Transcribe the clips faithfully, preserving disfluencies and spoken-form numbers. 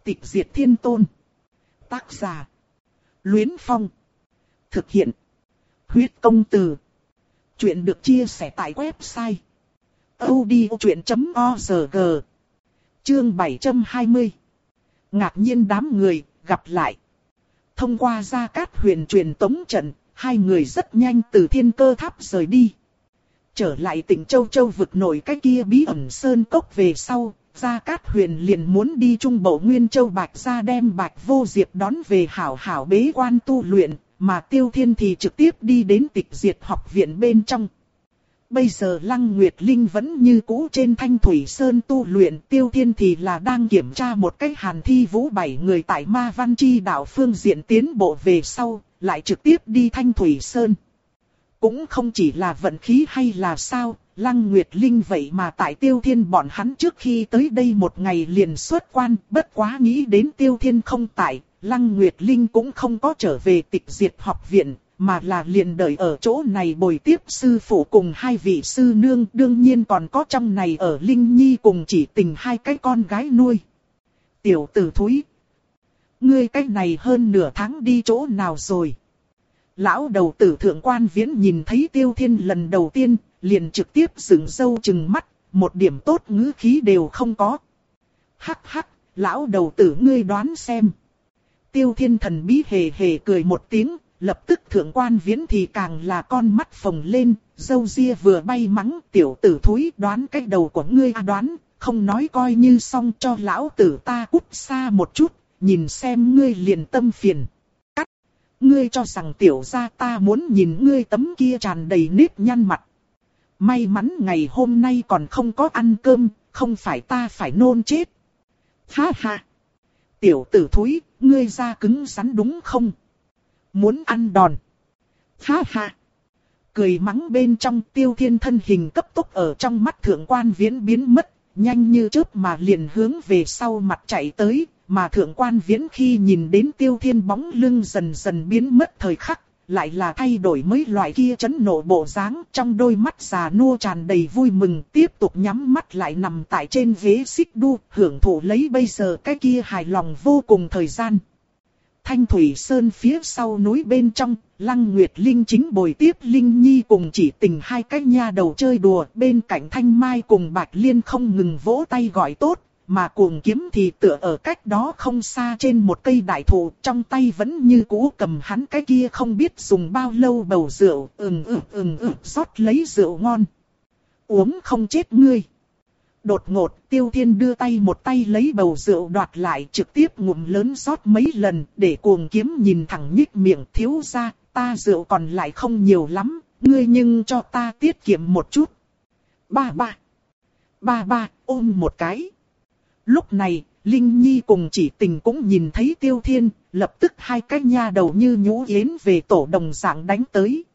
Tịch diệt thiên tôn. Tác giả. Luyến Phong. Thực hiện. Huyết công từ. Chuyện được chia sẻ tại website audiochuyện chấm org. Chương bảy trăm hai mươi. Ngạc nhiên đám người, gặp lại. Thông qua Gia Cát Huyền truyền tống trận, hai người rất nhanh từ Thiên Cơ Tháp rời đi. Trở lại tỉnh Châu Châu vực nổi cái kia bí ẩn sơn cốc về sau, Gia Cát Huyền liền muốn đi Trung Bộ Nguyên Châu Bạch Gia đem Bạch Vô Diệp đón về hảo hảo bế quan tu luyện, mà Tiêu Thiên thì trực tiếp đi đến Tịch Diệt học viện bên trong. Bây giờ Lăng Nguyệt Linh vẫn như cũ trên Thanh Thủy Sơn tu luyện, Tiêu Thiên thì là đang kiểm tra một cái Hàn Thi Vũ bảy người tại Ma Văn Chi đạo phương diện tiến bộ về sau, lại trực tiếp đi Thanh Thủy Sơn. Cũng không chỉ là vận khí hay là sao, Lăng Nguyệt Linh vậy mà tại Tiêu Thiên bọn hắn trước khi tới đây một ngày liền xuất quan, bất quá nghĩ đến Tiêu Thiên không tại, Lăng Nguyệt Linh cũng không có trở về Tịch Diệt học viện, mà là liền đợi ở chỗ này bồi tiếp sư phụ cùng hai vị sư nương, đương nhiên còn có trong này ở Linh Nhi cùng Chỉ Tình hai cái con gái nuôi. Tiểu tử thúi, ngươi cái này hơn nửa tháng đi chỗ nào rồi? Lão đầu tử Thượng Quan Viễn nhìn thấy Tiêu Thiên lần đầu tiên, liền trực tiếp dựng râu trừng mắt, một điểm tốt ngữ khí đều không có. Hắc hắc, lão đầu tử ngươi đoán xem. Tiêu Thiên thần bí hề hề cười một tiếng, lập tức Thượng Quan Viễn thì càng là con mắt phồng lên, râu ria vừa bay mắng, tiểu tử thúi đoán cái đầu của ngươi à đoán, không nói coi như xong cho lão tử ta cút xa một chút, nhìn xem ngươi liền tâm phiền. Cắt, ngươi cho rằng tiểu gia ta muốn nhìn ngươi tấm kia tràn đầy nếp nhăn mặt. May mắn ngày hôm nay còn không có ăn cơm, không phải ta phải nôn chết. Ha ha, tiểu tử thúi, ngươi da cứng rắn đúng không? Muốn ăn đòn. Ha ha. Cười mắng bên trong, Tiêu Thiên thân hình cấp tốc ở trong mắt Thượng Quan Viễn biến mất, nhanh như chớp mà liền hướng về sau mặt chạy tới, mà Thượng Quan Viễn khi nhìn đến Tiêu Thiên bóng lưng dần dần biến mất thời khắc, lại là thay đổi mấy loại kia chấn nộ bộ dáng, trong đôi mắt già nua tràn đầy vui mừng, tiếp tục nhắm mắt lại nằm tại trên ghế xích đu, hưởng thụ lấy bây giờ cái kia hài lòng vô cùng thời gian. Thanh Thủy Sơn phía sau núi bên trong, Lăng Nguyệt Linh chính bồi tiếp Linh Nhi cùng Chỉ Tình hai cái nha đầu chơi đùa, bên cạnh Thanh Mai cùng Bạch Liên không ngừng vỗ tay gọi tốt, mà Cuồng Kiếm thì tựa ở cách đó không xa trên một cây đại thụ, trong tay vẫn như cũ cầm hắn cái kia không biết dùng bao lâu bầu rượu, ừm ừm ừm ừm rót lấy rượu ngon. Uống không chết ngươi. Đột ngột, Tiêu Thiên đưa tay một tay lấy bầu rượu đoạt lại, trực tiếp ngụm lớn rót mấy lần, để Cuồng Kiếm nhìn thẳng nhích miệng, thiếu ra, ta rượu còn lại không nhiều lắm, ngươi nhưng cho ta tiết kiệm một chút. Ba ba. Ba ba, ôm một cái. Lúc này, Linh Nhi cùng Chỉ Tình cũng nhìn thấy Tiêu Thiên, lập tức hai cái nha đầu như nhũ yến về tổ đồng dạng đánh tới.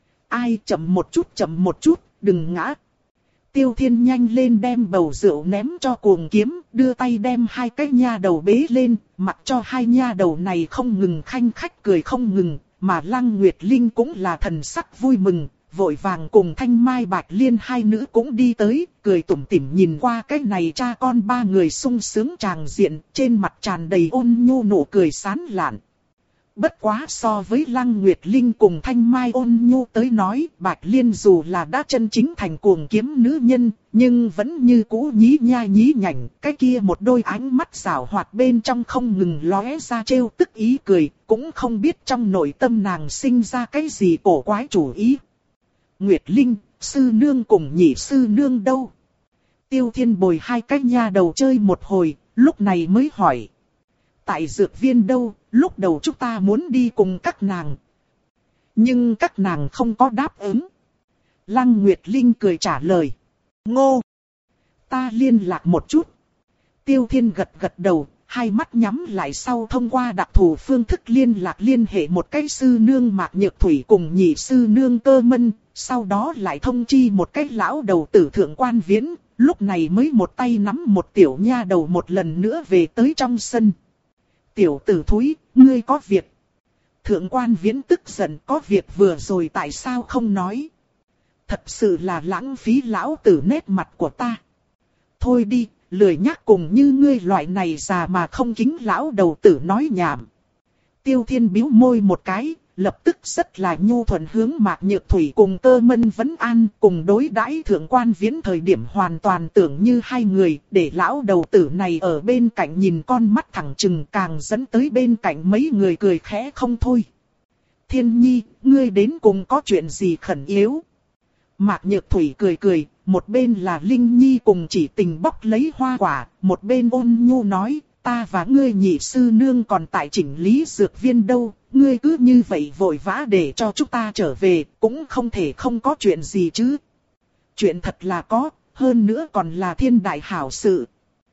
Ai chậm một chút chậm một chút, đừng ngã. Tiêu Thiên nhanh lên đem bầu rượu ném cho Cuồng Kiếm, đưa tay đem hai cái nha đầu bế lên, mặc cho hai nha đầu này không ngừng khanh khách cười không ngừng, mà Lăng Nguyệt Linh cũng là thần sắc vui mừng, vội vàng cùng Thanh Mai Bạch Liên hai nữ cũng đi tới, cười tủm tỉm nhìn qua cái này cha con ba người sung sướng tràng diện, trên mặt tràn đầy ôn nhu nụ cười sán lạn. Bất quá so với Lăng Nguyệt Linh cùng Thanh Mai ôn nhu tới nói, Bạch Liên dù là đã chân chính thành Cuồng Kiếm nữ nhân, nhưng vẫn như cũ nhí nha nhí nhảnh, cái kia một đôi ánh mắt xảo hoạt bên trong không ngừng lóe ra trêu tức ý cười, cũng không biết trong nội tâm nàng sinh ra cái gì cổ quái chủ ý. Nguyệt Linh, sư nương cùng nhị sư nương đâu? Tiêu Thiên bồi hai cái nha đầu chơi một hồi, lúc này mới hỏi. Tại dược viên đâu, lúc đầu chúng ta muốn đi cùng các nàng. Nhưng các nàng không có đáp ứng. Lăng Nguyệt Linh cười trả lời. Ngô! Ta liên lạc một chút. Tiêu Thiên gật gật đầu, hai mắt nhắm lại sau thông qua đặc thù phương thức liên lạc liên hệ một cái sư nương Mạc Nhược Thủy cùng nhị sư nương Cơ Mân. Sau đó lại thông chi một cái lão đầu tử Thượng Quan Viễn, lúc này mới một tay nắm một tiểu nha đầu một lần nữa về tới trong sân. Tiểu tử thúi, ngươi có việc. Thượng Quan Viễn tức giận, có việc vừa rồi tại sao không nói. Thật sự là lãng phí lão tử nét mặt của ta. Thôi đi, lười nhác cùng như ngươi loại này già mà không kính lão đầu tử nói nhảm. Tiêu Thiên bĩu môi một cái, lập tức rất là nhu thuận hướng Mạc Nhược Thủy cùng Cơ Mân vấn an, cùng đối đãi Thượng Quan Viễn thời điểm hoàn toàn tưởng như hai người, để lão đầu tử này ở bên cạnh nhìn con mắt thẳng trừng, càng dẫn tới bên cạnh mấy người cười khẽ không thôi. Thiên Nhi, ngươi đến cùng có chuyện gì khẩn yếu? Mạc Nhược Thủy cười cười, một bên là Linh Nhi cùng Chỉ Tình bóc lấy hoa quả, một bên ôn nhu nói, ta và ngươi nhị sư nương còn tại chỉnh lý dược viên đâu, ngươi cứ như vậy vội vã để cho chúng ta trở về, cũng không thể không có chuyện gì chứ. Chuyện thật là có, hơn nữa còn là thiên đại hảo sự.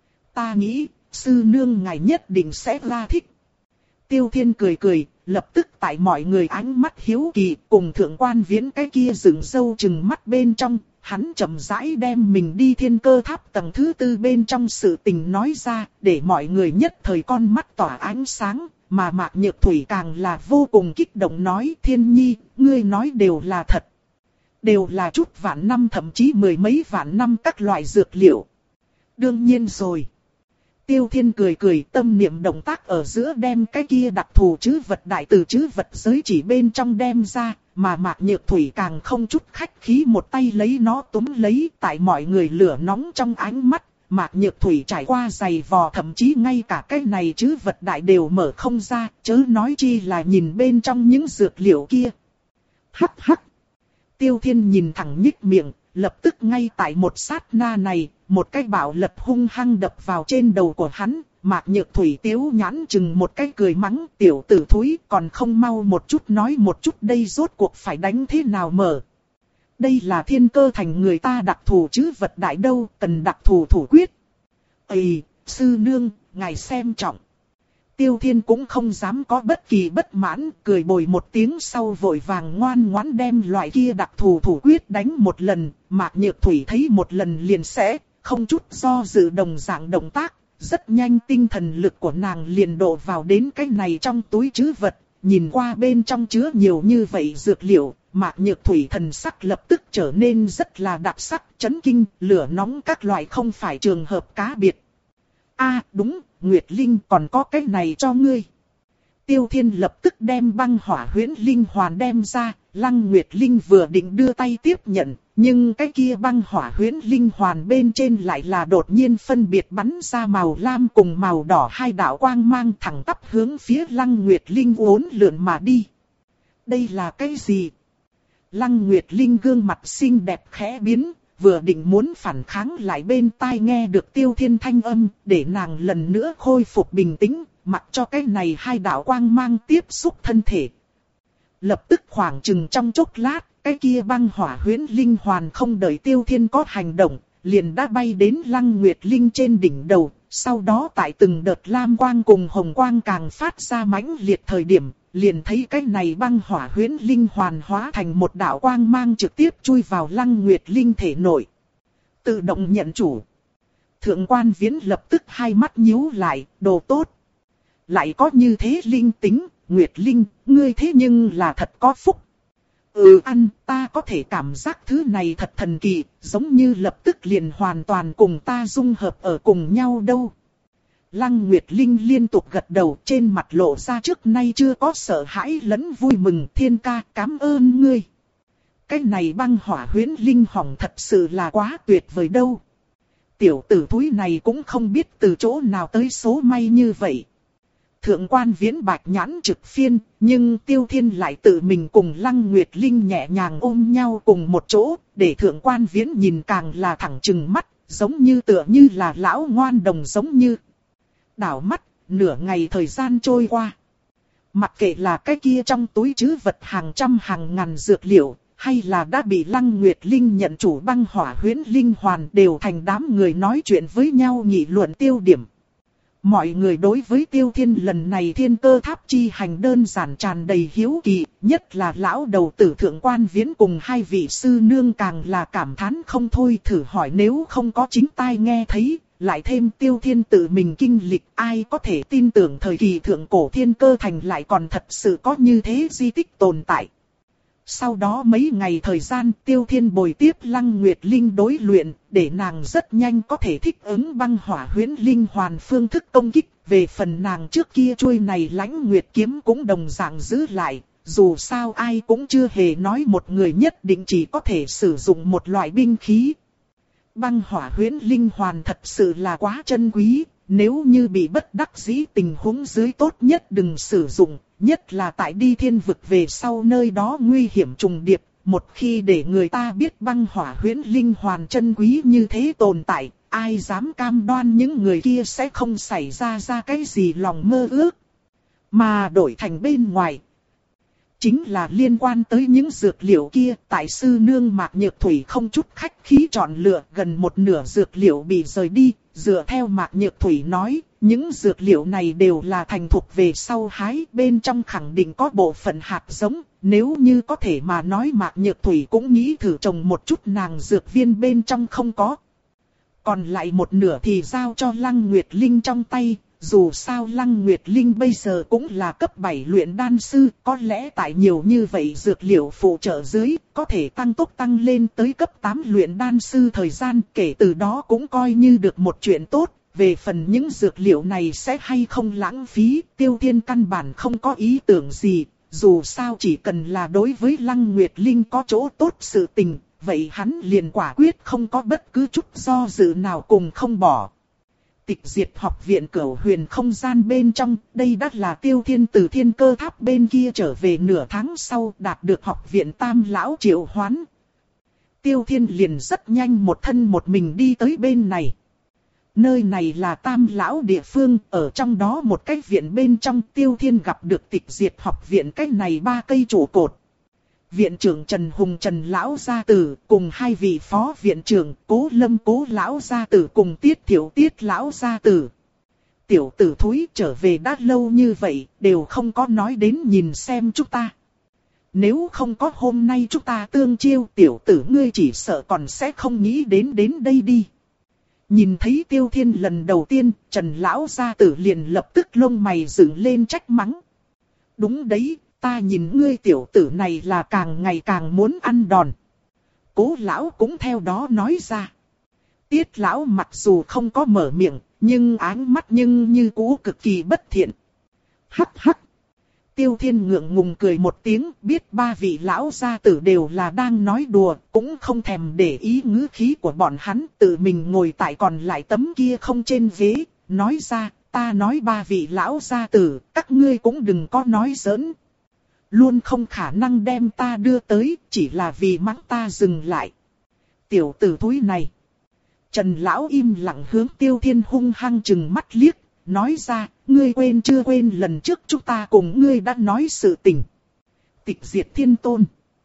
Ta nghĩ, sư nương ngài nhất định sẽ ra thích. Tiêu Thiên cười cười, lập tức tại mọi người ánh mắt hiếu kỳ cùng Thượng Quan Viễn cái kia dựng sâu chừng mắt bên trong, hắn chậm rãi đem mình đi Thiên Cơ Tháp tầng thứ tư bên trong sự tình nói ra, để mọi người nhất thời con mắt tỏa ánh sáng, mà Mạc Nhược Thủy càng là vô cùng kích động nói, Thiên Nhi, ngươi nói đều là thật. Đều là chút vạn năm thậm chí mười mấy vạn năm các loại dược liệu. Đương nhiên rồi. Tiêu Thiên cười cười, tâm niệm động tác ở giữa đem cái kia đặc thù chứ vật đại từ chứ vật giới chỉ bên trong đem ra, mà Mạc Nhược Thủy càng không chút khách khí một tay lấy nó túm lấy, tại mọi người lửa nóng trong ánh mắt, Mạc Nhược Thủy trải qua giày vò thậm chí ngay cả cái này chứ vật đại đều mở không ra, chớ nói chi là nhìn bên trong những dược liệu kia. Hắc hắc. Tiêu Thiên nhìn thẳng nhích miệng, lập tức ngay tại một sát na này, một cái bạo lật hung hăng đập vào trên đầu của hắn, Mạc Nhược Thủy tiếu nhãn chừng một cái cười mắng, tiểu tử thúi còn không mau một chút nói một chút đây rốt cuộc phải đánh thế nào mở. Đây là Thiên Cơ Thành người ta đặc thù chứ vật đại đâu, cần đặc thù thủ quyết. Ây, sư nương, ngài xem trọng. Tiêu Thiên cũng không dám có bất kỳ bất mãn, cười bồi một tiếng sau vội vàng ngoan ngoãn đem loại kia đặc thù thủ quyết đánh một lần, Mạc Nhược Thủy thấy một lần liền sẽ, không chút do dự đồng dạng động tác, rất nhanh tinh thần lực của nàng liền độ vào đến cái này trong túi trữ vật, nhìn qua bên trong chứa nhiều như vậy dược liệu, Mạc Nhược Thủy thần sắc lập tức trở nên rất là đặc sắc, chấn kinh, lửa nóng các loại không phải trường hợp cá biệt. A đúng, Nguyệt Linh còn có cái này cho ngươi. Tiêu Thiên lập tức đem băng hỏa huyễn linh hoàn đem ra, Lăng Nguyệt Linh vừa định đưa tay tiếp nhận, nhưng cái kia băng hỏa huyễn linh hoàn bên trên lại là đột nhiên phân biệt bắn ra màu lam cùng màu đỏ hai đạo quang mang thẳng tắp hướng phía Lăng Nguyệt Linh uốn lượn mà đi. Đây là cái gì? Lăng Nguyệt Linh gương mặt xinh đẹp khẽ biến, vừa định muốn phản kháng lại bên tai nghe được Tiêu Thiên thanh âm, để nàng lần nữa khôi phục bình tĩnh, mặc cho cái này hai đạo quang mang tiếp xúc thân thể. Lập tức khoảng chừng trong chốc lát, cái kia băng hỏa huyễn linh hoàn không đợi Tiêu Thiên có hành động, liền đã bay đến Lăng Nguyệt Linh trên đỉnh đầu, sau đó tại từng đợt lam quang cùng hồng quang càng phát ra mãnh liệt thời điểm, liền thấy cái này băng hỏa huyễn linh hoàn hóa thành một đạo quang mang trực tiếp chui vào Lăng Nguyệt Linh thể nội. Tự động nhận chủ. Thượng Quan Viễn lập tức hai mắt nhíu lại, đồ tốt. Lại có như thế linh tính, Nguyệt Linh, ngươi thế nhưng là thật có phúc. Ừ ăn, ta có thể cảm giác thứ này thật thần kỳ, giống như lập tức liền hoàn toàn cùng ta dung hợp ở cùng nhau đâu. Lăng Nguyệt Linh liên tục gật đầu, trên mặt lộ ra trước nay chưa có sợ hãi lẫn vui mừng. Thiên ca, cảm ơn ngươi. Cái này băng hỏa huyễn linh hỏng thật sự là quá tuyệt vời đâu. Tiểu tử thúi này cũng không biết từ chỗ nào tới số may như vậy. Thượng Quan Viễn bạch nhãn trực phiên, nhưng Tiêu Thiên lại tự mình cùng Lăng Nguyệt Linh nhẹ nhàng ôm nhau cùng một chỗ, để Thượng Quan Viễn nhìn càng là thẳng trừng mắt, giống như tựa như là lão ngoan đồng giống như. Đảo mắt, nửa ngày thời gian trôi qua. Mặc kệ là cái kia trong túi trữ vật hàng trăm hàng ngàn dược liệu, hay là đã bị Lăng Nguyệt Linh nhận chủ băng hỏa huyễn linh hoàn, đều thành đám người nói chuyện với nhau nghị luận tiêu điểm. Mọi người đối với Tiêu Thiên lần này Thiên Cơ Tháp chi hành đơn giản tràn đầy hiếu kỳ, nhất là lão đầu tử Thượng Quan Viễn cùng hai vị sư nương càng là cảm thán không thôi, thử hỏi nếu không có chính tai nghe thấy, lại thêm Tiêu Thiên tự mình kinh lịch, ai có thể tin tưởng thời kỳ thượng cổ Thiên Cơ Thành lại còn thật sự có như thế di tích tồn tại. Sau đó mấy ngày thời gian Tiêu Thiên bồi tiếp Lăng Nguyệt Linh đối luyện, để nàng rất nhanh có thể thích ứng băng hỏa huyễn linh hoàn phương thức công kích. Về phần nàng trước kia chuôi này Lãnh Nguyệt kiếm cũng đồng dạng giữ lại, dù sao ai cũng chưa hề nói một người nhất định chỉ có thể sử dụng một loại binh khí. Băng hỏa huyễn linh hoàn thật sự là quá chân quý, nếu như bị bất đắc dĩ tình huống dưới tốt nhất đừng sử dụng. Nhất là tại đi thiên vực về sau nơi đó nguy hiểm trùng điệp, một khi để người ta biết băng hỏa huyễn linh hoàn chân quý như thế tồn tại, ai dám cam đoan những người kia sẽ không xảy ra ra cái gì lòng mơ ước. Mà đổi thành bên ngoài, chính là liên quan tới những dược liệu kia, tại sư nương Mạc Nhược Thủy không chút khách khí chọn lựa, gần một nửa dược liệu bị rời đi, dựa theo Mạc Nhược Thủy nói. Những dược liệu này đều là thành thục về sau hái, bên trong khẳng định có bộ phận hạt giống, nếu như có thể mà nói Mạc Nhược Thủy cũng nghĩ thử trồng một chút nàng dược viên bên trong không có. Còn lại một nửa thì giao cho Lăng Nguyệt Linh trong tay, dù sao Lăng Nguyệt Linh bây giờ cũng là cấp bảy luyện đan sư, có lẽ tại nhiều như vậy dược liệu phụ trợ dưới, có thể tăng tốc tăng lên tới cấp tám luyện đan sư thời gian, kể từ đó cũng coi như được một chuyện tốt. Về phần những dược liệu này sẽ hay không lãng phí, Tiêu Thiên căn bản không có ý tưởng gì, dù sao chỉ cần là đối với Lăng Nguyệt Linh có chỗ tốt sự tình, vậy hắn liền quả quyết không có bất cứ chút do dự nào cùng không bỏ. Tịch diệt học viện Cửu Huyền không gian bên trong, đây đã là Tiêu Thiên từ Thiên Cơ Tháp bên kia trở về nửa tháng sau đạt được học viện Tam Lão triệu hoán. Tiêu Thiên liền rất nhanh một thân một mình đi tới bên này. Nơi này là Tam Lão địa phương, ở trong đó một cái viện bên trong Tiêu Thiên gặp được tịch diệt học viện cái này ba cây trụ cột. Viện trưởng Trần Hùng Trần Lão Gia Tử cùng hai vị phó viện trưởng Cố Lâm Cố Lão Gia Tử cùng Tiết Thiểu Tiết Lão Gia Tử. Tiểu tử thúi trở về đã lâu như vậy, đều không có nói đến nhìn xem chúng ta. Nếu không có hôm nay chúng ta tương chiêu, tiểu tử ngươi chỉ sợ còn sẽ không nghĩ đến đến đây đi. Nhìn thấy Tiêu Thiên lần đầu tiên, Trần Lão Gia Tử liền lập tức lông mày dựng lên trách mắng. Đúng đấy, ta nhìn ngươi tiểu tử này là càng ngày càng muốn ăn đòn. Cố Lão cũng theo đó nói ra. Tiết Lão mặc dù không có mở miệng, nhưng áng mắt nhưng như cũ cực kỳ bất thiện. Hắc hắc. Tiêu Thiên ngượng ngùng cười một tiếng, biết ba vị lão gia tử đều là đang nói đùa, cũng không thèm để ý ngữ khí của bọn hắn, tự mình ngồi tại còn lại tấm kia không trên ghế, nói ra, ta nói ba vị lão gia tử, các ngươi cũng đừng có nói giỡn. Luôn không khả năng đem ta đưa tới, chỉ là vì mắng ta dừng lại. Tiểu tử thúi này. Trần Lão im lặng hướng Tiêu Thiên hung hăng chừng mắt liếc, nói ra, ngươi quên chưa quên lần trước chúng ta cùng ngươi đã nói sự tình. Tịch diệt thiên tôn.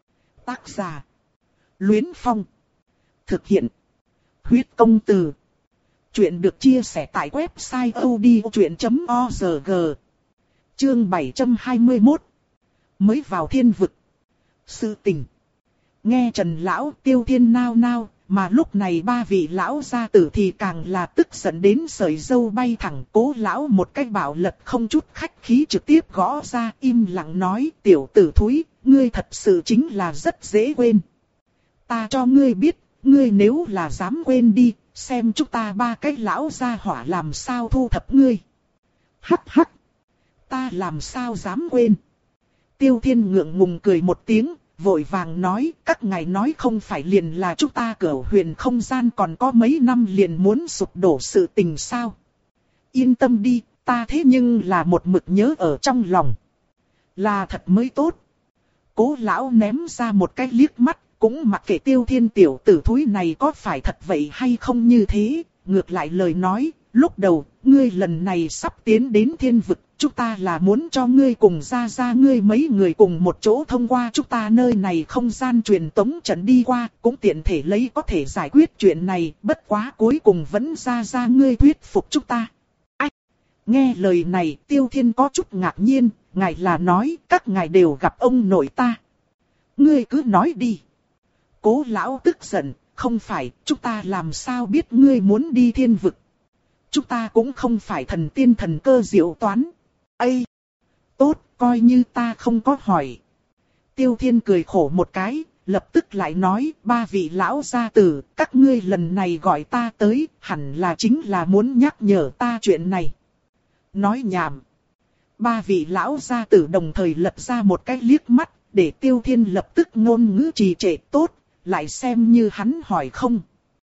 Tác giả. Luyến Phong. Thực hiện. Huyết công từ. Chuyện được chia sẻ tại website odchuyện chấm org. Chương bảy trăm hai mươi mốt. Mới vào thiên vực. Sự tình. Nghe Trần Lão Tiêu Thiên nao nao. Mà lúc này ba vị lão gia tử thì càng là tức giận đến sợi râu bay thẳng. Cố Lão một cách bạo lật không chút khách khí trực tiếp gõ ra, im lặng nói, tiểu tử thúi, ngươi thật sự chính là rất dễ quên. Ta cho ngươi biết, ngươi nếu là dám quên đi, xem chúng ta ba cái lão gia hỏa làm sao thu thập ngươi. Hắc hắc, ta làm sao dám quên. Tiêu Thiên ngượng ngùng cười một tiếng. Vội vàng nói, các ngài nói không phải liền là chúng ta Cửu Huyền không gian còn có mấy năm liền muốn sụp đổ sự tình sao. Yên tâm đi, ta thế nhưng là một mực nhớ ở trong lòng. Là thật mới tốt. Cố Lão ném ra một cái liếc mắt, cũng mặc kệ Tiêu Thiên tiểu tử thúi này có phải thật vậy hay không như thế. Ngược lại lời nói, lúc đầu, ngươi lần này sắp tiến đến thiên vực. Chúng ta là muốn cho ngươi cùng ra ra ngươi mấy người cùng một chỗ thông qua chúng ta nơi này không gian truyền tống trận đi qua, cũng tiện thể lấy có thể giải quyết chuyện này, bất quá cuối cùng vẫn ra ra ngươi thuyết phục chúng ta. Ách! Nghe lời này Tiêu Thiên có chút ngạc nhiên, ngài là nói các ngài đều gặp ông nội ta. Ngươi cứ nói đi. Cố Lão tức giận, không phải, chúng ta làm sao biết ngươi muốn đi thiên vực. Chúng ta cũng không phải thần tiên thần cơ diệu toán. Ây! Tốt, coi như ta không có hỏi. Tiêu Thiên cười khổ một cái, lập tức lại nói, ba vị lão gia tử, các ngươi lần này gọi ta tới, hẳn là chính là muốn nhắc nhở ta chuyện này. Nói nhảm. Ba vị lão gia tử đồng thời lật ra một cái liếc mắt, để Tiêu Thiên lập tức ngôn ngữ trì trệ tốt, lại xem như hắn hỏi không.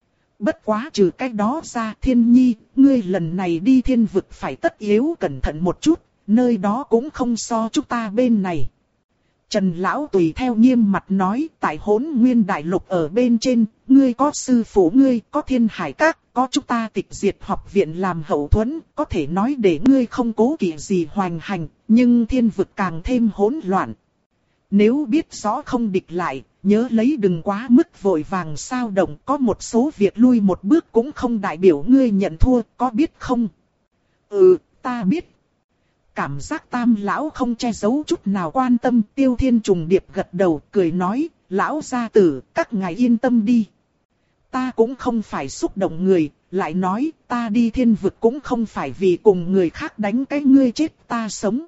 Bất quá trừ cái đó ra, Thiên Nhi, ngươi lần này đi thiên vực phải tất yếu cẩn thận một chút, nơi đó cũng không so chúng ta bên này. Trần Lão tùy theo nghiêm mặt nói, tại Hỗn Nguyên Đại Lục ở bên trên, ngươi có sư phụ ngươi, có Thiên Hải Các, có chúng ta Tịch Diệt học viện làm hậu thuẫn, có thể nói để ngươi không cố kỵ gì hoành hành, nhưng thiên vực càng thêm hỗn loạn. Nếu biết rõ không địch lại, nhớ lấy đừng quá mức vội vàng sao động, có một số việc lui một bước cũng không đại biểu ngươi nhận thua, có biết không? Ừ, ta biết. Cảm giác Tam lão không che giấu chút nào quan tâm, Tiêu Thiên trùng điệp gật đầu, cười nói, lão gia tử, các ngài yên tâm đi. Ta cũng không phải xúc động người, lại nói, ta đi thiên vực cũng không phải vì cùng người khác đánh cái ngươi chết ta sống.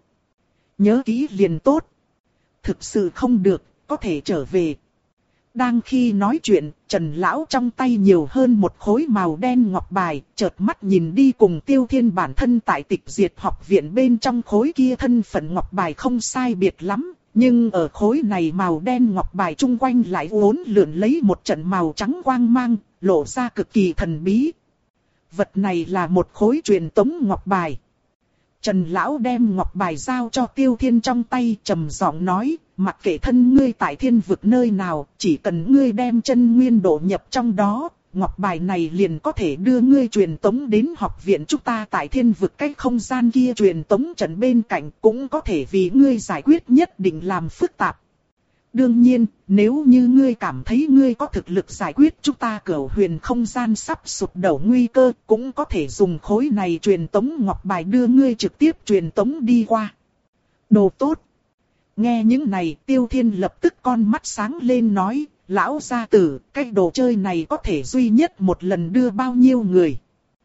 Nhớ kỹ liền tốt. Thực sự không được, có thể trở về. Đang khi nói chuyện, Trần Lão trong tay nhiều hơn một khối màu đen ngọc bài, chợt mắt nhìn đi cùng Tiêu Thiên bản thân tại Tịch Diệt học viện bên trong khối kia thân phận ngọc bài không sai biệt lắm, nhưng ở khối này màu đen ngọc bài chung quanh lại uốn lượn lấy một trận màu trắng quang mang, lộ ra cực kỳ thần bí. Vật này là một khối truyền tống ngọc bài. Trần Lão đem ngọc bài giao cho Tiêu Thiên trong tay, trầm giọng nói, mặc kệ thân ngươi tại thiên vực nơi nào, chỉ cần ngươi đem chân nguyên độ nhập trong đó, ngọc bài này liền có thể đưa ngươi truyền tống đến học viện chúng ta tại thiên vực cái không gian kia truyền tống trận bên cạnh, cũng có thể vì ngươi giải quyết nhất định làm phức tạp. Đương nhiên, nếu như ngươi cảm thấy ngươi có thực lực giải quyết chúng ta cửu huyền không gian sắp sụp đổ nguy cơ, cũng có thể dùng khối này truyền tống ngọc bài đưa ngươi trực tiếp truyền tống đi qua. Đồ tốt. Nghe những này, Tiêu Thiên lập tức con mắt sáng lên nói, lão gia tử, cái đồ chơi này có thể duy nhất một lần đưa bao nhiêu người?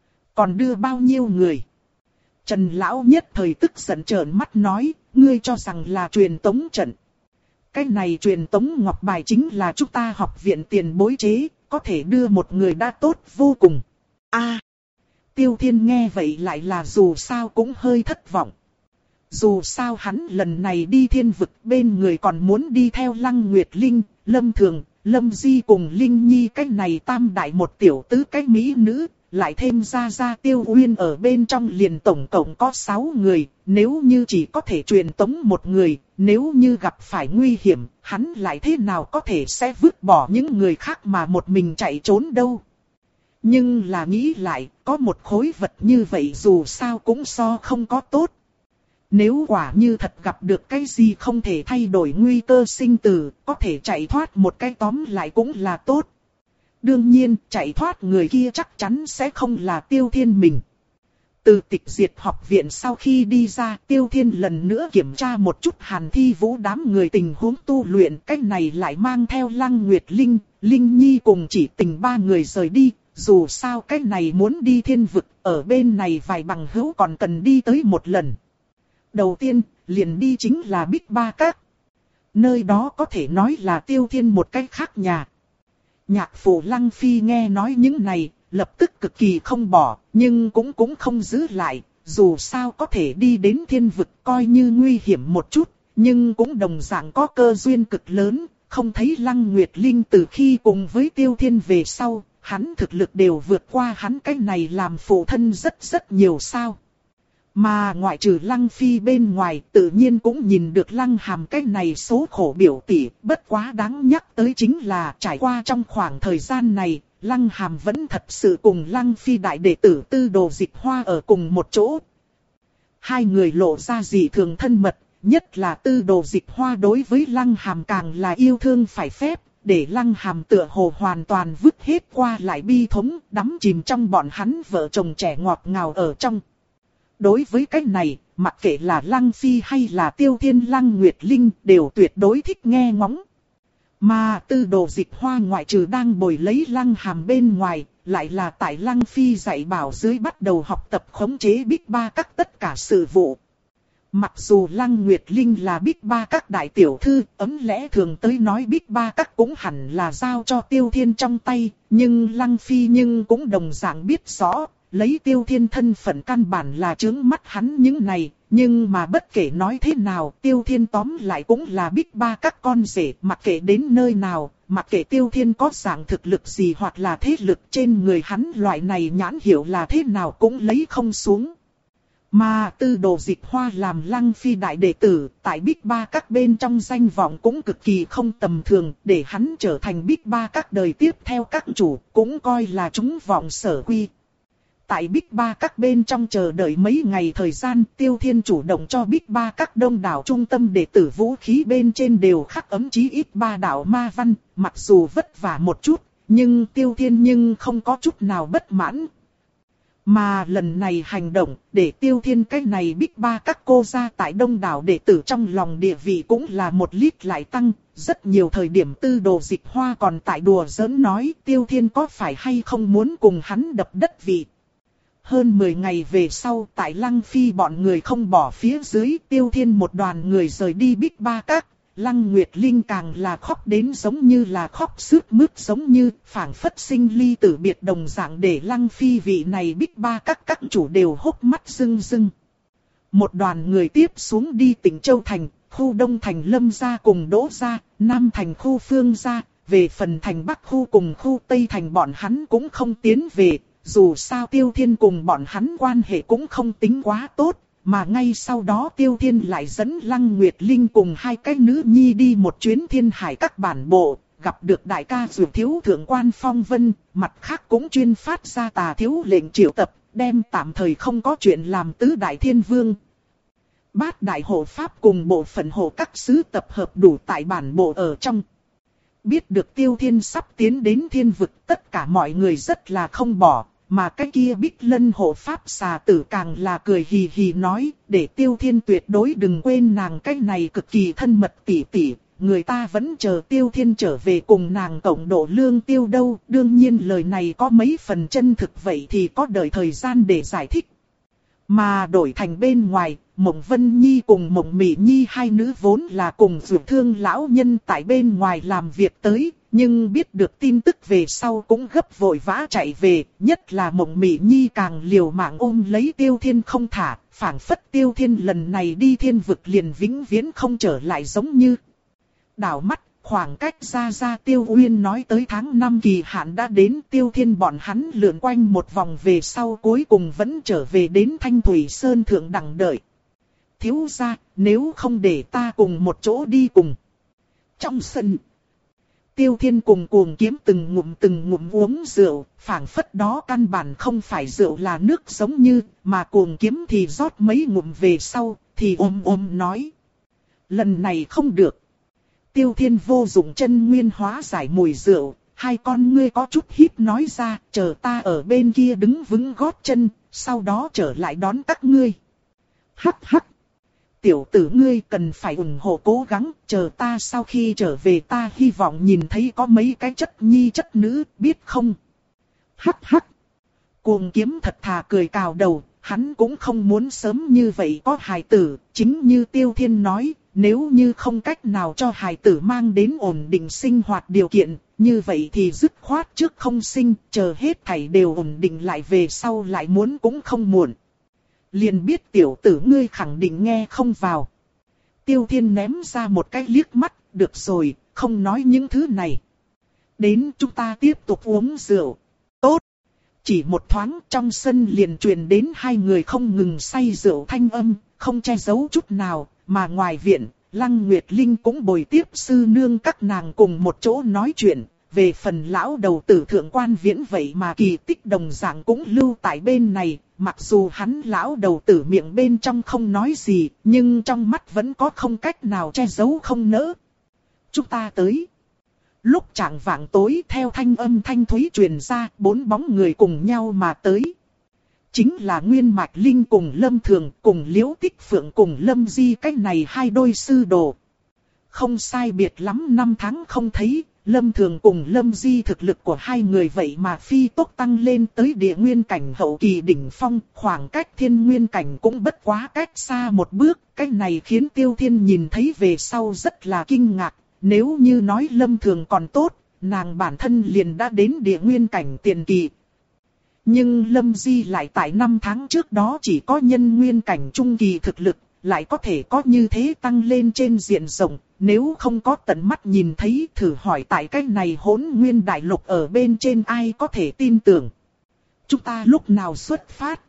Còn đưa bao nhiêu người? Trần Lão nhất thời tức giận trợn mắt nói, ngươi cho rằng là truyền tống trận. Cái này truyền tống ngọc bài chính là chúng ta học viện tiền bối chế, có thể đưa một người đã tốt vô cùng. A, Tiêu Thiên nghe vậy lại là dù sao cũng hơi thất vọng. Dù sao hắn lần này đi thiên vực bên người còn muốn đi theo Lăng Nguyệt Linh, Lâm Thường, Lâm Di cùng Linh Nhi cái này tam đại một tiểu tứ cái mỹ nữ, lại thêm ra ra Tiêu Uyên ở bên trong liền tổng cộng có sáu người, nếu như chỉ có thể truyền tống một người, nếu như gặp phải nguy hiểm, hắn lại thế nào có thể sẽ vứt bỏ những người khác mà một mình chạy trốn đâu. Nhưng là nghĩ lại, có một khối vật như vậy dù sao cũng so không có tốt. Nếu quả như thật gặp được cái gì không thể thay đổi nguy cơ sinh tử, có thể chạy thoát một cái tóm lại cũng là tốt. Đương nhiên, chạy thoát người kia chắc chắn sẽ không là Tiêu Thiên mình. Từ Tịch Diệt học viện sau khi đi ra, Tiêu Thiên lần nữa kiểm tra một chút Hàn Thi Vũ đám người tình huống tu luyện. Cách này lại mang theo Lăng Nguyệt Linh, Linh Nhi cùng Chỉ Tình ba người rời đi. Dù sao cách này muốn đi thiên vực, ở bên này vài bằng hữu còn cần đi tới một lần. Đầu tiên, liền đi chính là Bích Ba Các. Nơi đó có thể nói là Tiêu Thiên một cách khác nhà. Nhạc phụ Lăng Phi nghe nói những này, lập tức cực kỳ không bỏ, nhưng cũng cũng không giữ lại. Dù sao có thể đi đến thiên vực coi như nguy hiểm một chút, nhưng cũng đồng dạng có cơ duyên cực lớn. Không thấy Lăng Nguyệt Linh từ khi cùng với Tiêu Thiên về sau, hắn thực lực đều vượt qua hắn cái này làm phụ thân rất rất nhiều sao. Mà ngoại trừ Lăng Phi bên ngoài, tự nhiên cũng nhìn được Lăng Hàm cái này số khổ biểu tỷ. Bất quá đáng nhắc tới chính là trải qua trong khoảng thời gian này, Lăng Hàm vẫn thật sự cùng Lăng Phi đại đệ tử Tư Đồ Dịch Hoa ở cùng một chỗ. Hai người lộ ra dị thường thân mật, nhất là Tư Đồ Dịch Hoa đối với Lăng Hàm càng là yêu thương phải phép, để Lăng Hàm tựa hồ hoàn toàn vứt hết qua lại bi thống, đắm chìm trong bọn hắn vợ chồng trẻ ngọt ngào ở trong. Đối với cái này, mặc kệ là Lăng Phi hay là Tiêu Thiên Lăng Nguyệt Linh đều tuyệt đối thích nghe ngóng. Mà Tư Đồ Dịch Hoa ngoại trừ đang bồi lấy Lăng Hàm bên ngoài, lại là tại Lăng Phi dạy bảo dưới bắt đầu học tập khống chế Bích Ba Các tất cả sự vụ. Mặc dù Lăng Nguyệt Linh là Big Ba các đại tiểu thư, ấm lẽ thường tới nói Big Ba các cũng hẳn là giao cho Tiêu Thiên trong tay, nhưng Lăng Phi nhưng cũng đồng dạng biết rõ, lấy Tiêu Thiên thân phận căn bản là chướng mắt hắn những này, nhưng mà bất kể nói thế nào, Tiêu Thiên tóm lại cũng là Big Ba các con rể, mặc kệ đến nơi nào, mặc kệ Tiêu Thiên có dạng thực lực gì hoặc là thế lực trên người hắn loại này nhãn hiệu là thế nào cũng lấy không xuống. Mà Tư Đồ Dịch Hoa làm Lăng Phi đại đệ tử, tại Big Ba các bên trong danh vọng cũng cực kỳ không tầm thường, để hắn trở thành Big Ba các đời tiếp theo các chủ, cũng coi là chúng vọng sở quy. Tại Big Ba các bên trong chờ đợi mấy ngày thời gian, Tiêu Thiên chủ động cho Big Ba các đông đảo trung tâm đệ tử vũ khí bên trên đều khắc ấm chí ít ba đạo ma văn, mặc dù vất vả một chút, nhưng Tiêu Thiên nhưng không có chút nào bất mãn. Mà lần này hành động, để Tiêu Thiên cái này Big Ba các cô ra tại đông đảo đệ tử trong lòng địa vị cũng là một lít lại tăng. Rất nhiều thời điểm Tư Đồ Dịch Hoa còn tại đùa giỡn nói Tiêu Thiên có phải hay không muốn cùng hắn đập đất vị. Hơn mười ngày về sau, tại Lăng Phi bọn người không bỏ phía dưới, Tiêu Thiên một đoàn người rời đi Big Ba các. Lăng Nguyệt Linh càng là khóc đến giống như là khóc sướt mướt, giống như phảng phất sinh ly tử biệt đồng dạng, để Lăng Phi vị này Big Ba các các chủ đều hốc mắt rưng rưng. Một đoàn người tiếp xuống đi tỉnh Châu Thành, khu Đông Thành Lâm gia cùng Đỗ gia, Nam Thành khu Phương gia, về phần thành Bắc khu cùng khu Tây Thành bọn hắn cũng không tiến về, dù sao Tiêu Thiên cùng bọn hắn quan hệ cũng không tính quá tốt. Mà ngay sau đó Tiêu Thiên lại dẫn Lăng Nguyệt Linh cùng hai cái nữ nhi đi một chuyến Thiên Hải các bản bộ, gặp được đại ca Dược Thiếu Thượng quan Phong Vân, mặt khác cũng chuyên phát ra Tà Thiếu lệnh triệu tập, đem tạm thời không có chuyện làm tứ đại thiên vương. Bát đại hộ pháp cùng bộ phận hộ các sứ tập hợp đủ tại bản bộ ở trong. Biết được Tiêu Thiên sắp tiến đến thiên vực, tất cả mọi người rất là không bỏ. Mà cái kia Bích Lân hộ pháp xà tử càng là cười hì hì nói, để Tiêu Thiên tuyệt đối đừng quên nàng, cái này cực kỳ thân mật tỉ tỉ, người ta vẫn chờ Tiêu Thiên trở về cùng nàng cộng độ lương tiêu đâu. Đương nhiên lời này có mấy phần chân thực, vậy thì có đợi thời gian để giải thích. Mà đổi thành bên ngoài, Mộng Vân Nhi cùng Mộng Mị Nhi hai nữ vốn là cùng Dược Thương lão nhân tại bên ngoài làm việc tới. Nhưng biết được tin tức về sau cũng gấp vội vã chạy về, nhất là Mộng Mị Nhi càng liều mạng ôm lấy Tiêu Thiên không thả, phảng phất Tiêu Thiên lần này đi thiên vực liền vĩnh viễn không trở lại giống như. Đảo mắt, khoảng cách ra ra Tiêu Uyên nói tới tháng năm kỳ hạn đã đến, Tiêu Thiên bọn hắn lượn quanh một vòng về sau cuối cùng vẫn trở về đến Thanh Thủy Sơn thượng đẳng đợi. Thiếu gia, nếu không để ta cùng một chỗ đi cùng. Trong sân, Tiêu Thiên cùng Cuồng Kiếm từng ngụm từng ngụm uống rượu, phảng phất đó căn bản không phải rượu là nước giống như, mà Cuồng Kiếm thì rót mấy ngụm về sau, thì ôm ôm nói. Lần này không được. Tiêu Thiên vô dụng chân nguyên hóa giải mùi rượu, hai con ngươi có chút híp nói ra, chờ ta ở bên kia đứng vững gót chân, sau đó trở lại đón các ngươi. Hắc hắc. Tiểu tử ngươi cần phải ủng hộ cố gắng, chờ ta sau khi trở về ta hy vọng nhìn thấy có mấy cái chất nhi chất nữ, biết không? Hắc hắc. Cuồng Kiếm thật thà cười cào đầu, hắn cũng không muốn sớm như vậy có hài tử, chính như Tiêu Thiên nói, nếu như không cách nào cho hài tử mang đến ổn định sinh hoạt điều kiện, như vậy thì dứt khoát trước không sinh, chờ hết thảy đều ổn định lại về sau lại muốn cũng không muộn. Liền biết tiểu tử ngươi khẳng định nghe không vào. Tiêu Thiên ném ra một cái liếc mắt, được rồi, không nói những thứ này. Đến chúng ta tiếp tục uống rượu. Tốt. Chỉ một thoáng trong sân liền truyền đến hai người không ngừng say rượu thanh âm, không che giấu chút nào, mà ngoài viện, Lăng Nguyệt Linh cũng bồi tiếp sư nương các nàng cùng một chỗ nói chuyện. Về phần lão đầu tử Thượng quan Viễn vậy mà kỳ tích đồng dạng cũng lưu tại bên này, mặc dù hắn lão đầu tử miệng bên trong không nói gì, nhưng trong mắt vẫn có không cách nào che giấu không nỡ. Chúng ta tới. Lúc chạng vạng tối theo thanh âm thanh thúy truyền ra, bốn bóng người cùng nhau mà tới. Chính là Nguyên Mạch Linh cùng Lâm Thường, cùng Liễu Tích Phượng cùng Lâm Di, cách này hai đôi sư đồ. Không sai biệt lắm năm tháng không thấy. Lâm Thường cùng Lâm Di thực lực của hai người vậy mà phi tốc tăng lên tới địa nguyên cảnh hậu kỳ đỉnh phong, khoảng cách thiên nguyên cảnh cũng bất quá cách xa một bước. Cái này khiến Tiêu Thiên nhìn thấy về sau rất là kinh ngạc. Nếu như nói Lâm Thường còn tốt, nàng bản thân liền đã đến địa nguyên cảnh tiền kỳ. Nhưng Lâm Di lại tại năm tháng trước đó chỉ có nhân nguyên cảnh trung kỳ thực lực, lại có thể có như thế tăng lên trên diện rộng. Nếu không có tận mắt nhìn thấy, thử hỏi tại cái này hỗn nguyên đại lục ở bên trên ai có thể tin tưởng. Chúng ta lúc nào xuất phát?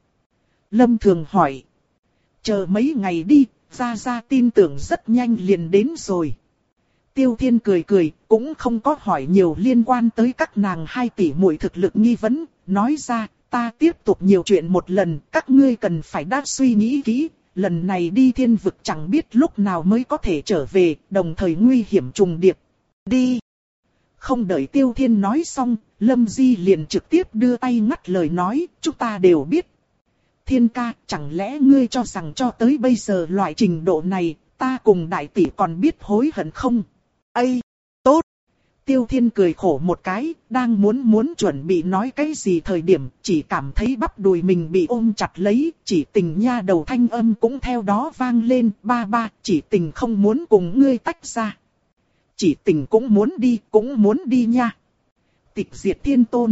Lâm Thường hỏi. Chờ mấy ngày đi, ra ra tin tưởng rất nhanh liền đến rồi. Tiêu Thiên cười cười, cũng không có hỏi nhiều liên quan tới các nàng hai tỷ muội thực lực nghi vấn, nói ra, ta tiếp tục nhiều chuyện một lần, các ngươi cần phải đã suy nghĩ kỹ. Lần này đi thiên vực chẳng biết lúc nào mới có thể trở về, đồng thời nguy hiểm trùng điệp. Đi! Không đợi Tiêu Thiên nói xong, Lâm Di liền trực tiếp đưa tay ngắt lời nói, chúng ta đều biết. Thiên ca, chẳng lẽ ngươi cho rằng cho tới bây giờ loại trình độ này, ta cùng đại tỷ còn biết hối hận không? Ây! Tốt! Tiêu Thiên cười khổ một cái, đang muốn muốn chuẩn bị nói cái gì thời điểm, chỉ cảm thấy bắp đùi mình bị ôm chặt lấy, chỉ tình nha đầu thanh âm cũng theo đó vang lên, ba ba, chỉ tình không muốn cùng ngươi tách ra. Chỉ tình cũng muốn đi, cũng muốn đi nha. Tịch Diệt Thiên Tôn.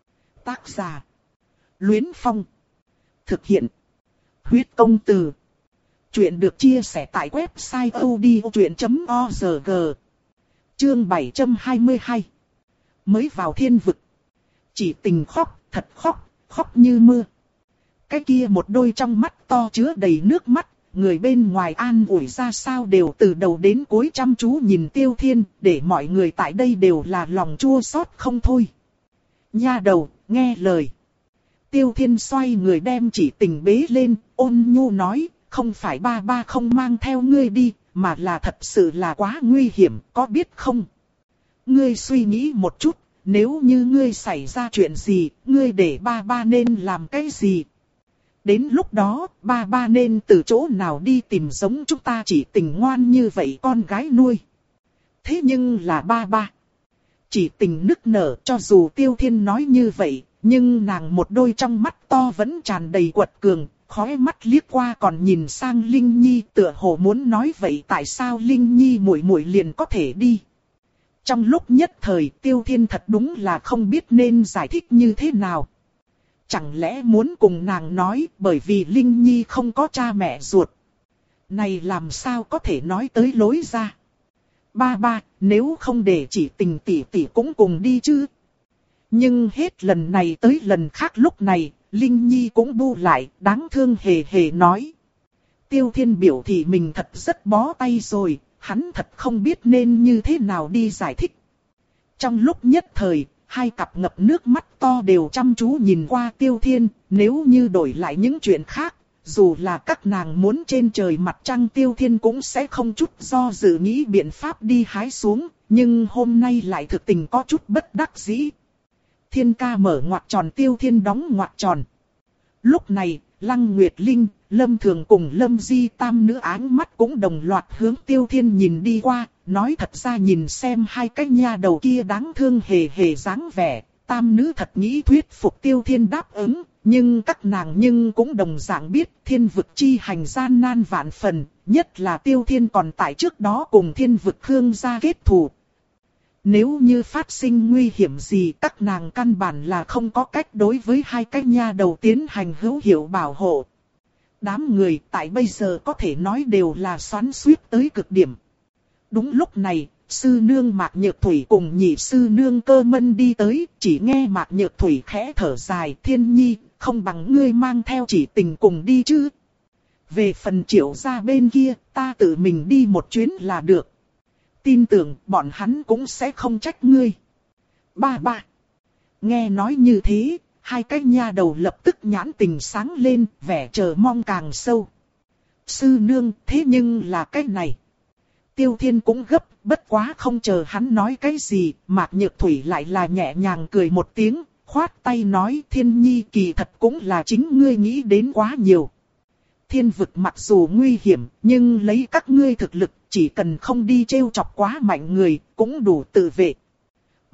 Tác giả. Luyến Phong. Thực hiện. Huyết Công Từ. Chuyện được chia sẻ tại website odchuyện chấm org. Chương bảy trăm hai mươi hai. Mới vào thiên vực. Chỉ tình khóc, thật khóc, khóc như mưa. Cái kia một đôi trong mắt to chứa đầy nước mắt, người bên ngoài an ủi ra sao đều từ đầu đến cuối chăm chú nhìn Tiêu Thiên, để mọi người tại đây đều là lòng chua xót không thôi. Nha đầu, nghe lời. Tiêu Thiên xoay người đem chỉ tình bế lên, ôn nhu nói, không phải ba ba không mang theo ngươi đi, mà là thật sự là quá nguy hiểm, có biết không? Ngươi suy nghĩ một chút, nếu như ngươi xảy ra chuyện gì, ngươi để ba ba nên làm cái gì? Đến lúc đó, ba ba nên từ chỗ nào đi tìm giống chúng ta chỉ tình ngoan như vậy con gái nuôi. Thế nhưng là ba ba. Chỉ tình nức nở, cho dù Tiêu Thiên nói như vậy, nhưng nàng một đôi trong mắt to vẫn tràn đầy quật cường. Khóe mắt liếc qua còn nhìn sang Linh Nhi, tựa hồ muốn nói vậy tại sao Linh Nhi muội muội liền có thể đi. Trong lúc nhất thời Tiêu Thiên thật đúng là không biết nên giải thích như thế nào. Chẳng lẽ muốn cùng nàng nói bởi vì Linh Nhi không có cha mẹ ruột. Này làm sao có thể nói tới lối ra. Ba ba, nếu không để chỉ tình tỷ tỷ cũng cùng đi chứ. Nhưng hết lần này tới lần khác lúc này, Linh Nhi cũng bu lại, đáng thương hề hề nói. Tiêu Thiên biểu thị mình thật rất bó tay rồi, hắn thật không biết nên như thế nào đi giải thích. Trong lúc nhất thời, hai cặp ngập nước mắt to đều chăm chú nhìn qua Tiêu Thiên, nếu như đổi lại những chuyện khác, dù là các nàng muốn trên trời mặt trăng Tiêu Thiên cũng sẽ không chút do dự nghĩ biện pháp đi hái xuống, nhưng hôm nay lại thực tình có chút bất đắc dĩ. Thiên ca mở ngoặc tròn, Tiêu Thiên đóng ngoặc tròn. Lúc này, Lăng Nguyệt Linh, Lâm Thường cùng Lâm Di tam nữ áng mắt cũng đồng loạt hướng Tiêu Thiên nhìn đi qua, nói thật ra nhìn xem hai cái nha đầu kia đáng thương hề hề dáng vẻ, tam nữ thật nghĩ thuyết phục Tiêu Thiên đáp ứng, nhưng các nàng nhưng cũng đồng dạng biết thiên vực chi hành gian nan vạn phần, nhất là Tiêu Thiên còn tại trước đó cùng thiên vực Khương gia kết thù. Nếu như phát sinh nguy hiểm gì các nàng căn bản là không có cách đối với hai cái nha đầu tiến hành hữu hiệu bảo hộ. Đám người tại bây giờ có thể nói đều là xoắn xuýt tới cực điểm. Đúng lúc này, sư nương Mạc Nhược Thủy cùng nhị sư nương Cơ Mân đi tới, chỉ nghe Mạc Nhược Thủy khẽ thở dài, Thiên Nhi, không bằng ngươi mang theo chỉ tình cùng đi chứ. Về phần Triệu gia bên kia, ta tự mình đi một chuyến là được. Tin tưởng bọn hắn cũng sẽ không trách ngươi. Ba ba. Nghe nói như thế, hai cái nha đầu lập tức nhãn tình sáng lên, vẻ chờ mong càng sâu. Sư nương, thế nhưng là cái này. Tiêu Thiên cũng gấp, bất quá không chờ hắn nói cái gì, Mạc Nhược Thủy lại là nhẹ nhàng cười một tiếng, khoát tay nói Thiên Nhi kỳ thật cũng là chính ngươi nghĩ đến quá nhiều. Thiên vực mặc dù nguy hiểm, nhưng lấy các ngươi thực lực, chỉ cần không đi trêu chọc quá mạnh người, cũng đủ tự vệ.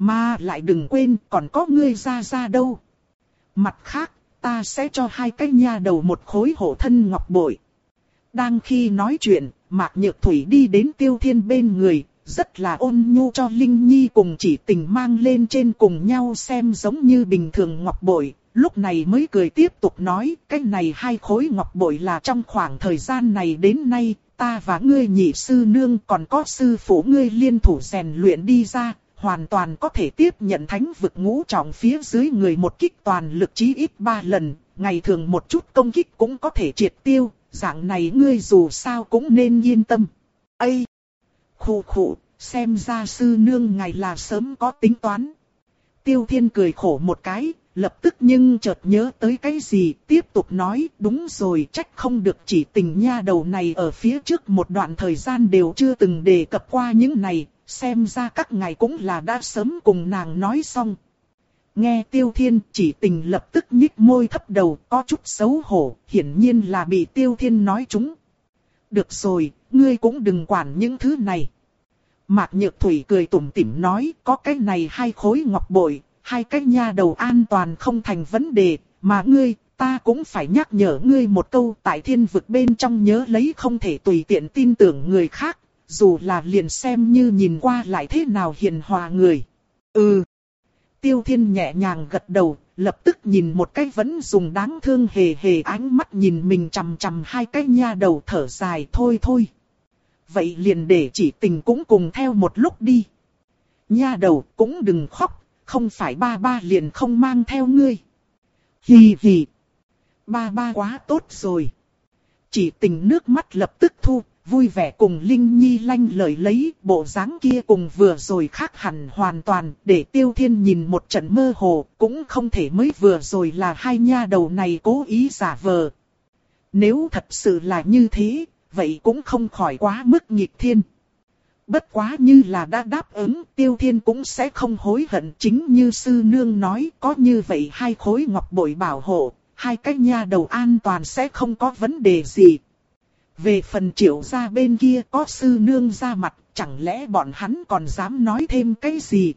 Mà lại đừng quên còn có ngươi ra ra đâu. Mặt khác, ta sẽ cho hai cái nha đầu một khối hộ thân ngọc bội. Đang khi nói chuyện, Mạc Nhược Thủy đi đến Tiêu Thiên bên người, rất là ôn nhu cho Linh Nhi cùng Chỉ Tình mang lên trên cùng nhau xem giống như bình thường ngọc bội. Lúc này mới cười tiếp tục nói, cái này hai khối ngọc bội là trong khoảng thời gian này đến nay, ta và ngươi nhị sư nương còn có sư phụ ngươi liên thủ rèn luyện đi ra, hoàn toàn có thể tiếp nhận thánh vực ngũ trọng phía dưới người một kích toàn lực chí ít ba lần, ngày thường một chút công kích cũng có thể triệt tiêu, dạng này ngươi dù sao cũng nên yên tâm. Ây! Khụ khụ, xem ra sư nương ngài là sớm có tính toán. Tiêu Thiên cười khổ một cái, lập tức nhưng chợt nhớ tới cái gì, tiếp tục nói, đúng rồi, trách không được Chỉ Tình nha đầu này ở phía trước một đoạn thời gian đều chưa từng đề cập qua những này, xem ra các ngài cũng là đã sớm cùng nàng nói xong. Nghe Tiêu Thiên, Chỉ Tình lập tức nhích môi thấp đầu, có chút xấu hổ, hiển nhiên là bị Tiêu Thiên nói trúng. Được rồi, ngươi cũng đừng quản những thứ này. Mạc Nhược Thủy cười tủm tỉm nói, có cái này hai khối ngọc bội, hai cái nha đầu an toàn không thành vấn đề, mà ngươi, ta cũng phải nhắc nhở ngươi một câu, tại thiên vực bên trong nhớ lấy không thể tùy tiện tin tưởng người khác, dù là liền xem như nhìn qua lại thế nào hiền hòa người. Ừ. Tiêu Thiên nhẹ nhàng gật đầu, lập tức nhìn một cái vẫn dùng đáng thương hề hề ánh mắt nhìn mình chằm chằm hai cái nha đầu thở dài thôi thôi. Vậy liền để Chỉ Tình cũng cùng theo một lúc đi. Nha đầu cũng đừng khóc, không phải ba ba liền không mang theo ngươi. Hì hì. Ba ba quá tốt rồi. Chỉ Tình nước mắt lập tức thu, vui vẻ cùng Linh Nhi lanh lời lấy, bộ dáng kia cùng vừa rồi khác hẳn hoàn toàn, để Tiêu Thiên nhìn một trận mơ hồ, cũng không thể mới vừa rồi là hai nha đầu này cố ý giả vờ. Nếu thật sự là như thế, vậy cũng không khỏi quá mức nghịch thiên. Bất quá như là đã đáp ứng, Tiêu Thiên cũng sẽ không hối hận, chính như sư nương nói, có như vậy hai khối ngọc bội bảo hộ, hai cái nha đầu an toàn sẽ không có vấn đề gì. Về phần Triệu gia bên kia có sư nương ra mặt, chẳng lẽ bọn hắn còn dám nói thêm cái gì?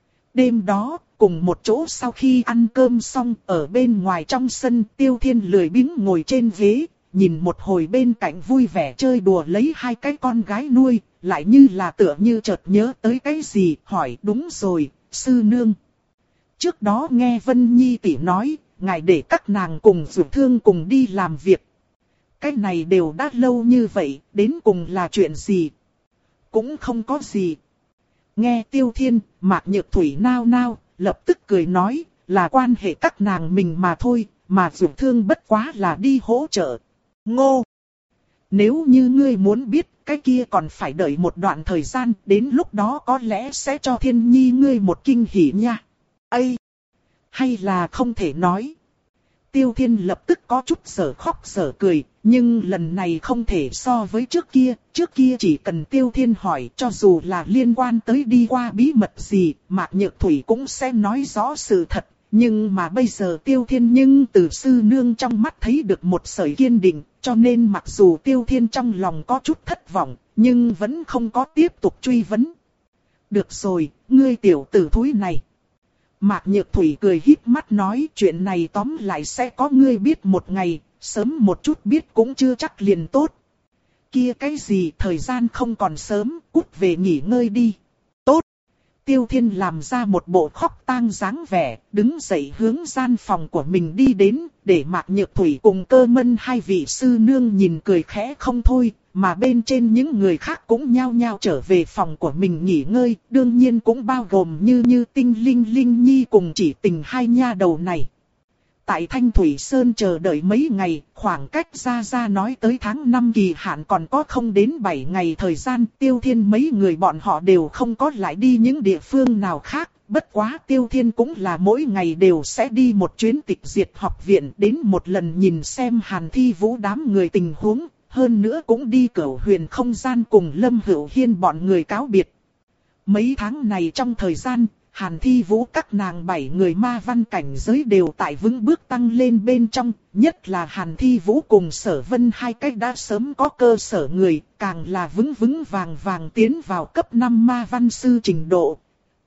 Đêm đó, cùng một chỗ sau khi ăn cơm xong, ở bên ngoài trong sân, Tiêu Thiên lười biếng ngồi trên ghế, nhìn một hồi bên cạnh vui vẻ chơi đùa lấy hai cái con gái nuôi, lại như là tựa như chợt nhớ tới cái gì, hỏi đúng rồi, sư nương. Trước đó nghe Vân Nhi tỷ nói, ngài để các nàng cùng Dược Thương cùng đi làm việc. Cái này đều đã lâu như vậy, đến cùng là chuyện gì? Cũng không có gì. Nghe Tiêu Thiên, Mạc Nhược Thủy nao nao, lập tức cười nói, là quan hệ các nàng mình mà thôi, mà Dược Thương bất quá là đi hỗ trợ. Ngô! Nếu như ngươi muốn biết, cái kia còn phải đợi một đoạn thời gian, đến lúc đó có lẽ sẽ cho Thiên Nhi ngươi một kinh hỉ nha. Ây! Hay là không thể nói. Tiêu Thiên lập tức có chút sở khóc sở cười, nhưng lần này không thể so với trước kia, trước kia chỉ cần Tiêu Thiên hỏi cho dù là liên quan tới đi qua bí mật gì, Mạc Nhược Thủy cũng sẽ nói rõ sự thật, nhưng mà bây giờ Tiêu Thiên nhưng từ sư nương trong mắt thấy được một sợi kiên định, cho nên mặc dù Tiêu Thiên trong lòng có chút thất vọng, nhưng vẫn không có tiếp tục truy vấn. Được rồi, ngươi tiểu tử thúi này. Mạc Nhược Thủy cười híp mắt nói chuyện này tóm lại sẽ có ngươi biết một ngày, sớm một chút biết cũng chưa chắc liền tốt. Kia cái gì thời gian không còn sớm, cút về nghỉ ngơi đi. Tốt. Tiêu Thiên làm ra một bộ khóc tang dáng vẻ, đứng dậy hướng gian phòng của mình đi đến, để Mạc Nhược Thủy cùng Cơ Mân hai vị sư nương nhìn cười khẽ không thôi, mà bên trên những người khác cũng nhao nhao trở về phòng của mình nghỉ ngơi, đương nhiên cũng bao gồm như như Tinh Linh Linh Nhi cùng Chỉ Tình hai nha đầu này. Tại Thanh Thủy Sơn chờ đợi mấy ngày, khoảng cách ra ra nói tới tháng năm kỳ hạn còn có không đến bảy ngày thời gian, Tiêu Thiên mấy người bọn họ đều không có lại đi những địa phương nào khác, bất quá Tiêu Thiên cũng là mỗi ngày đều sẽ đi một chuyến tịch diệt học viện đến một lần nhìn xem Hàn Thi Vũ đám người tình huống, hơn nữa cũng đi Cửu Huyền không gian cùng Lâm Hữu Hiên bọn người cáo biệt. Mấy tháng này trong thời gian, Hàn Thi Vũ các nàng bảy người ma văn cảnh giới đều tại vững bước tăng lên bên trong, nhất là Hàn Thi Vũ cùng Sở Vân hai cách đã sớm có cơ sở người, càng là vững vững vàng vàng tiến vào cấp năm ma văn sư trình độ.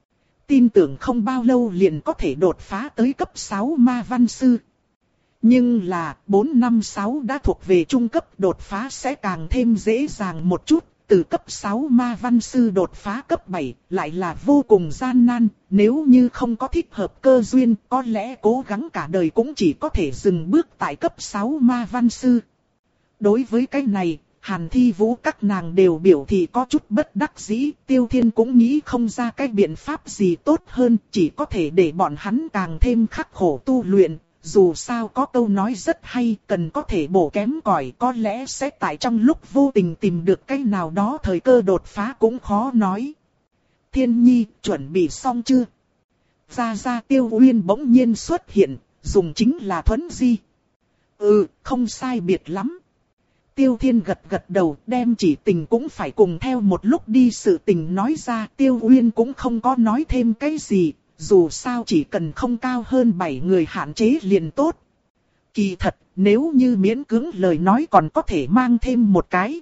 tin tưởng không bao lâu liền có thể đột phá tới cấp sáu ma văn sư. Nhưng là bốn năm sáu đã thuộc về trung cấp, đột phá sẽ càng thêm dễ dàng một chút. Từ cấp sáu ma văn sư đột phá cấp bảy lại là vô cùng gian nan, nếu như không có thích hợp cơ duyên, có lẽ cố gắng cả đời cũng chỉ có thể dừng bước tại cấp sáu ma văn sư. Đối với cái này, Hàn Thi Vũ các nàng đều biểu thị có chút bất đắc dĩ, Tiêu Thiên cũng nghĩ không ra cái biện pháp gì tốt hơn, chỉ có thể để bọn hắn càng thêm khắc khổ tu luyện. Dù sao có câu nói rất hay, cần có thể bổ kém cỏi, có lẽ sẽ tại trong lúc vô tình tìm được cái nào đó thời cơ đột phá cũng khó nói. Thiên Nhi, chuẩn bị xong chưa? Ra ra Tiêu Uyên bỗng nhiên xuất hiện, dùng chính là thuấn di. Ừ, không sai biệt lắm. Tiêu Thiên gật gật đầu, đem chỉ tình cũng phải cùng theo một lúc đi sự tình nói ra. Tiêu Uyên cũng không có nói thêm cái gì. Dù sao chỉ cần không cao hơn bảy người hạn chế liền tốt. Kỳ thật, nếu như miễn cưỡng lời nói còn có thể mang thêm một cái.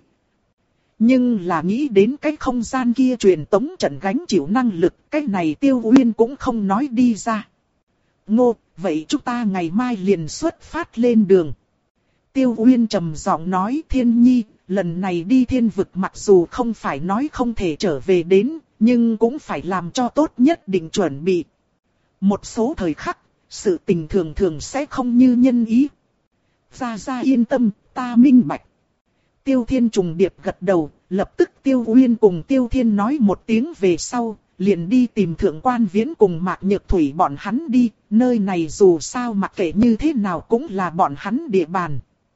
Nhưng là nghĩ đến cái không gian kia truyền tống trận gánh chịu năng lực, cái này Tiêu Uyên cũng không nói đi ra. Ngô, vậy chúng ta ngày mai liền xuất phát lên đường. Tiêu Uyên trầm giọng nói, Thiên Nhi, lần này đi thiên vực mặc dù không phải nói không thể trở về đến, nhưng cũng phải làm cho tốt nhất định chuẩn bị. Một số thời khắc, sự tình thường thường sẽ không như nhân ý. Ra ra yên tâm, ta minh bạch. Tiêu Thiên trùng điệp gật đầu, lập tức Tiêu Uyên cùng Tiêu Thiên nói một tiếng về sau, liền đi tìm Thượng Quan Viễn cùng Mạc Nhược Thủy bọn hắn đi, nơi này dù sao mặc kệ như thế nào cũng là bọn hắn địa bàn.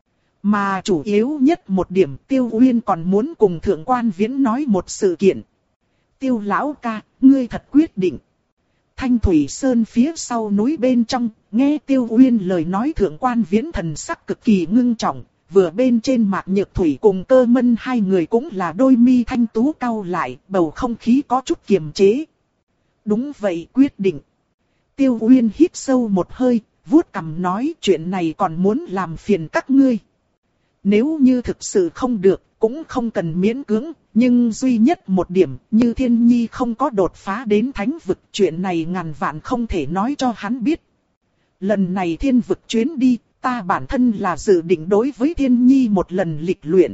Mà chủ yếu nhất một điểm Tiêu Uyên còn muốn cùng Thượng Quan Viễn nói một sự kiện. Tiêu lão ca, ngươi thật quyết định. Thanh Thủy Sơn phía sau núi bên trong, nghe Tiêu Uyên lời nói Thượng Quan Viễn thần sắc cực kỳ ngưng trọng, vừa bên trên Mạc Nhược Thủy cùng Cơ Mân hai người cũng là đôi mi thanh tú cau lại, bầu không khí có chút kiềm chế. Đúng vậy, quyết định. Tiêu Uyên hít sâu một hơi, vuốt cằm nói chuyện này còn muốn làm phiền các ngươi. Nếu như thực sự không được, cũng không cần miễn cưỡng, nhưng duy nhất một điểm, như Thiên Nhi không có đột phá đến thánh vực, chuyện này ngàn vạn không thể nói cho hắn biết. Lần này thiên vực chuyến đi, ta bản thân là dự định đối với Thiên Nhi một lần lịch luyện.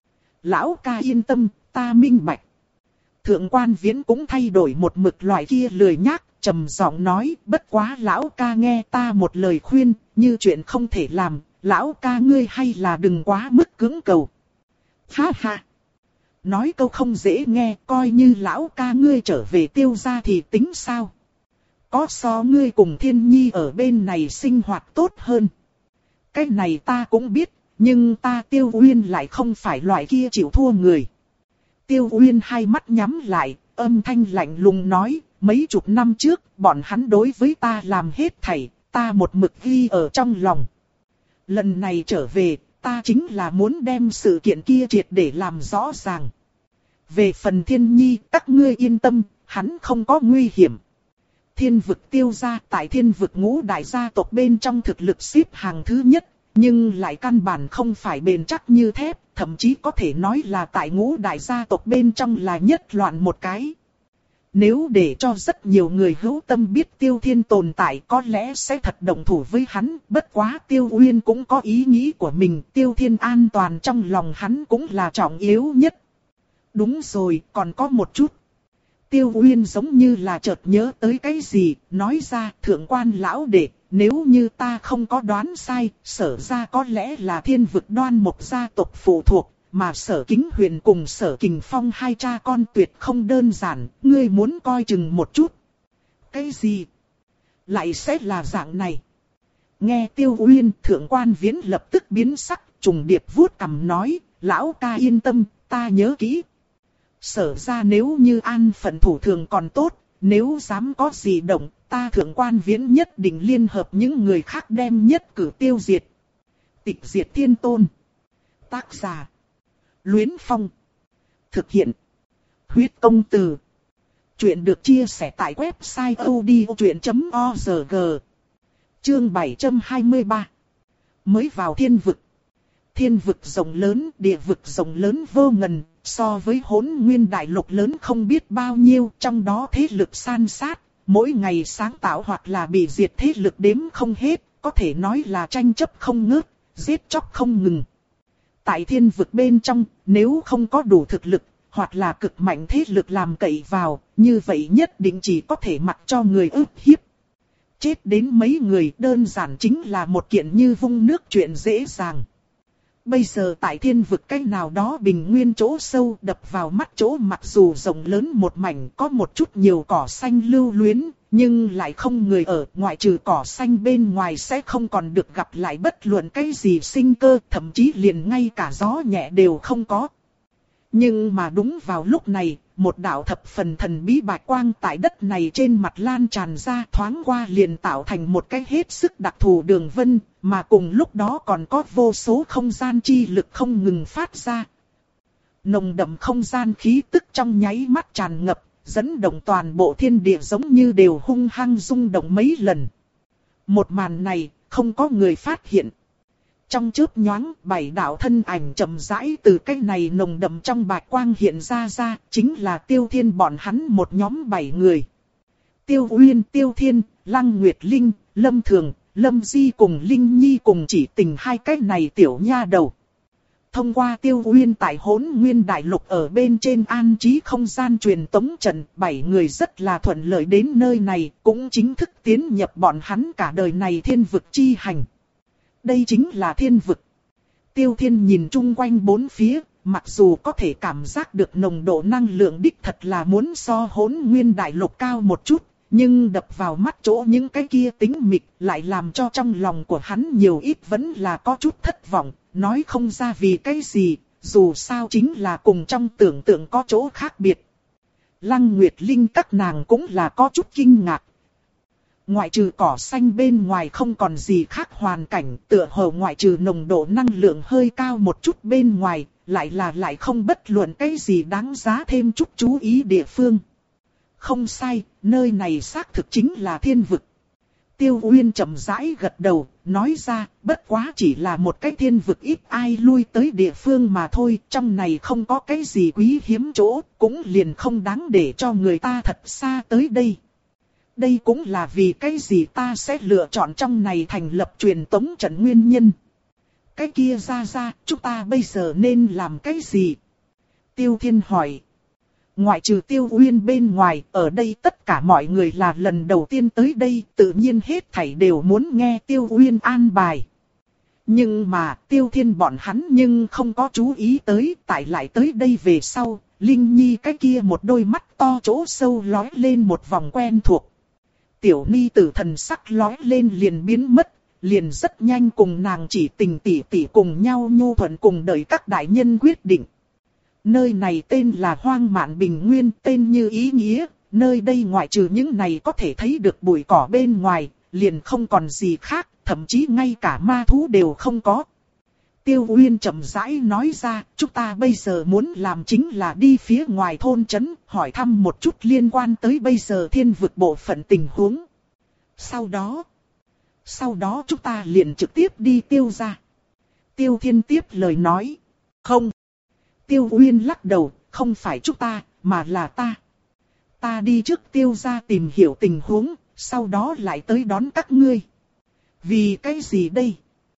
Lão ca yên tâm, ta minh bạch. Thượng Quan Viễn cũng thay đổi một mực loại kia lười nhác, trầm giọng nói, bất quá lão ca nghe ta một lời khuyên, như chuyện không thể làm, lão ca ngươi hay là đừng quá mức cưỡng cầu. Ha ha! Nói câu không dễ nghe, coi như lão ca ngươi trở về Tiêu gia thì tính sao? Có so ngươi cùng Thiên Nhi ở bên này sinh hoạt tốt hơn. Cái này ta cũng biết, nhưng ta Tiêu Uyên lại không phải loại kia chịu thua người. Tiêu Uyên hai mắt nhắm lại, âm thanh lạnh lùng nói, mấy chục năm trước, bọn hắn đối với ta làm hết thảy, ta một mực ghi ở trong lòng. Lần này trở về, ta chính là muốn đem sự kiện kia triệt để làm rõ ràng. Về phần Thiên Nhi, các ngươi yên tâm, hắn không có nguy hiểm. Thiên vực Tiêu gia tại thiên vực ngũ đại gia tộc bên trong thực lực xếp hàng thứ nhất, nhưng lại căn bản không phải bền chắc như thép, thậm chí có thể nói là tại ngũ đại gia tộc bên trong là nhất loạn một cái. Nếu để cho rất nhiều người hữu tâm biết Tiêu Thiên tồn tại có lẽ sẽ thật động thủ với hắn, bất quá Tiêu Uyên cũng có ý nghĩ của mình, Tiêu Thiên an toàn trong lòng hắn cũng là trọng yếu nhất. Đúng rồi, còn có một chút. Tiêu Uyên giống như là chợt nhớ tới cái gì, nói ra, Thượng Quan lão đệ, nếu như ta không có đoán sai, Sở gia có lẽ là thiên vực Đoan Mộc gia tộc phụ thuộc, mà Sở Kính Huyền cùng Sở Kình Phong hai cha con tuyệt không đơn giản, ngươi muốn coi chừng một chút. Cái gì? Lại sẽ là dạng này? Nghe Tiêu Uyên, Thượng Quan Viễn lập tức biến sắc, trùng điệp vuốt cằm nói, lão ca yên tâm, ta nhớ kỹ. Sở ra nếu như an phận thủ thường còn tốt, nếu dám có gì động, ta Thượng Quan Viễn nhất định liên hợp những người khác đem nhất cử tiêu diệt. Tịch diệt thiên tôn. Tác giả. Luyến Phong. Thực hiện. Huyết công từ. Chuyện được chia sẻ tại website odchuyện chấm org. Chương bảy trăm hai mươi ba. Mới vào thiên vực. Thiên vực rộng lớn, địa vực rộng lớn vô ngần, so với Hỗn Nguyên đại lục lớn không biết bao nhiêu, trong đó thế lực san sát, mỗi ngày sáng tạo hoặc là bị diệt thế lực đếm không hết, có thể nói là tranh chấp không ngớt, giết chóc không ngừng. Tại thiên vực bên trong, nếu không có đủ thực lực, hoặc là cực mạnh thế lực làm cậy vào, như vậy nhất định chỉ có thể mặc cho người ức hiếp. Chết đến mấy người đơn giản chính là một kiện như vung nước chuyện dễ dàng. Bây giờ tại thiên vực cách nào đó bình nguyên chỗ sâu đập vào mắt chỗ mặc dù rộng lớn một mảnh có một chút nhiều cỏ xanh lưu luyến, nhưng lại không người ở, ngoại trừ cỏ xanh bên ngoài sẽ không còn được gặp lại bất luận cái gì sinh cơ, thậm chí liền ngay cả gió nhẹ đều không có. Nhưng mà đúng vào lúc này, một đạo thập phần thần bí bạch quang tại đất này trên mặt lan tràn ra thoáng qua liền tạo thành một cái hết sức đặc thù đường vân, mà cùng lúc đó còn có vô số không gian chi lực không ngừng phát ra. Nồng đậm không gian khí tức trong nháy mắt tràn ngập, dẫn động toàn bộ thiên địa giống như đều hung hăng rung động mấy lần. Một màn này, không có người phát hiện. Trong chớp nhoáng, bảy đạo thân ảnh chậm rãi từ cái này nồng đậm trong bạch quang hiện ra ra, chính là Tiêu Thiên bọn hắn một nhóm bảy người. Tiêu Uyên, Tiêu Thiên, Lăng Nguyệt Linh, Lâm Thường, Lâm Di cùng Linh Nhi cùng chỉ tình hai cái này tiểu nha đầu. Thông qua Tiêu Uyên tại Hỗn Nguyên Đại Lục ở bên trên an trí không gian truyền tống trận, bảy người rất là thuận lợi đến nơi này, cũng chính thức tiến nhập bọn hắn cả đời này thiên vực chi hành. Đây chính là thiên vực. Tiêu Thiên nhìn chung quanh bốn phía, mặc dù có thể cảm giác được nồng độ năng lượng đích thật là muốn so Hỗn Nguyên Đại Lục cao một chút, nhưng đập vào mắt chỗ những cái kia tính mịch lại làm cho trong lòng của hắn nhiều ít vẫn là có chút thất vọng, nói không ra vì cái gì, dù sao chính là cùng trong tưởng tượng có chỗ khác biệt. Lăng Nguyệt Linh các nàng cũng là có chút kinh ngạc. Ngoại trừ cỏ xanh bên ngoài không còn gì khác hoàn cảnh, tựa hồ ngoại trừ nồng độ năng lượng hơi cao một chút bên ngoài, lại là lại không bất luận cái gì đáng giá thêm chút chú ý địa phương. Không sai, nơi này xác thực chính là thiên vực. Tiêu Uyên chậm rãi gật đầu, nói ra, bất quá chỉ là một cái thiên vực ít ai lui tới địa phương mà thôi, trong này không có cái gì quý hiếm chỗ, cũng liền không đáng để cho người ta thật xa tới đây. Đây cũng là vì cái gì ta sẽ lựa chọn trong này thành lập truyền tống trận nguyên nhân. Cái kia ra ra, chúng ta bây giờ nên làm cái gì? Tiêu Thiên hỏi. Ngoại trừ Tiêu Uyên bên ngoài, ở đây tất cả mọi người là lần đầu tiên tới đây, tự nhiên hết thảy đều muốn nghe Tiêu Uyên an bài. Nhưng mà, Tiêu Thiên bọn hắn nhưng không có chú ý tới, tại lại tới đây về sau, Linh Nhi cái kia một đôi mắt to chỗ sâu lói lên một vòng quen thuộc. Tiểu Ni tử thần sắc lói lên liền biến mất, liền rất nhanh cùng nàng chỉ tình tỉ tỉ cùng nhau nhu thuận cùng đợi các đại nhân quyết định. Nơi này tên là Hoang Mạn Bình Nguyên, tên như ý nghĩa, nơi đây ngoại trừ những này có thể thấy được bụi cỏ bên ngoài, liền không còn gì khác, thậm chí ngay cả ma thú đều không có. Tiêu Uyên chậm rãi nói ra, chúng ta bây giờ muốn làm chính là đi phía ngoài thôn trấn, hỏi thăm một chút liên quan tới bây giờ thiên vực bộ phận tình huống. Sau đó, sau đó chúng ta liền trực tiếp đi Tiêu gia. Tiêu Thiên tiếp lời nói, không. Tiêu Uyên lắc đầu, không phải chúng ta, mà là ta. Ta đi trước Tiêu gia tìm hiểu tình huống, sau đó lại tới đón các ngươi. Vì cái gì đây?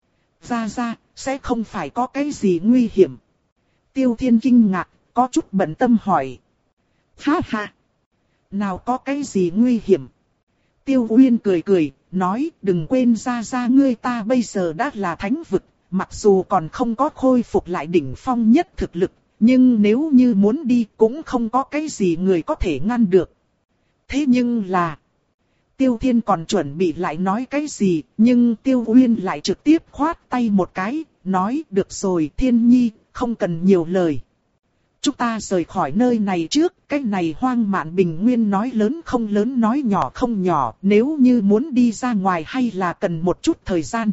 Ra ra, sẽ không phải có cái gì nguy hiểm. Tiêu Thiên kinh ngạc, có chút bận tâm hỏi. Ha ha! Nào có cái gì nguy hiểm? Tiêu Uyên cười cười, nói đừng quên ra ra ngươi ta bây giờ đã là thánh vực, mặc dù còn không có khôi phục lại đỉnh phong nhất thực lực, nhưng nếu như muốn đi cũng không có cái gì người có thể ngăn được. Thế nhưng là... Tiêu Thiên còn chuẩn bị lại nói cái gì, nhưng Tiêu Uyên lại trực tiếp khoát tay một cái, nói được rồi Thiên Nhi, không cần nhiều lời. Chúng ta rời khỏi nơi này trước, cái này Hoang Mạn Bình Nguyên nói lớn không lớn nói nhỏ không nhỏ, nếu như muốn đi ra ngoài hay là cần một chút thời gian.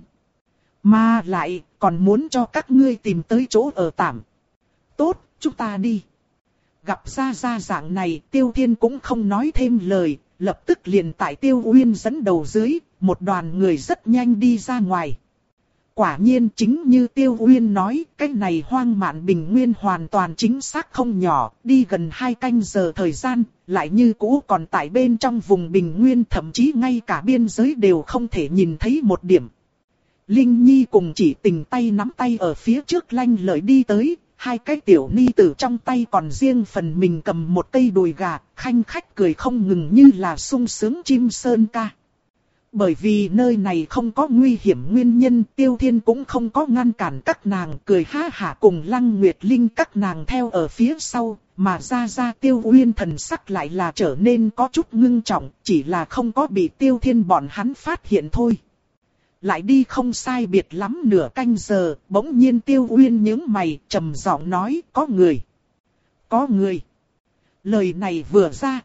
Mà lại, còn muốn cho các ngươi tìm tới chỗ ở tạm. Tốt, chúng ta đi. Gặp ra ra dạng này, Tiêu Thiên cũng không nói thêm lời. Lập tức liền tại Tiêu Uyên dẫn đầu dưới, một đoàn người rất nhanh đi ra ngoài. Quả nhiên chính như Tiêu Uyên nói, cái này Hoang Mạn Bình Nguyên hoàn toàn chính xác không nhỏ, đi gần hai canh giờ thời gian, lại như cũ còn tại bên trong vùng Bình Nguyên, thậm chí ngay cả biên giới đều không thể nhìn thấy một điểm. Linh Nhi cùng Chỉ Tình tay nắm tay ở phía trước lanh lợi đi tới, hai cái tiểu ni tử trong tay còn riêng phần mình cầm một cây đùi gà, khanh khách cười không ngừng như là sung sướng chim sơn ca. Bởi vì nơi này không có nguy hiểm nguyên nhân, Tiêu Thiên cũng không có ngăn cản các nàng, cười ha hả cùng Lăng Nguyệt Linh các nàng theo ở phía sau, mà ra ra Tiêu Uyên thần sắc lại là trở nên có chút ngưng trọng, chỉ là không có bị Tiêu Thiên bọn hắn phát hiện thôi. Lại đi không sai biệt lắm nửa canh giờ, bỗng nhiên Tiêu Uyên nhướng mày, trầm giọng nói, có người. Có người. Lời này vừa ra,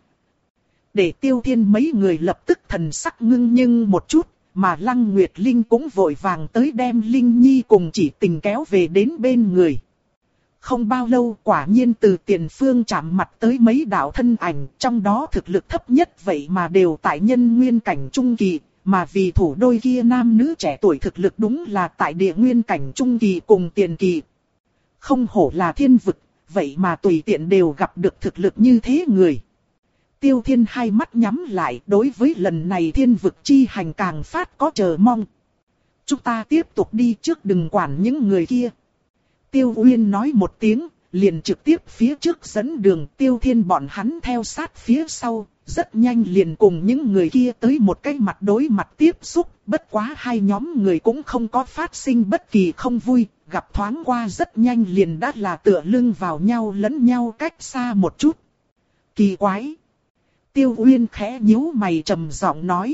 để Tiêu Thiên mấy người lập tức thần sắc ngưng nhưng một chút, mà Lăng Nguyệt Linh cũng vội vàng tới đem Linh Nhi cùng Chỉ Tình kéo về đến bên người. Không bao lâu quả nhiên từ tiền phương chạm mặt tới mấy đạo thân ảnh, trong đó thực lực thấp nhất vậy mà đều tại nhân nguyên cảnh trung kỳ, mà vì thủ đôi kia nam nữ trẻ tuổi thực lực đúng là tại địa nguyên cảnh trung kỳ cùng tiền kỳ. Không hổ là thiên vực, vậy mà tùy tiện đều gặp được thực lực như thế người. Tiêu Thiên hai mắt nhắm lại, đối với lần này thiên vực chi hành càng phát có chờ mong. Chúng ta tiếp tục đi trước, đừng quản những người kia. Tiêu Uyên nói một tiếng, liền trực tiếp phía trước dẫn đường. Tiêu Thiên bọn hắn theo sát phía sau, rất nhanh liền cùng những người kia tới một cái mặt đối mặt tiếp xúc. Bất quá hai nhóm người cũng không có phát sinh bất kỳ không vui, gặp thoáng qua rất nhanh liền đã là tựa lưng vào nhau lẫn nhau cách xa một chút. Kỳ quái! Tiêu Uyên khẽ nhíu mày trầm giọng nói.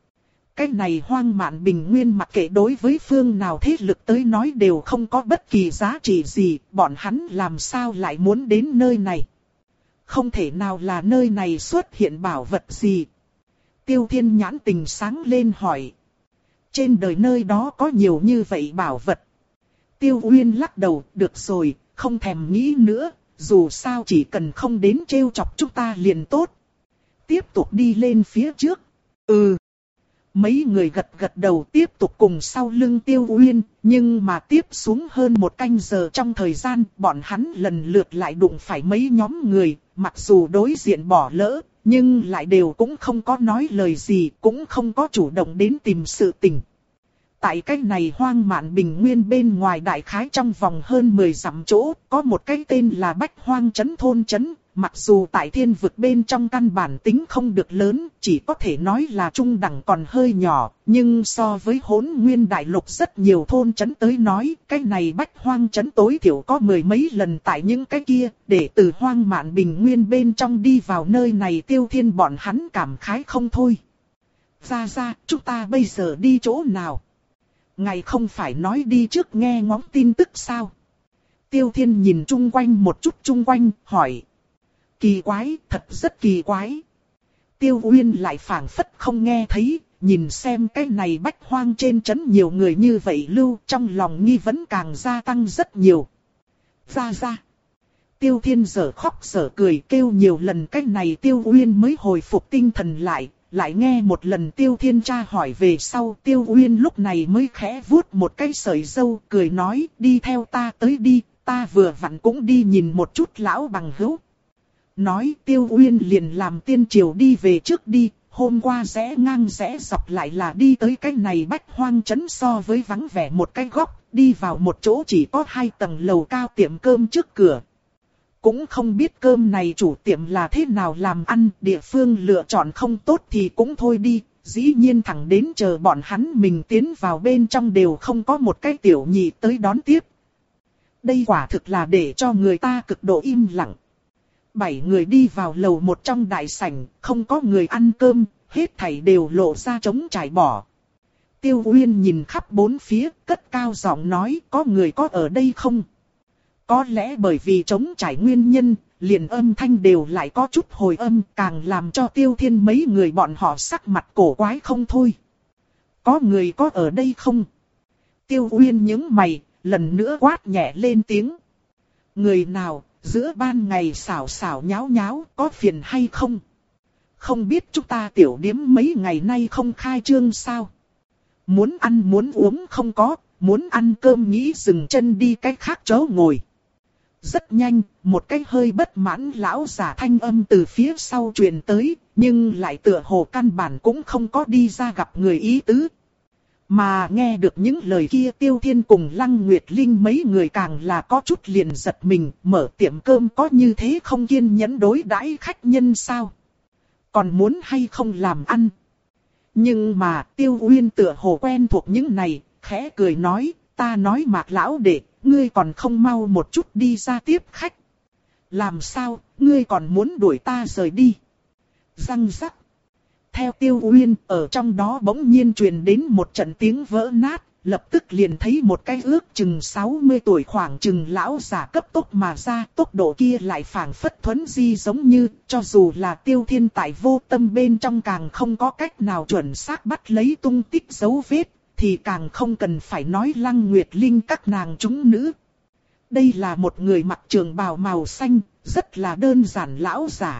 Cái này Hoang Mạn Bình Nguyên mặc kệ đối với phương nào thế lực tới nói đều không có bất kỳ giá trị gì, bọn hắn làm sao lại muốn đến nơi này. Không thể nào là nơi này xuất hiện bảo vật gì. Tiêu Thiên nhãn tình sáng lên hỏi. Trên đời nơi đó có nhiều như vậy bảo vật. Tiêu Uyên lắc đầu, được rồi, không thèm nghĩ nữa, dù sao chỉ cần không đến trêu chọc chúng ta liền tốt. Tiếp tục đi lên phía trước. Ừ. Mấy người gật gật đầu tiếp tục cùng sau lưng Tiêu Uyên, nhưng mà tiếp xuống hơn một canh giờ trong thời gian, bọn hắn lần lượt lại đụng phải mấy nhóm người, mặc dù đối diện bỏ lỡ, nhưng lại đều cũng không có nói lời gì, cũng không có chủ động đến tìm sự tình. Tại cái này Hoang Mạn Bình Nguyên bên ngoài đại khái trong vòng hơn mười dặm chỗ, có một cái tên là Bách Hoang Trấn thôn trấn. Mặc dù tại thiên vực bên trong căn bản tính không được lớn, chỉ có thể nói là trung đẳng còn hơi nhỏ, nhưng so với Hỗn Nguyên Đại Lục rất nhiều thôn trấn tới nói, cái này Bách Hoang Trấn tối thiểu có mười mấy lần tại những cái kia, để từ Hoang Mạn Bình Nguyên bên trong đi vào nơi này Tiêu Thiên bọn hắn cảm khái không thôi. Ra ra, chúng ta bây giờ đi chỗ nào? Ngài không phải nói đi trước nghe ngóng tin tức sao? Tiêu Thiên nhìn chung quanh một chút chung quanh, hỏi. Kỳ quái, thật rất kỳ quái. Tiêu Uyên lại phảng phất không nghe thấy, nhìn xem cái này Bách Hoang trên trấn nhiều người như vậy lưu, trong lòng nghi vấn càng gia tăng rất nhiều. Ra ra. Tiêu Thiên giở khóc giở cười kêu nhiều lần cái này Tiêu Uyên mới hồi phục tinh thần lại, lại nghe một lần Tiêu Thiên tra hỏi về sau Tiêu Uyên lúc này mới khẽ vuốt một cái sợi râu cười nói đi theo ta tới đi, ta vừa vặn cũng đi nhìn một chút lão bằng hữu. Nói Tiêu Uyên liền làm tiên triều đi về trước đi, hôm qua rẽ ngang rẽ dọc lại là đi tới cái này Bách Hoang Trấn so với vắng vẻ một cái góc, đi vào một chỗ chỉ có hai tầng lầu cao tiệm cơm trước cửa. Cũng không biết cơm này chủ tiệm là thế nào làm ăn, địa phương lựa chọn không tốt thì cũng thôi đi, dĩ nhiên thẳng đến chờ bọn hắn mình tiến vào bên trong đều không có một cái tiểu nhị tới đón tiếp. Đây quả thực là để cho người ta cực độ im lặng. Bảy người đi vào lầu một trong đại sảnh, không có người ăn cơm, hết thảy đều lộ ra trống trải bỏ. Tiêu Uyên nhìn khắp bốn phía, cất cao giọng nói có người có ở đây không? Có lẽ bởi vì trống trải nguyên nhân, liền âm thanh đều lại có chút hồi âm, càng làm cho Tiêu Thiên mấy người bọn họ sắc mặt cổ quái không thôi. Có người có ở đây không? Tiêu Uyên nhướng mày, lần nữa quát nhẹ lên tiếng. Người nào? Giữa ban ngày xảo xảo nháo nháo có phiền hay không? Không biết chúng ta tiểu điếm mấy ngày nay không khai trương sao? Muốn ăn muốn uống không có, muốn ăn cơm nghĩ dừng chân đi cái khác chỗ ngồi. Rất nhanh, một cái hơi bất mãn lão giả thanh âm từ phía sau truyền tới, nhưng lại tựa hồ căn bản cũng không có đi ra gặp người ý tứ. Mà nghe được những lời kia Tiêu Thiên cùng Lăng Nguyệt Linh mấy người càng là có chút liền giật mình, mở tiệm cơm có như thế không kiên nhẫn đối đãi khách nhân sao? Còn muốn hay không làm ăn? Nhưng mà Tiêu Uyên tựa hồ quen thuộc những này, khẽ cười nói, ta nói Mạc lão đệ, ngươi còn không mau một chút đi ra tiếp khách. Làm sao, ngươi còn muốn đuổi ta rời đi? Răng rắc. Theo Tiêu Uyên, ở trong đó bỗng nhiên truyền đến một trận tiếng vỡ nát, lập tức liền thấy một cái ước chừng sáu mươi tuổi khoảng chừng lão giả cấp tốc mà ra, tốc độ kia lại phảng phất thuấn di giống như, cho dù là Tiêu Thiên tại vô tâm bên trong càng không có cách nào chuẩn xác bắt lấy tung tích dấu vết, thì càng không cần phải nói Lăng Nguyệt Linh các nàng chúng nữ. Đây là một người mặc trường bào màu xanh, rất là đơn giản lão giả.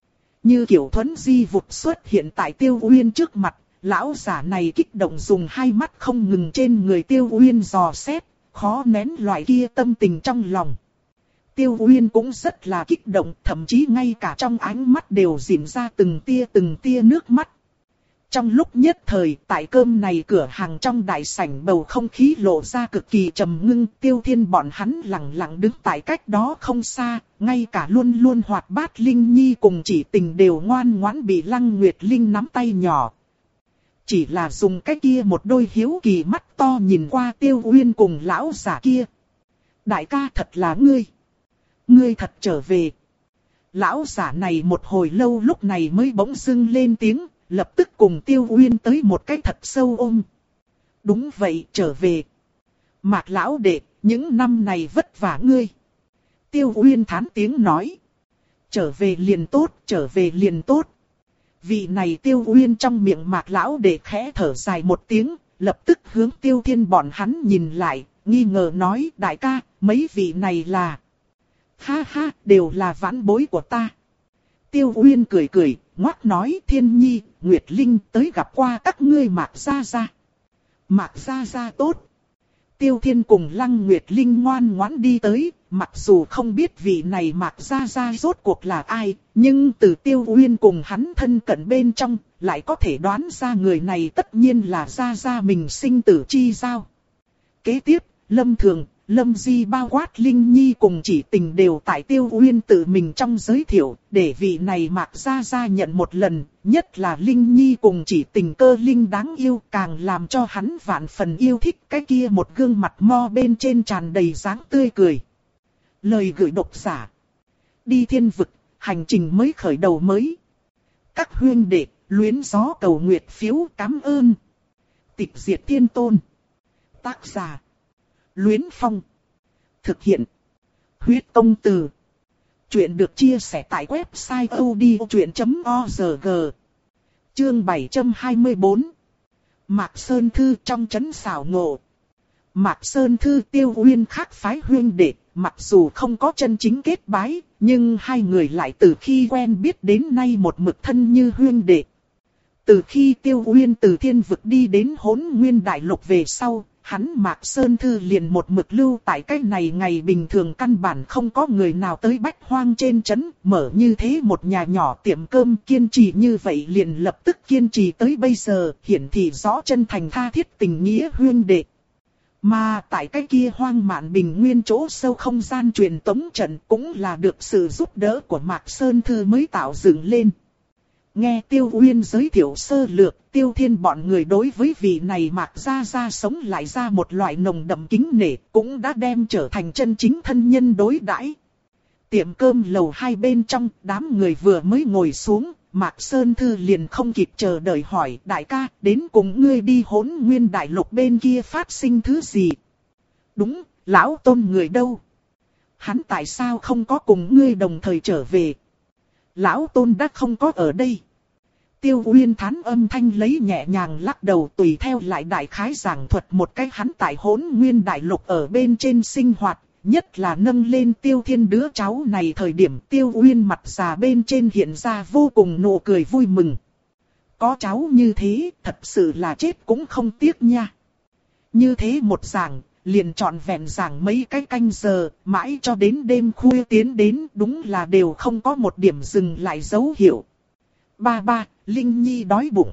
Như kiểu thuấn di vụt xuất hiện tại Tiêu Uyên trước mặt, lão giả này kích động dùng hai mắt không ngừng trên người Tiêu Uyên dò xét, khó nén loại kia tâm tình trong lòng. Tiêu Uyên cũng rất là kích động, thậm chí ngay cả trong ánh mắt đều rỉn ra từng tia từng tia nước mắt. Trong lúc nhất thời, tại cơm này cửa hàng trong đại sảnh bầu không khí lộ ra cực kỳ trầm ngưng, Tiêu Thiên bọn hắn lặng lặng đứng tại cách đó không xa, ngay cả luôn luôn hoạt bát Linh Nhi cùng Chỉ Tình đều ngoan ngoãn bị Lăng Nguyệt Linh nắm tay nhỏ. Chỉ là dùng cái kia một đôi hiếu kỳ mắt to nhìn qua Tiêu Uyên cùng lão giả kia. Đại ca thật là ngươi. Ngươi thật trở về. Lão giả này một hồi lâu lúc này mới bỗng dưng lên tiếng. Lập tức cùng Tiêu Uyên tới một cái thật sâu ôm. Đúng vậy, trở về. Mạc lão đệ, những năm này vất vả ngươi. Tiêu Uyên thán tiếng nói. Trở về liền tốt, trở về liền tốt. Vị này Tiêu Uyên trong miệng Mạc lão đệ khẽ thở dài một tiếng, lập tức hướng Tiêu Thiên bọn hắn nhìn lại, nghi ngờ nói, đại ca, mấy vị này là... Ha ha, đều là vãn bối của ta. Tiêu Uyên cười cười, ngoác nói, Thiên Nhi, Nguyệt Linh tới gặp qua các ngươi Mạc gia gia. Mạc gia gia tốt. Tiêu Thiên cùng Lăng Nguyệt Linh ngoan ngoãn đi tới, mặc dù không biết vị này Mạc gia gia rốt cuộc là ai, nhưng từ Tiêu Uyên cùng hắn thân cận bên trong, lại có thể đoán ra người này tất nhiên là gia gia mình sinh tử chi giao. Kế tiếp, Lâm Thường, Lâm Di bao quát Linh Nhi cùng Chỉ Tình đều tại Tiêu Uyên tự mình trong giới thiệu, để vị này Mạc gia gia nhận một lần, nhất là Linh Nhi cùng Chỉ Tình cơ linh đáng yêu, càng làm cho hắn vạn phần yêu thích cái kia một gương mặt mo bên trên tràn đầy dáng tươi cười. Lời gửi độc giả. Đi thiên vực, hành trình mới khởi đầu mới. Các huynh đệ, luyến gió cầu nguyệt phiếu cảm ơn. Tịch diệt thiên tôn. Tác giả. Luyến Phong. Thực hiện. Huyết Công Từ. Chuyện được chia sẻ tại website odchuyện chấm org. Chương bảy trăm hai mươi tư. Mạc Sơn Thư trong trấn xảo ngộ. Mạc Sơn Thư Tiêu Uyên khác phái huyên đệ, mặc dù không có chân chính kết bái, nhưng hai người lại từ khi quen biết đến nay một mực thân như huyên đệ. Từ khi Tiêu Uyên từ thiên vực đi đến Hỗn Nguyên Đại Lục về sau, hắn Mạc Sơn Thư liền một mực lưu tại cái này ngày bình thường căn bản không có người nào tới bách hoang trên trấn, mở như thế một nhà nhỏ tiệm cơm kiên trì như vậy liền lập tức kiên trì tới bây giờ, hiển thị rõ chân thành tha thiết tình nghĩa huyên đệ. Mà tại cái kia hoang mạn bình nguyên chỗ sâu không gian truyền tống trận cũng là được sự giúp đỡ của Mạc Sơn Thư mới tạo dựng lên. Nghe Tiêu Uyên giới thiệu sơ lược, Tiêu Thiên bọn người đối với vị này Mạc gia gia sống lại ra một loại nồng đậm kính nể, cũng đã đem trở thành chân chính thân nhân đối đãi. Tiệm cơm lầu hai bên trong, đám người vừa mới ngồi xuống, Mạc Sơn Thư liền không kịp chờ đợi hỏi, đại ca, đến cùng ngươi đi Hỗn Nguyên Đại Lục bên kia phát sinh thứ gì? Đúng, lão tôn người đâu? Hắn tại sao không có cùng ngươi đồng thời trở về? Lão tôn đã không có ở đây. Tiêu Uyên thán âm thanh lấy nhẹ nhàng lắc đầu, tùy theo lại đại khái giảng thuật một cách hắn tại Hỗn Nguyên Đại Lục ở bên trên sinh hoạt, nhất là nâng lên Tiêu Thiên đứa cháu này thời điểm Tiêu Uyên mặt già bên trên hiện ra vô cùng nụ cười vui mừng. Có cháu như thế, thật sự là chết cũng không tiếc nha. Như thế một giảng, liền trọn vẹn giảng mấy cái canh giờ, mãi cho đến đêm khuya tiến đến, đúng là đều không có một điểm dừng lại dấu hiệu. Ba ba, Linh Nhi đói bụng.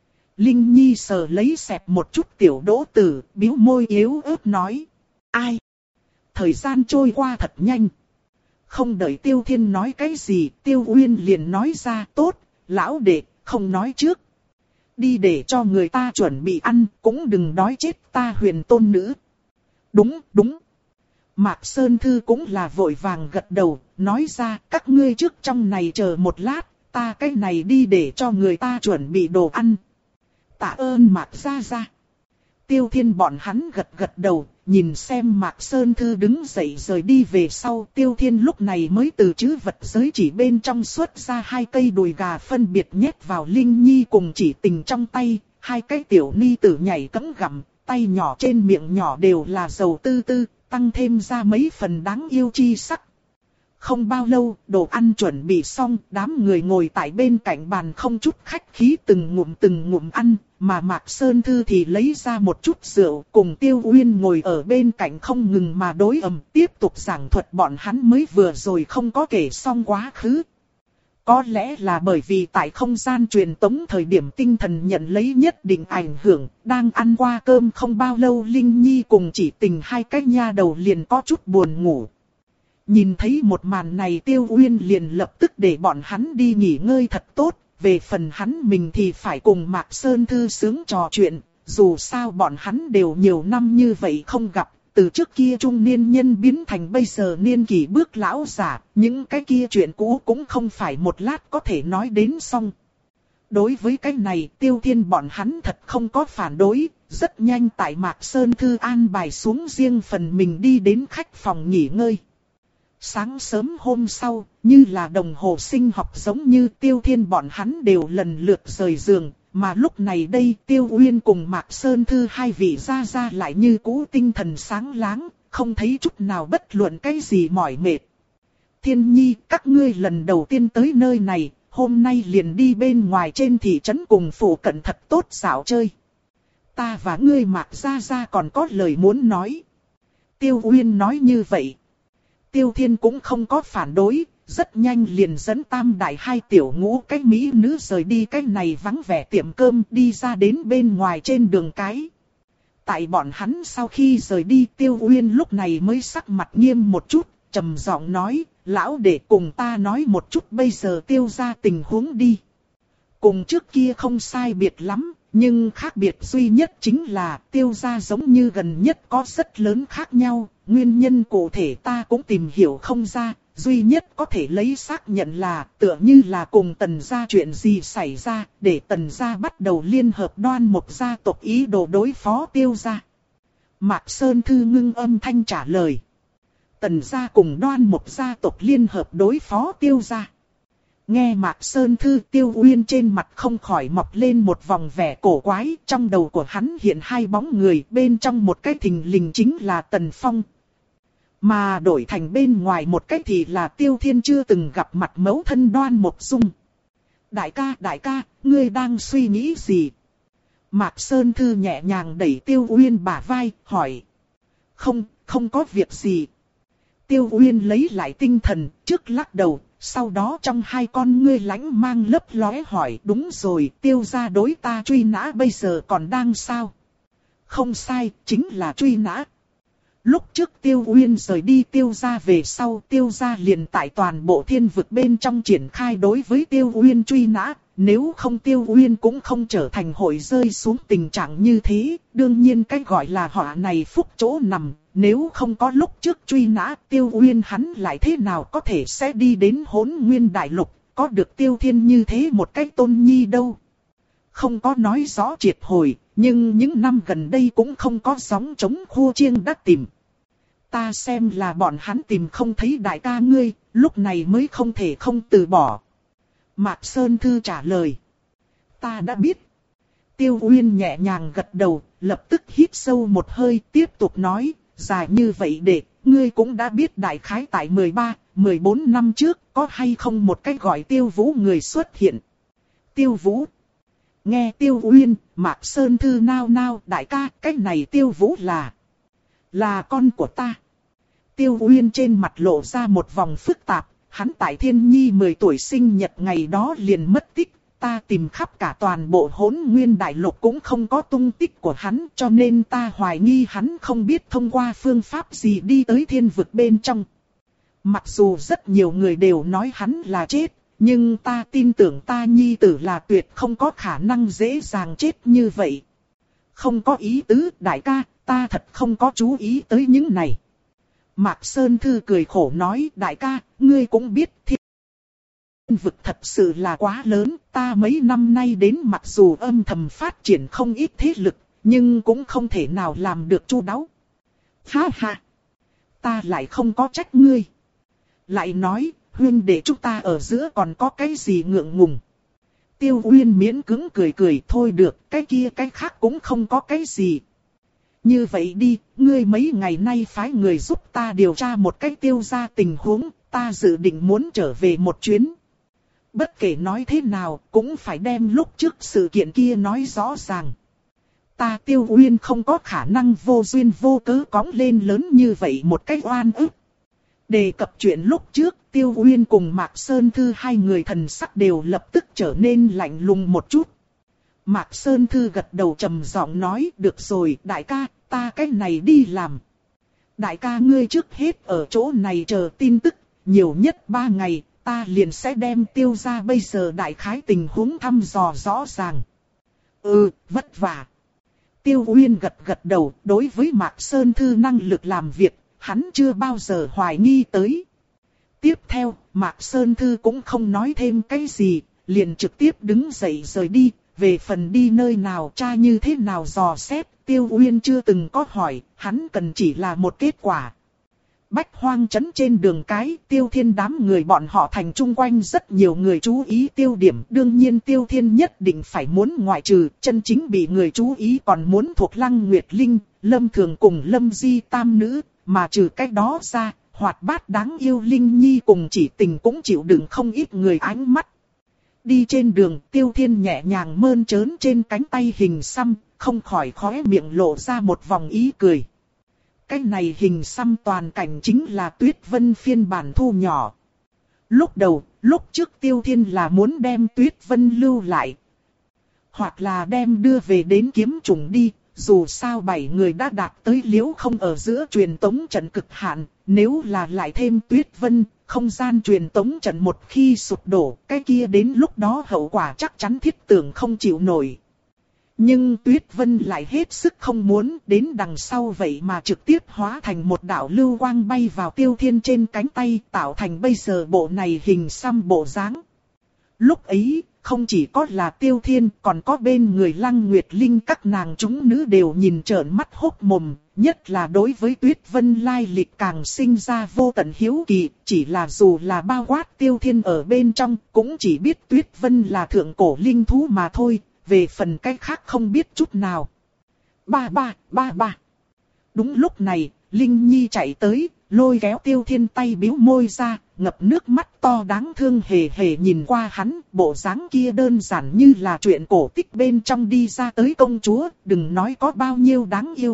Linh Nhi sờ lấy xẹp một chút tiểu đỗ tử, bĩu môi yếu ớt nói. Ai? Thời gian trôi qua thật nhanh. Không đợi Tiêu Thiên nói cái gì, Tiêu Uyên liền nói ra, tốt, lão đệ, không nói trước. Đi để cho người ta chuẩn bị ăn, cũng đừng đói chết ta huyền tôn nữ. Đúng, đúng. Mạc Sơn Thư cũng là vội vàng gật đầu, nói ra, các ngươi trước trong này chờ một lát, ta cái này đi để cho người ta chuẩn bị đồ ăn. Tạ ơn Mạc gia gia. Tiêu Thiên bọn hắn gật gật đầu, nhìn xem Mạc Sơn Thư đứng dậy rời đi về sau. Tiêu Thiên lúc này mới từ trữ vật giới chỉ bên trong xuất ra hai cây đùi gà phân biệt nhét vào Linh Nhi cùng Chỉ Tình trong tay. Hai cái tiểu ni tử nhảy cẫng gặm, tay nhỏ trên miệng nhỏ đều là dầu tư tư, tăng thêm ra mấy phần đáng yêu chi sắc. Không bao lâu, đồ ăn chuẩn bị xong, đám người ngồi tại bên cạnh bàn không chút khách khí từng ngụm từng ngụm ăn, mà Mạc Sơn Thư thì lấy ra một chút rượu, cùng Tiêu Uyên ngồi ở bên cạnh không ngừng mà đối ầm, tiếp tục giảng thuật bọn hắn mới vừa rồi không có kể xong quá khứ. Có lẽ là bởi vì tại không gian truyền tống thời điểm tinh thần nhận lấy nhất định ảnh hưởng, đang ăn qua cơm không bao lâu Linh Nhi cùng Chỉ Tình hai cái nha đầu liền có chút buồn ngủ. Nhìn thấy một màn này Tiêu Uyên liền lập tức để bọn hắn đi nghỉ ngơi thật tốt, về phần hắn mình thì phải cùng Mạc Sơn Thư sướng trò chuyện, dù sao bọn hắn đều nhiều năm như vậy không gặp, từ trước kia trung niên nhân biến thành bây giờ niên kỷ bước lão giả, những cái kia chuyện cũ cũng không phải một lát có thể nói đến xong. Đối với cái này Tiêu Thiên bọn hắn thật không có phản đối, rất nhanh tại Mạc Sơn Thư an bài xuống riêng phần mình đi đến khách phòng nghỉ ngơi. Sáng sớm hôm sau, như là đồng hồ sinh học giống như Tiêu Thiên bọn hắn đều lần lượt rời giường, mà lúc này đây Tiêu Uyên cùng Mạc Sơn Thư hai vị gia gia lại như cũ tinh thần sáng láng, không thấy chút nào bất luận cái gì mỏi mệt. Thiên Nhi, các ngươi lần đầu tiên tới nơi này, hôm nay liền đi bên ngoài trên thị trấn cùng phụ cận thật tốt xảo chơi. Ta và ngươi Mạc gia gia còn có lời muốn nói. Tiêu Uyên nói như vậy. Tiêu Thiên cũng không có phản đối, rất nhanh liền dẫn tam đại hai tiểu ngũ cái mỹ nữ rời đi cái này vắng vẻ tiệm cơm đi ra đến bên ngoài trên đường cái. Tại bọn hắn sau khi rời đi Tiêu Uyên lúc này mới sắc mặt nghiêm một chút, trầm giọng nói, lão để cùng ta nói một chút bây giờ Tiêu gia tình huống đi. Cùng trước kia không sai biệt lắm, nhưng khác biệt duy nhất chính là Tiêu gia giống như gần nhất có rất lớn khác nhau. Nguyên nhân cụ thể ta cũng tìm hiểu không ra, duy nhất có thể lấy xác nhận là tựa như là cùng Tần gia chuyện gì xảy ra, để Tần gia bắt đầu liên hợp Đoan Mộc gia tộc ý đồ đối phó Tiêu gia. Mạc Sơn Thư ngưng âm thanh trả lời. Tần gia cùng Đoan Mộc gia tộc liên hợp đối phó Tiêu gia. Nghe Mạc Sơn Thư Tiêu Uyên trên mặt không khỏi mọc lên một vòng vẻ cổ quái, trong đầu của hắn hiện hai bóng người, bên trong một cái thình lình chính là Tần Phong. Mà đổi thành bên ngoài một cách thì là Tiêu Thiên chưa từng gặp mặt mẫu thân Đoan Mộc Dung. Đại ca, đại ca, ngươi đang suy nghĩ gì? Mạc Sơn Thư nhẹ nhàng đẩy Tiêu Uyên bả vai, hỏi. Không, không có việc gì. Tiêu Uyên lấy lại tinh thần, trước lắc đầu, sau đó trong hai con ngươi lánh mang lấp lóe hỏi. Đúng rồi, Tiêu gia đối ta truy nã bây giờ còn đang sao? Không sai, chính là truy nã. Lúc trước Tiêu Uyên rời đi Tiêu gia về sau Tiêu gia liền tại toàn bộ thiên vực bên trong triển khai đối với Tiêu Uyên truy nã. Nếu không Tiêu Uyên cũng không trở thành hội rơi xuống tình trạng như thế. Đương nhiên cái gọi là họa này phúc chỗ nằm. Nếu không có lúc trước truy nã Tiêu Uyên hắn lại thế nào có thể sẽ đi đến Hỗn Nguyên Đại Lục. Có được Tiêu Thiên như thế một cách tôn nhi đâu. Không có nói rõ triệt hồi. Nhưng những năm gần đây cũng không có sóng chống khua chiêng đã tìm. Ta xem là bọn hắn tìm không thấy đại ca ngươi, lúc này mới không thể không từ bỏ. Mạc Sơn Thư trả lời. Ta đã biết. Tiêu Uyên nhẹ nhàng gật đầu, lập tức hít sâu một hơi tiếp tục nói. Dài như vậy để, ngươi cũng đã biết đại khái tại mười ba, mười bốn năm trước có hay không một cái gọi Tiêu Vũ người xuất hiện. Tiêu Vũ. Nghe Tiêu Uyên, Mạc Sơn Thư nao nao, đại ca, cái này Tiêu Vũ là, là con của ta. Tiêu Uyên trên mặt lộ ra một vòng phức tạp, hắn tại Thiên Nhi mười tuổi sinh nhật ngày đó liền mất tích, ta tìm khắp cả toàn bộ Hỗn Nguyên Đại Lục cũng không có tung tích của hắn, cho nên ta hoài nghi hắn không biết thông qua phương pháp gì đi tới thiên vực bên trong. Mặc dù rất nhiều người đều nói hắn là chết, nhưng ta tin tưởng ta nhi tử là tuyệt không có khả năng dễ dàng chết như vậy. Không có ý tứ, đại ca, ta thật không có chú ý tới những này. Mạc Sơn Thư cười khổ nói, đại ca, ngươi cũng biết thiên vực thật sự là quá lớn, ta mấy năm nay đến mặc dù âm thầm phát triển không ít thế lực, nhưng cũng không thể nào làm được chu đáo. Ha ha, ta lại không có trách ngươi. Lại nói, huynh đệ chúng ta ở giữa còn có cái gì ngượng ngùng. Tiêu Uyên miễn cưỡng cười cười, thôi được, cái kia cái khác cũng không có cái gì. Như vậy đi, ngươi mấy ngày nay phái người giúp ta điều tra một cách Tiêu gia tình huống, ta dự định muốn trở về một chuyến. Bất kể nói thế nào, cũng phải đem lúc trước sự kiện kia nói rõ ràng. Ta Tiêu Uyên không có khả năng vô duyên vô cớ cõng lên lớn như vậy một cách oan ức. Đề cập chuyện lúc trước, Tiêu Uyên cùng Mạc Sơn Thư hai người thần sắc đều lập tức trở nên lạnh lùng một chút. Mạc Sơn Thư gật đầu trầm giọng nói, được rồi, đại ca, ta cái này đi làm. Đại ca ngươi trước hết ở chỗ này chờ tin tức, nhiều nhất ba ngày, ta liền sẽ đem Tiêu gia bây giờ đại khái tình huống thăm dò rõ ràng. Ừ, vất vả. Tiêu Uyên gật gật đầu, đối với Mạc Sơn Thư năng lực làm việc, hắn chưa bao giờ hoài nghi tới. Tiếp theo, Mạc Sơn Thư cũng không nói thêm cái gì, liền trực tiếp đứng dậy rời đi. Về phần đi nơi nào, tra như thế nào dò xét, Tiêu Uyên chưa từng có hỏi, hắn cần chỉ là một kết quả. Bách Hoang trấn trên đường cái, Tiêu Thiên đám người bọn họ thành chung quanh rất nhiều người chú ý tiêu điểm. Đương nhiên Tiêu Thiên nhất định phải muốn ngoại trừ, chân chính bị người chú ý còn muốn thuộc Lăng Nguyệt Linh, Lâm Thường cùng Lâm Di tam nữ, mà trừ cách đó ra, hoạt bát đáng yêu Linh Nhi cùng Chỉ Tình cũng chịu đựng không ít người ánh mắt. Đi trên đường, Tiêu Thiên nhẹ nhàng mơn trớn trên cánh tay hình xăm, không khỏi khóe miệng lộ ra một vòng ý cười. Cái này hình xăm toàn cảnh chính là Tuyết Vân phiên bản thu nhỏ. Lúc đầu, lúc trước Tiêu Thiên là muốn đem Tuyết Vân lưu lại, hoặc là đem đưa về đến kiếm trùng đi, dù sao bảy người đã đạt tới liễu không ở giữa truyền tống trận cực hạn, nếu là lại thêm Tuyết Vân, không gian truyền tống trận một khi sụp đổ, cái kia đến lúc đó hậu quả chắc chắn thiết tưởng không chịu nổi. Nhưng Tuyết Vân lại hết sức không muốn, đến đằng sau vậy mà trực tiếp hóa thành một đạo lưu quang bay vào Tiêu Thiên trên cánh tay, tạo thành bây giờ bộ này hình xăm bộ dáng. Lúc ấy, không chỉ có là Tiêu Thiên, còn có bên người Lăng Nguyệt Linh các nàng chúng nữ đều nhìn trợn mắt hốc mồm, nhất là đối với Tuyết Vân lai lịch càng sinh ra vô tận hiếu kỳ, chỉ là dù là bao quát Tiêu Thiên ở bên trong, cũng chỉ biết Tuyết Vân là thượng cổ linh thú mà thôi, về phần cái khác không biết chút nào. Ba ba, ba ba. Đúng lúc này, Linh Nhi chạy tới, lôi kéo Tiêu Thiên tay biếu môi ra, ngập nước mắt to đáng thương hề hề nhìn qua hắn, bộ dáng kia đơn giản như là chuyện cổ tích bên trong đi ra tới công chúa, đừng nói có bao nhiêu đáng yêu.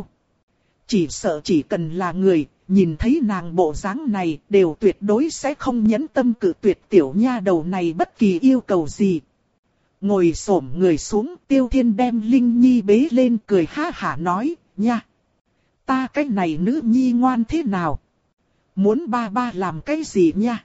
Chỉ sợ chỉ cần là người, nhìn thấy nàng bộ dáng này, đều tuyệt đối sẽ không nhẫn tâm cự tuyệt tiểu nha đầu này bất kỳ yêu cầu gì. Ngồi xổm người xuống, Tiêu Thiên đem Linh Nhi bế lên cười ha hả nói, nha. Ta cái này nữ nhi ngoan thế nào? Muốn ba ba làm cái gì nha?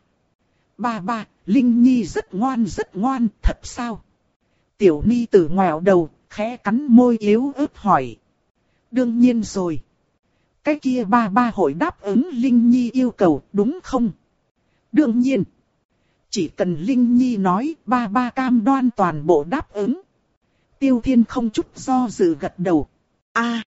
Ba ba, Linh Nhi rất ngoan rất ngoan, thật sao? Tiểu Ni tử ngoẹo đầu, khẽ cắn môi yếu ớt hỏi. Đương nhiên rồi. Cái kia ba ba hội đáp ứng Linh Nhi yêu cầu, đúng không? Đương nhiên. Chỉ cần Linh Nhi nói, ba ba cam đoan toàn bộ đáp ứng. Tiêu Thiên không chút do dự gật đầu. A, à,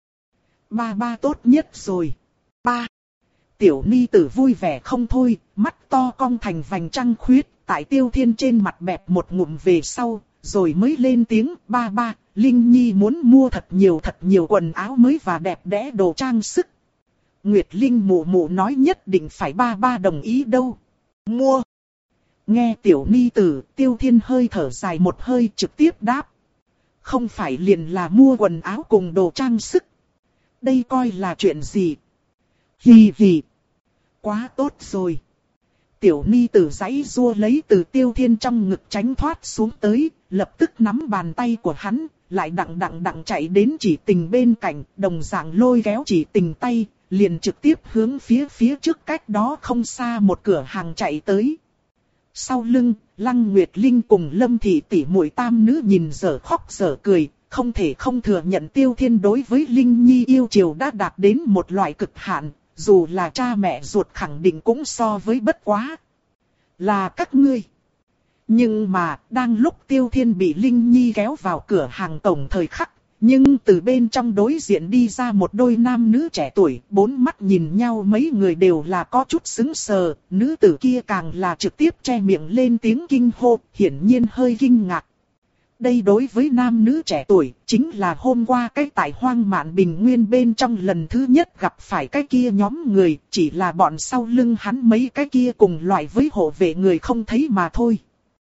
ba ba tốt nhất rồi. Ba. Tiểu Ni tử vui vẻ không thôi, mắt to cong thành vành trăng khuyết, tại Tiêu Thiên trên mặt bẹp một ngụm về sau, rồi mới lên tiếng, ba ba, Linh Nhi muốn mua thật nhiều thật nhiều quần áo mới và đẹp đẽ đồ trang sức. Nguyệt Linh mụ mụ nói nhất định phải ba ba đồng ý đâu. Mua. Nghe Tiểu Ni tử, Tiêu Thiên hơi thở dài một hơi trực tiếp đáp. không phải liền là mua quần áo cùng đồ trang sức. Đây coi là chuyện gì? Hì hì. Quá tốt rồi. Tiểu ni tử giãy giụa lấy từ Tiêu Thiên trong ngực tránh thoát xuống tới, lập tức nắm bàn tay của hắn, lại đặng đặng đặng chạy đến Chỉ Tình bên cạnh, đồng dạng lôi kéo Chỉ Tình tay, liền trực tiếp hướng phía phía trước cách đó không xa một cửa hàng chạy tới. Sau lưng, Lăng Nguyệt Linh cùng Lâm Thị tỷ muội tam nữ nhìn dở khóc dở cười, không thể không thừa nhận Tiêu Thiên đối với Linh Nhi yêu chiều đã đạt đến một loại cực hạn, dù là cha mẹ ruột khẳng định cũng so với bất quá. Là các ngươi. Nhưng mà, đang lúc Tiêu Thiên bị Linh Nhi kéo vào cửa hàng tổng thời khắc, nhưng từ bên trong đối diện đi ra một đôi nam nữ trẻ tuổi, bốn mắt nhìn nhau mấy người đều là có chút sững sờ, nữ tử kia càng là trực tiếp che miệng lên tiếng kinh hô, hiển nhiên hơi kinh ngạc. Đây đối với nam nữ trẻ tuổi, chính là hôm qua cái tại Hoang Mạn Bình Nguyên bên trong lần thứ nhất gặp phải cái kia nhóm người, chỉ là bọn sau lưng hắn mấy cái kia cùng loại với hộ vệ người không thấy mà thôi.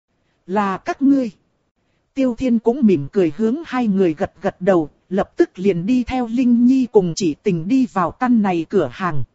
Là các ngươi. Tiêu Thiên cũng mỉm cười hướng hai người gật gật đầu, lập tức liền đi theo Linh Nhi cùng Chỉ Tình đi vào căn này cửa hàng.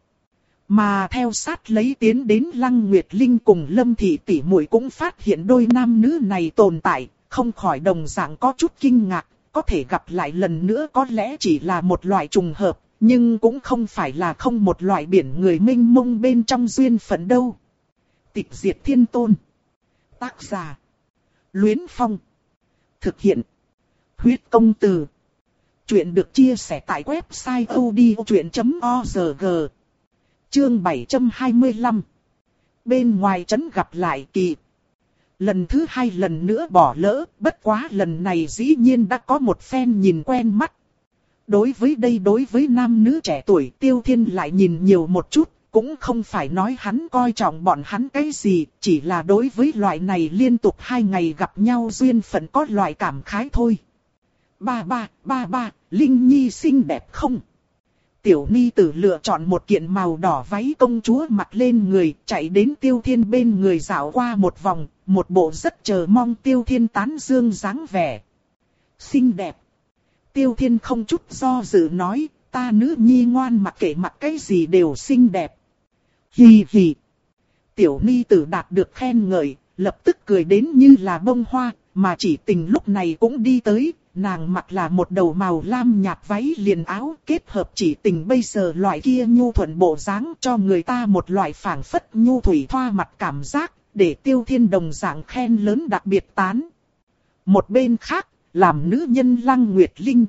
Mà theo sát lấy tiến đến Lăng Nguyệt Linh cùng Lâm Thị tỷ muội cũng phát hiện đôi nam nữ này tồn tại, không khỏi đồng dạng có chút kinh ngạc, có thể gặp lại lần nữa có lẽ chỉ là một loại trùng hợp, nhưng cũng không phải là không một loại biển người mênh mông bên trong duyên phận đâu. Tịch Diệt Thiên Tôn. Tác giả: Luyến Phong. Thực hiện: Huyết Công Từ. Chuyện được chia sẻ tại website odchuyện chấm org. Chương bảy trăm hai mươi lăm. Bên ngoài trấn gặp lại kỳ. Lần thứ hai lần nữa bỏ lỡ, bất quá lần này dĩ nhiên đã có một phen nhìn quen mắt. Đối với đây đối với nam nữ trẻ tuổi Tiêu Thiên lại nhìn nhiều một chút, cũng không phải nói hắn coi trọng bọn hắn cái gì, chỉ là đối với loại này liên tục hai ngày gặp nhau duyên phận có loại cảm khái thôi. Ba ba, ba ba, Linh Nhi xinh đẹp không? Tiểu ni tử lựa chọn một kiện màu đỏ váy công chúa mặc lên người, chạy đến Tiêu Thiên bên người dạo qua một vòng, một bộ rất chờ mong Tiêu Thiên tán dương dáng vẻ. Xinh đẹp. Tiêu Thiên không chút do dự nói, ta nữ nhi ngoan mặc kệ mặc cái gì đều xinh đẹp. Hì hì. Tiểu ni tử đạt được khen ngợi, lập tức cười đến như là bông hoa, mà Chỉ Tình lúc này cũng đi tới. Nàng mặc là một đầu màu lam nhạt váy liền áo, kết hợp Chỉ Tình bây giờ loại kia nhu thuận bộ dáng cho người ta một loại phảng phất nhu thủy thoa mặt cảm giác, để Tiêu Thiên đồng dạng khen lớn đặc biệt tán. Một bên khác, làm nữ nhân Lăng Nguyệt Linh.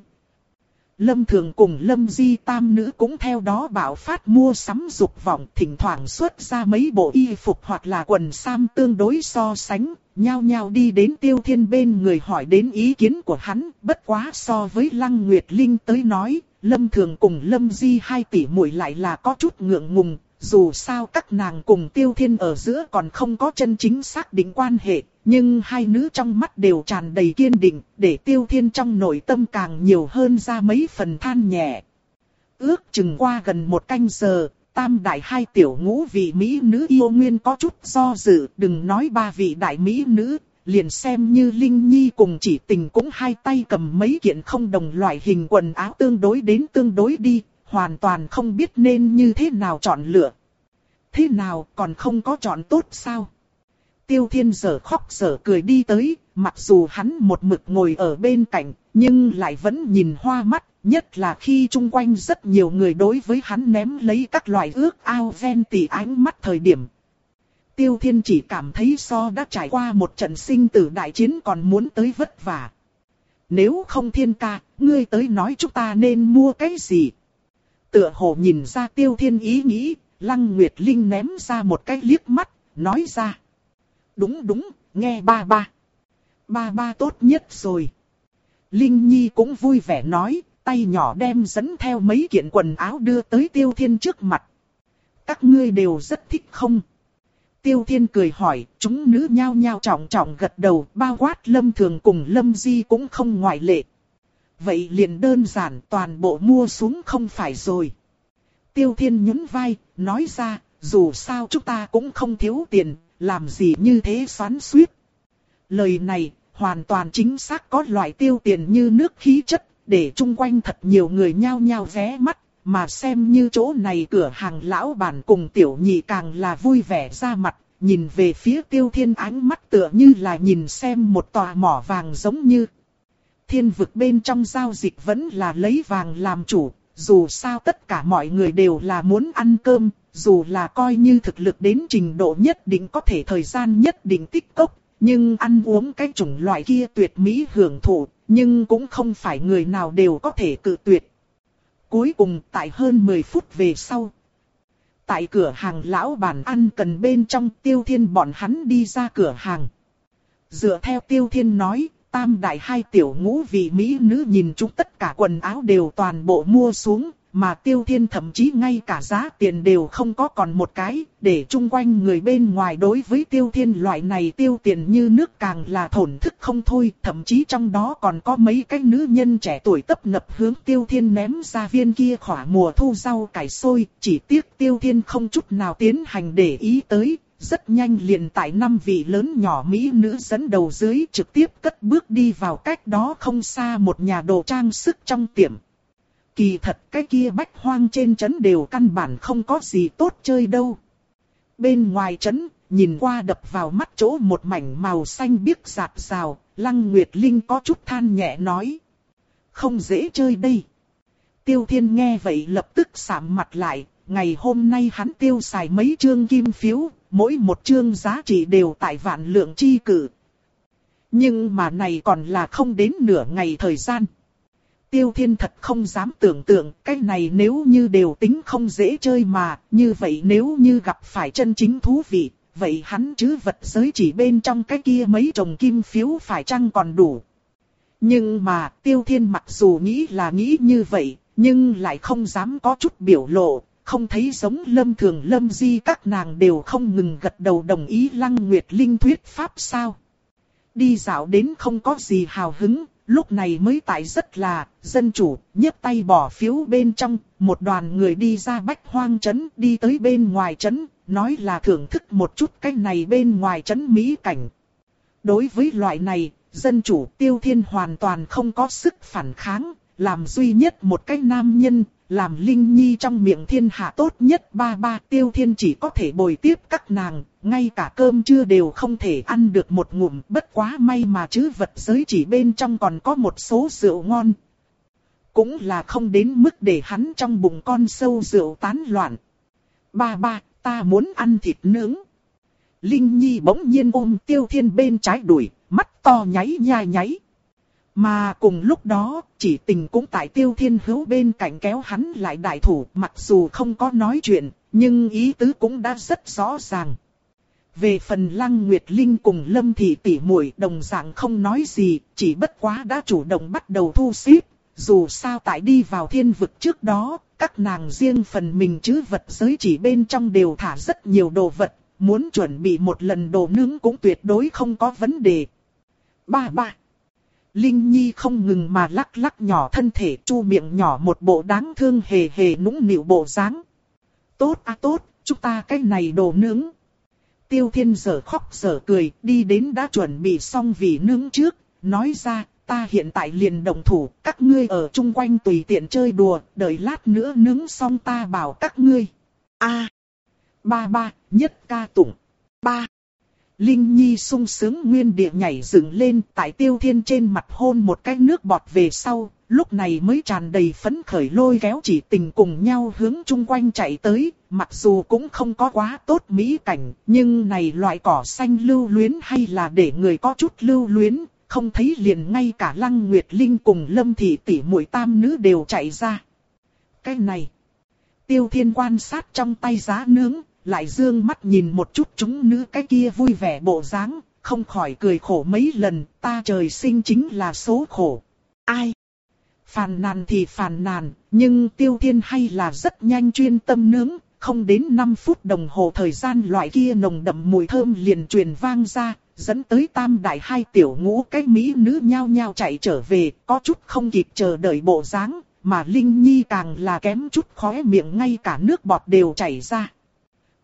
Lâm Thường cùng Lâm Di tam nữ cũng theo đó bạo phát mua sắm dục vọng, thỉnh thoảng xuất ra mấy bộ y phục hoặc là quần sam tương đối so sánh, nhao nhao đi đến Tiêu Thiên bên người hỏi đến ý kiến của hắn, bất quá so với Lăng Nguyệt Linh tới nói, Lâm Thường cùng Lâm Di hai tỷ muội lại là có chút ngượng ngùng, dù sao các nàng cùng Tiêu Thiên ở giữa còn không có chân chính xác định quan hệ, nhưng hai nữ trong mắt đều tràn đầy kiên định, để Tiêu Thiên trong nội tâm càng nhiều hơn ra mấy phần than nhẹ. Ước chừng qua gần một canh giờ, tam đại hai tiểu ngũ vị mỹ nữ yêu nguyên có chút do dự, đừng nói ba vị đại mỹ nữ, liền xem như Linh Nhi cùng Chỉ Tình cũng hai tay cầm mấy kiện không đồng loại hình quần áo tương đối đến tương đối đi, hoàn toàn không biết nên như thế nào chọn lựa. Thế nào còn không có chọn tốt sao? Tiêu Thiên giờ khóc giờ cười đi tới, mặc dù hắn một mực ngồi ở bên cạnh, nhưng lại vẫn nhìn hoa mắt, nhất là khi chung quanh rất nhiều người đối với hắn ném lấy các loại ước ao ven tỉ ánh mắt thời điểm. Tiêu Thiên chỉ cảm thấy so đã trải qua một trận sinh tử đại chiến còn muốn tới vất vả. Nếu không Thiên ca, ngươi tới nói chúng ta nên mua cái gì? Tựa hồ nhìn ra Tiêu Thiên ý nghĩ, Lăng Nguyệt Linh ném ra một cái liếc mắt, nói ra. Đúng đúng, nghe ba ba. Ba ba tốt nhất rồi. Linh Nhi cũng vui vẻ nói, tay nhỏ đem dẫn theo mấy kiện quần áo đưa tới Tiêu Thiên trước mặt. Các ngươi đều rất thích không? Tiêu Thiên cười hỏi, chúng nữ nhao nhao trọng trọng gật đầu, bao quát Lâm Thường cùng Lâm Di cũng không ngoại lệ. Vậy liền đơn giản toàn bộ mua xuống không phải rồi. Tiêu Thiên nhún vai, nói ra, dù sao chúng ta cũng không thiếu tiền, làm gì như thế xoắn xuýt. Lời này, hoàn toàn chính xác có loại tiêu tiền như nước khí chất, để chung quanh thật nhiều người nhao nhao ghé mắt, mà xem như chỗ này cửa hàng lão bản cùng tiểu nhị càng là vui vẻ ra mặt, nhìn về phía Tiêu Thiên ánh mắt tựa như là nhìn xem một tòa mỏ vàng giống như. Thiên vực bên trong giao dịch vẫn là lấy vàng làm chủ, dù sao tất cả mọi người đều là muốn ăn cơm, dù là coi như thực lực đến trình độ nhất định có thể thời gian nhất định tích cốc, nhưng ăn uống cái chủng loại kia tuyệt mỹ hưởng thụ, nhưng cũng không phải người nào đều có thể cự tuyệt. Cuối cùng tại hơn mười phút về sau, tại cửa hàng lão bản ăn cần bên trong, Tiêu Thiên bọn hắn đi ra cửa hàng. Dựa theo Tiêu Thiên nói, tam đại hai tiểu ngũ vị mỹ nữ nhìn chúng tất cả quần áo đều toàn bộ mua xuống, mà Tiêu Thiên thậm chí ngay cả giá tiền đều không có còn một cái, để chung quanh người bên ngoài đối với Tiêu Thiên loại này tiêu tiền như nước càng là thổn thức không thôi, thậm chí trong đó còn có mấy cái nữ nhân trẻ tuổi tấp nập hướng Tiêu Thiên ném ra viên kia khỏa mùa thu rau cải xôi, chỉ tiếc Tiêu Thiên không chút nào tiến hành để ý tới. Rất nhanh liền tại năm vị lớn nhỏ mỹ nữ dẫn đầu dưới trực tiếp cất bước đi vào cách đó không xa một nhà đồ trang sức trong tiệm. Kỳ thật cái kia bách hoang trên trấn đều căn bản không có gì tốt chơi đâu. Bên ngoài trấn, nhìn qua đập vào mắt chỗ một mảnh màu xanh biếc rạt rào, Lăng Nguyệt Linh có chút than nhẹ nói. Không dễ chơi đây. Tiêu Thiên nghe vậy lập tức sạm mặt lại, ngày hôm nay hắn tiêu xài mấy trương kim phiếu, mỗi một trương giá trị đều tại vạn lượng chi cử. Nhưng mà này còn là không đến nửa ngày thời gian. Tiêu Thiên thật không dám tưởng tượng, cái này nếu như đều tính không dễ chơi mà, như vậy nếu như gặp phải chân chính thú vị, vậy hắn chứ vật giới chỉ bên trong cái kia mấy chồng kim phiếu phải chăng còn đủ. Nhưng mà, Tiêu Thiên mặc dù nghĩ là nghĩ như vậy, nhưng lại không dám có chút biểu lộ, không thấy giống Lâm Thường Lâm Di các nàng đều không ngừng gật đầu đồng ý Lăng Nguyệt Linh thuyết pháp sao. Đi dạo đến không có gì hào hứng. Lúc này mới tại rất là, dân chủ, nhấc tay bỏ phiếu bên trong, một đoàn người đi ra bách hoang trấn, đi tới bên ngoài trấn, nói là thưởng thức một chút cái này bên ngoài trấn mỹ cảnh. Đối với loại này, dân chủ Tiêu Thiên hoàn toàn không có sức phản kháng, làm duy nhất một cái nam nhân, làm Linh Nhi trong miệng thiên hạ tốt nhất ba ba Tiêu Thiên chỉ có thể bồi tiếp các nàng, ngay cả cơm trưa đều không thể ăn được một ngụm, bất quá may mà chứ vật giới chỉ bên trong còn có một số rượu ngon. Cũng là không đến mức để hắn trong bụng con sâu rượu tán loạn. Ba ba, ta muốn ăn thịt nướng. Linh Nhi bỗng nhiên ôm Tiêu Thiên bên trái đùi, mắt to nháy nha nháy. Mà cùng lúc đó, chỉ tình cũng tại Tiêu Thiên hữu bên cạnh kéo hắn lại đại thủ, mặc dù không có nói chuyện, nhưng ý tứ cũng đã rất rõ ràng. Về phần Lăng Nguyệt Linh cùng Lâm Thị tỷ muội đồng dạng không nói gì, chỉ bất quá đã chủ động bắt đầu thu xếp. Dù sao tại đi vào thiên vực trước đó, các nàng riêng phần mình chứ vật giới chỉ bên trong đều thả rất nhiều đồ vật, muốn chuẩn bị một lần đồ nướng cũng tuyệt đối không có vấn đề. Ba ba. Linh Nhi không ngừng mà lắc lắc nhỏ thân thể, chu miệng nhỏ một bộ đáng thương hề hề nũng nịu bộ dáng. Tốt à tốt, chúng ta cái này đồ nướng. Tiêu Thiên giở khóc giở cười, đi đến đã chuẩn bị xong vị nướng trước, nói ra, ta hiện tại liền động thủ, các ngươi ở chung quanh tùy tiện chơi đùa, đợi lát nữa nướng xong ta bảo các ngươi. A, ba ba, nhất ca tụng. Ba. Linh Nhi sung sướng nguyên địa nhảy dựng lên, tại Tiêu Thiên trên mặt hôn một cái nước bọt về sau, lúc này mới tràn đầy phấn khởi lôi kéo chỉ tình cùng nhau hướng chung quanh chạy tới, mặc dù cũng không có quá tốt mỹ cảnh, nhưng này loại cỏ xanh lưu luyến hay là để người có chút lưu luyến, không thấy liền ngay cả Lăng Nguyệt Linh cùng Lâm Thị tỷ muội tam nữ đều chạy ra. Cái này, Tiêu Thiên quan sát trong tay giá nướng, lại dương mắt nhìn một chút chúng nữ cái kia vui vẻ bộ dáng, không khỏi cười khổ mấy lần, ta trời sinh chính là số khổ. Ai? Phàn nàn thì phàn nàn, nhưng Tiêu Thiên hay là rất nhanh chuyên tâm nướng, không đến năm phút đồng hồ thời gian loại kia nồng đậm mùi thơm liền truyền vang ra, dẫn tới tam đại hai tiểu ngũ cái mỹ nữ nhao nhao chạy trở về, có chút không kịp chờ đợi bộ dáng, mà Linh Nhi càng là kém chút khóe miệng ngay cả nước bọt đều chảy ra.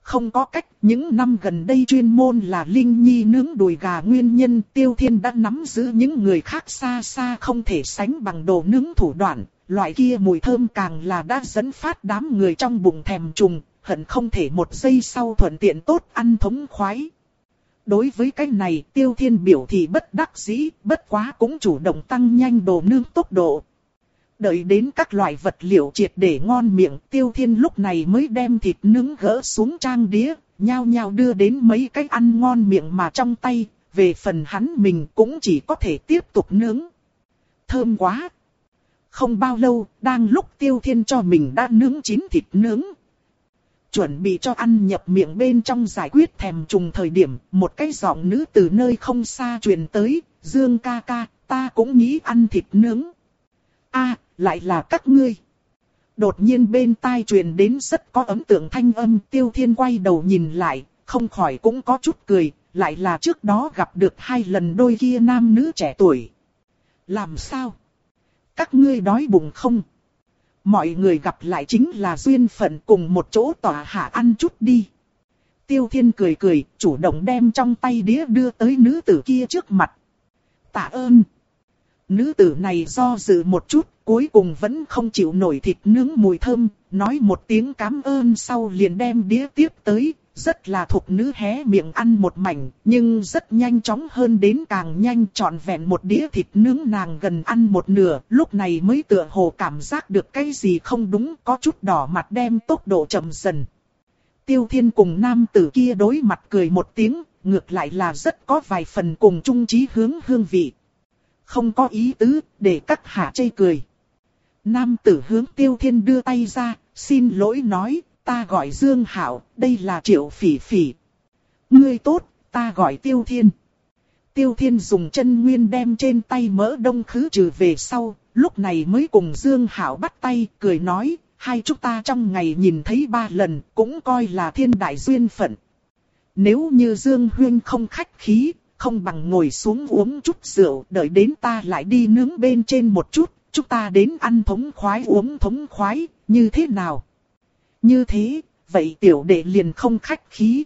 Không có cách, những năm gần đây chuyên môn là Linh Nhi nướng đùi gà nguyên nhân, Tiêu Thiên đã nắm giữ những người khác xa xa không thể sánh bằng đồ nướng thủ đoạn, loại kia mùi thơm càng là đã dẫn phát đám người trong bụng thèm trùng, hận không thể một giây sau thuận tiện tốt ăn thống khoái. Đối với cái này, Tiêu Thiên biểu thị bất đắc dĩ, bất quá cũng chủ động tăng nhanh đồ nướng tốc độ. Đợi đến các loại vật liệu triệt để ngon miệng, Tiêu Thiên lúc này mới đem thịt nướng gỡ xuống trang đĩa, nhao nhao đưa đến mấy cái ăn ngon miệng mà trong tay, về phần hắn mình cũng chỉ có thể tiếp tục nướng. Thơm quá! Không bao lâu, đang lúc Tiêu Thiên cho mình đã nướng chín thịt nướng. Chuẩn bị cho ăn nhập miệng bên trong giải quyết thèm trùng thời điểm, một cái giọng nữ từ nơi không xa truyền tới, Dương ca ca, ta cũng nghĩ ăn thịt nướng. A, lại là các ngươi. Đột nhiên bên tai truyền đến rất có ấn tượng thanh âm, Tiêu Thiên quay đầu nhìn lại, không khỏi cũng có chút cười, lại là trước đó gặp được hai lần đôi kia nam nữ trẻ tuổi. Làm sao? Các ngươi đói bụng không? Mọi người gặp lại chính là duyên phận, cùng một chỗ tỏa hạ ăn chút đi. Tiêu Thiên cười cười, chủ động đem trong tay đĩa đưa tới nữ tử kia trước mặt. Tạ ơn. Nữ tử này do dự một chút, cuối cùng vẫn không chịu nổi thịt nướng mùi thơm, nói một tiếng cảm ơn sau liền đem đĩa tiếp tới, rất là thục nữ hé miệng ăn một mảnh, nhưng rất nhanh chóng hơn đến càng nhanh, trọn vẹn một đĩa thịt nướng nàng gần ăn một nửa, lúc này mới tựa hồ cảm giác được cái gì không đúng, có chút đỏ mặt đem tốc độ chậm dần. Tiêu Thiên cùng nam tử kia đối mặt cười một tiếng, ngược lại là rất có vài phần cùng chung chí hướng hương vị. Không có ý tứ, để các hạ chê cười. Nam tử hướng Tiêu Thiên đưa tay ra, xin lỗi nói, ta gọi Dương Hạo, đây là Triệu Phỉ Phỉ. Ngươi tốt, ta gọi Tiêu Thiên. Tiêu Thiên dùng chân nguyên đem trên tay mỡ đông khứ trừ về sau, lúc này mới cùng Dương Hạo bắt tay, cười nói, hai chúng ta trong ngày nhìn thấy ba lần, cũng coi là thiên đại duyên phận. Nếu như Dương Huyên không khách khí, không bằng ngồi xuống uống chút rượu, đợi đến ta lại đi nướng bên trên một chút, chúng ta đến ăn thống khoái uống thống khoái, như thế nào? Như thế, vậy tiểu đệ liền không khách khí.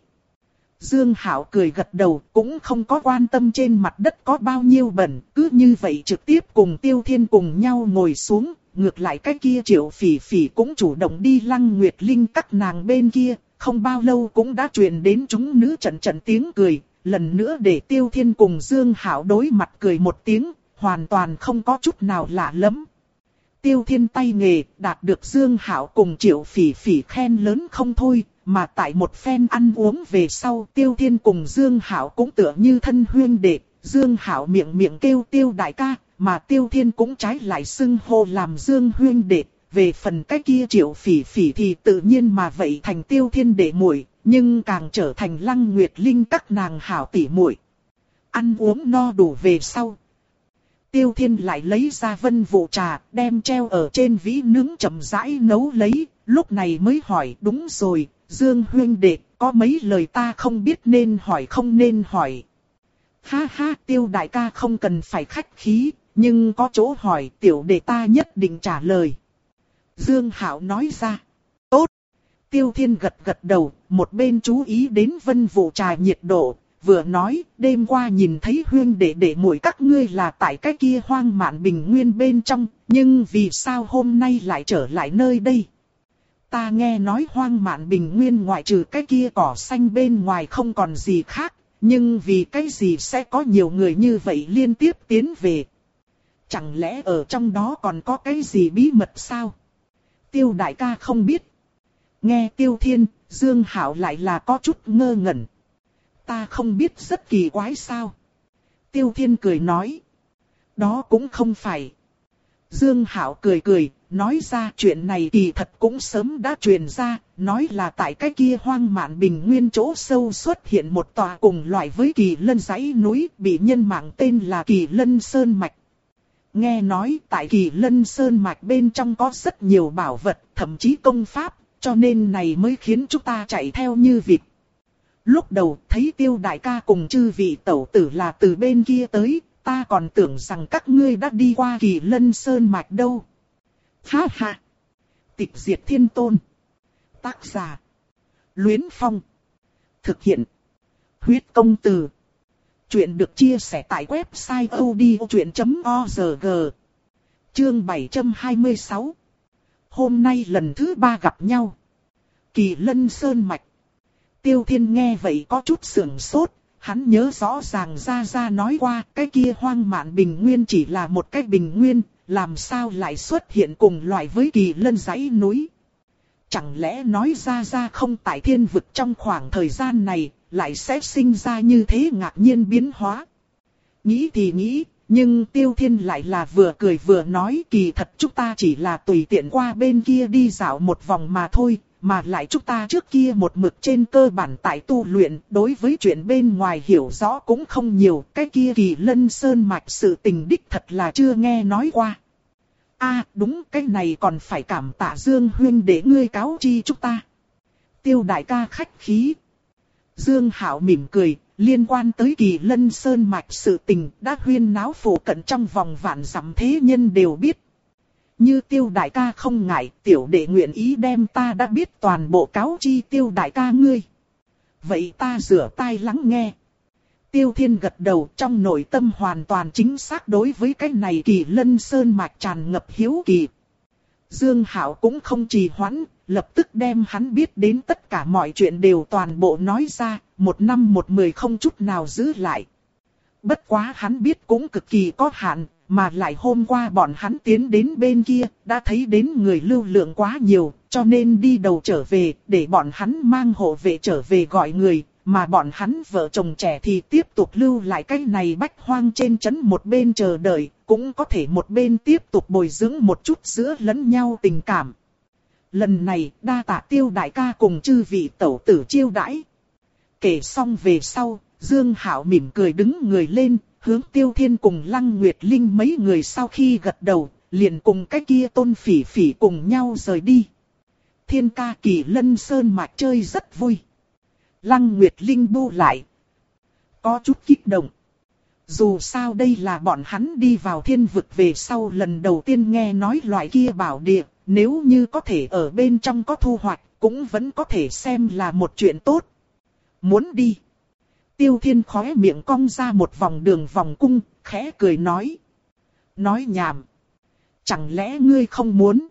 Dương Hạo cười gật đầu, cũng không có quan tâm trên mặt đất có bao nhiêu bẩn, cứ như vậy trực tiếp cùng Tiêu Thiên cùng nhau ngồi xuống, ngược lại cái kia Triệu Phỉ Phỉ cũng chủ động đi Lăng Nguyệt Linh các nàng bên kia, không bao lâu cũng đã truyền đến chúng nữ trận trận tiếng cười, lần nữa để Tiêu Thiên cùng Dương Hạo đối mặt cười một tiếng, hoàn toàn không có chút nào lạ lắm. Tiêu Thiên tay nghề đạt được Dương Hạo cùng Triệu Phỉ Phỉ khen lớn không thôi, mà tại một phen ăn uống về sau, Tiêu Thiên cùng Dương Hạo cũng tựa như thân huyên đệ, Dương Hạo miệng miệng kêu Tiêu đại ca, mà Tiêu Thiên cũng trái lại xưng hô làm Dương huyên đệ, về phần cái kia Triệu Phỉ Phỉ thì tự nhiên mà vậy thành Tiêu Thiên đệ muội, nhưng càng trở thành Lăng Nguyệt Linh các nàng hảo tỷ muội. Ăn uống no đủ về sau, Tiêu Thiên lại lấy ra vân vụ trà, đem treo ở trên vĩ nướng chậm rãi nấu lấy, lúc này mới hỏi, đúng rồi, Dương huynh đệ, có mấy lời ta không biết nên hỏi không nên hỏi. Ha ha, Tiêu đại ca không cần phải khách khí, nhưng có chỗ hỏi tiểu đệ ta nhất định trả lời. Dương Hạo nói ra, tốt. Tiêu Thiên gật gật đầu, một bên chú ý đến vân vụ trà nhiệt độ. Vừa nói, đêm qua nhìn thấy huyên đệ đệ muội các ngươi là tại cái kia hoang mạn bình nguyên bên trong, nhưng vì sao hôm nay lại trở lại nơi đây? Ta nghe nói hoang mạn bình nguyên ngoại trừ cái kia cỏ xanh bên ngoài không còn gì khác, nhưng vì cái gì sẽ có nhiều người như vậy liên tiếp tiến về? Chẳng lẽ ở trong đó còn có cái gì bí mật sao? Tiêu đại ca không biết. Nghe Tiêu Thiên, Dương Hạo lại là có chút ngơ ngẩn. Ta không biết rất kỳ quái sao? Tiêu Thiên cười nói. Đó cũng không phải. Dương Hạo cười cười, nói ra chuyện này kỳ thật cũng sớm đã truyền ra, nói là tại cái kia hoang mạn bình nguyên chỗ sâu xuất hiện một tòa cùng loại với Kỳ Lân dãy núi, bị nhân mạng tên là Kỳ Lân Sơn Mạch. Nghe nói tại Kỳ Lân Sơn Mạch bên trong có rất nhiều bảo vật, thậm chí công pháp, cho nên này mới khiến chúng ta chạy theo như vịt. Lúc đầu thấy Tiêu đại ca cùng chư vị tẩu tử là từ bên kia tới, ta còn tưởng rằng các ngươi đã đi qua Kỳ Lân Sơn Mạch đâu. Ha ha! Tịch diệt thiên tôn. Tác giả: Luyến Phong. Thực hiện. Huyết công từ. Chuyện được chia sẻ tại website odchuyện chấm org. Chương bảy trăm hai mươi sáu. Hôm nay lần thứ ba gặp nhau. Kỳ Lân Sơn Mạch. Tiêu Thiên nghe vậy có chút sửng sốt. Hắn nhớ rõ ràng Gia Gia nói qua cái kia hoang mạn bình nguyên chỉ là một cái bình nguyên. Làm sao lại xuất hiện cùng loại với Kỳ Lân dãy núi. Chẳng lẽ nói Gia Gia không tại thiên vực trong khoảng thời gian này lại sẽ sinh ra như thế ngạc nhiên biến hóa. Nghĩ thì nghĩ, nhưng Tiêu Thiên lại là vừa cười vừa nói kỳ thật chúng ta chỉ là tùy tiện qua bên kia đi dạo một vòng mà thôi, mà lại chúng ta trước kia một mực trên cơ bản tại tu luyện, đối với chuyện bên ngoài hiểu rõ cũng không nhiều, cái kia Kỳ Lân Sơn Mạch sự tình đích thật là chưa nghe nói qua. À đúng, cái này còn phải cảm tạ Dương Huyên để ngươi cáo chi chúng ta. Tiêu đại ca khách khí. Dương Hạo mỉm cười, liên quan tới Kỳ Lân Sơn Mạch sự tình đã huyên náo phủ cận trong vòng vạn dặm thế nhân đều biết. Như Tiêu đại ca không ngại, tiểu đệ nguyện ý đem ta đã biết toàn bộ cáo chi Tiêu đại ca ngươi. Vậy ta rửa tai lắng nghe. Tiêu Thiên gật đầu, trong nội tâm hoàn toàn chính xác đối với cái này Kỳ Lân Sơn Mạch tràn ngập hiếu kỳ. Dương Hạo cũng không trì hoãn, lập tức đem hắn biết đến tất cả mọi chuyện đều toàn bộ nói ra, một năm một mười không chút nào giữ lại. Bất quá hắn biết cũng cực kỳ có hạn, mà lại hôm qua bọn hắn tiến đến bên kia, đã thấy đến người lưu lượng quá nhiều, cho nên đi đầu trở về, để bọn hắn mang hộ vệ trở về gọi người, mà bọn hắn vợ chồng trẻ thì tiếp tục lưu lại cái này bách hoang trên trấn một bên chờ đợi, cũng có thể một bên tiếp tục bồi dưỡng một chút giữa lẫn nhau tình cảm. Lần này đa tạ Tiêu đại ca cùng chư vị tẩu tử chiêu đãi. Kể xong về sau, Dương Hạo mỉm cười đứng người lên, hướng Tiêu Thiên cùng Lăng Nguyệt Linh mấy người sau khi gật đầu, liền cùng cái kia Tôn Phỉ Phỉ cùng nhau rời đi. Thiên ca Kỳ Lân Sơn Mạch chơi rất vui. Lăng Nguyệt Linh bu lại. Có chút kích động. Dù sao đây là bọn hắn đi vào thiên vực về sau lần đầu tiên nghe nói loại kia bảo địa. Nếu như có thể ở bên trong có thu hoạch, cũng vẫn có thể xem là một chuyện tốt. Muốn đi. Tiêu Thiên khóe miệng cong ra một vòng đường vòng cung, khẽ cười nói. Nói nhảm. Chẳng lẽ ngươi không muốn?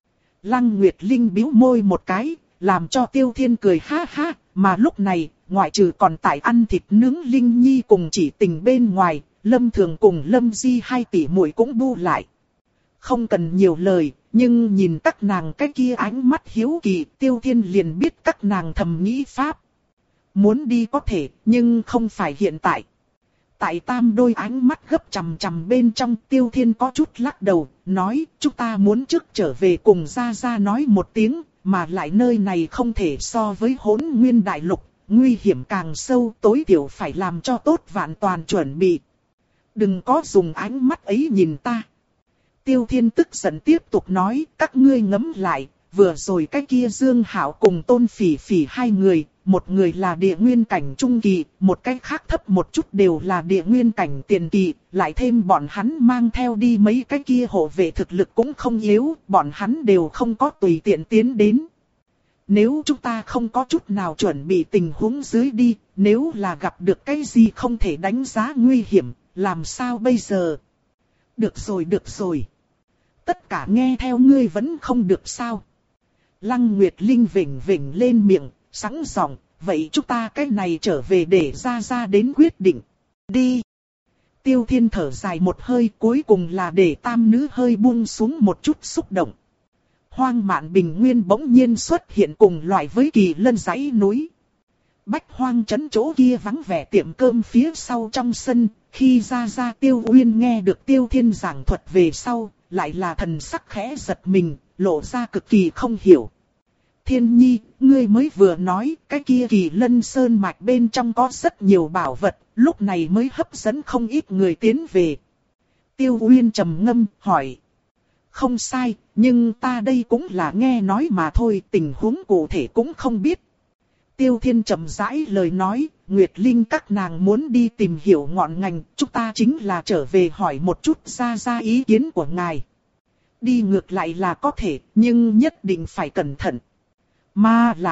Lăng Nguyệt Linh bĩu môi một cái, làm cho Tiêu Thiên cười ha ha. Mà lúc này, ngoại trừ còn tại ăn thịt nướng Linh Nhi cùng chỉ tình bên ngoài, Lâm Thường cùng Lâm Di hai tỷ muội cũng bu lại. Không cần nhiều lời, nhưng nhìn các nàng cái kia ánh mắt hiếu kỳ, Tiêu Thiên liền biết các nàng thầm nghĩ pháp. Muốn đi có thể, nhưng không phải hiện tại. Tại tam đôi ánh mắt gấp chằm chằm bên trong, Tiêu Thiên có chút lắc đầu, nói chúng ta muốn trước trở về cùng Gia Gia nói một tiếng, mà lại nơi này không thể so với Hỗn Nguyên Đại Lục, nguy hiểm càng sâu, tối thiểu phải làm cho tốt vạn toàn chuẩn bị. Đừng có dùng ánh mắt ấy nhìn ta. Tiêu Thiên tức giận tiếp tục nói, các ngươi ngẫm lại, vừa rồi cái kia Dương Hạo cùng Tôn Phỉ Phỉ hai người, một người là địa nguyên cảnh trung kỳ, một cái khác thấp một chút đều là địa nguyên cảnh tiền kỳ, lại thêm bọn hắn mang theo đi mấy cái kia hộ vệ thực lực cũng không yếu, bọn hắn đều không có tùy tiện tiến đến. Nếu chúng ta không có chút nào chuẩn bị tình huống dưới đi, nếu là gặp được cái gì không thể đánh giá nguy hiểm, làm sao bây giờ? Được rồi được rồi. Tất cả nghe theo ngươi vẫn không được sao? Lăng Nguyệt Linh vểnh vểnh lên miệng, sẵn giọng, vậy chúng ta cái này trở về để Gia Gia đến quyết định. Đi. Tiêu Thiên thở dài một hơi, cuối cùng là để tam nữ hơi buông xuống một chút xúc động. Hoang mạn bình nguyên bỗng nhiên xuất hiện cùng loại với Kỳ Lân dãy núi. Bách hoang trấn chỗ kia vắng vẻ tiệm cơm phía sau trong sân, khi Gia Gia Tiêu Uyên nghe được Tiêu Thiên giảng thuật về sau, lại là thần sắc khẽ giật mình, lộ ra cực kỳ không hiểu. Thiên Nhi, ngươi mới vừa nói, cái kia Kỳ Lân Sơn Mạch bên trong có rất nhiều bảo vật, lúc này mới hấp dẫn không ít người tiến về. Tiêu Uyên trầm ngâm, hỏi. Không sai, nhưng ta đây cũng là nghe nói mà thôi, tình huống cụ thể cũng không biết. Tiêu Thiên trầm rãi lời nói, Nguyệt Linh các nàng muốn đi tìm hiểu ngọn ngành, chúng ta chính là trở về hỏi một chút Gia Gia ý kiến của ngài. Đi ngược lại là có thể, nhưng nhất định phải cẩn thận. Mà lại,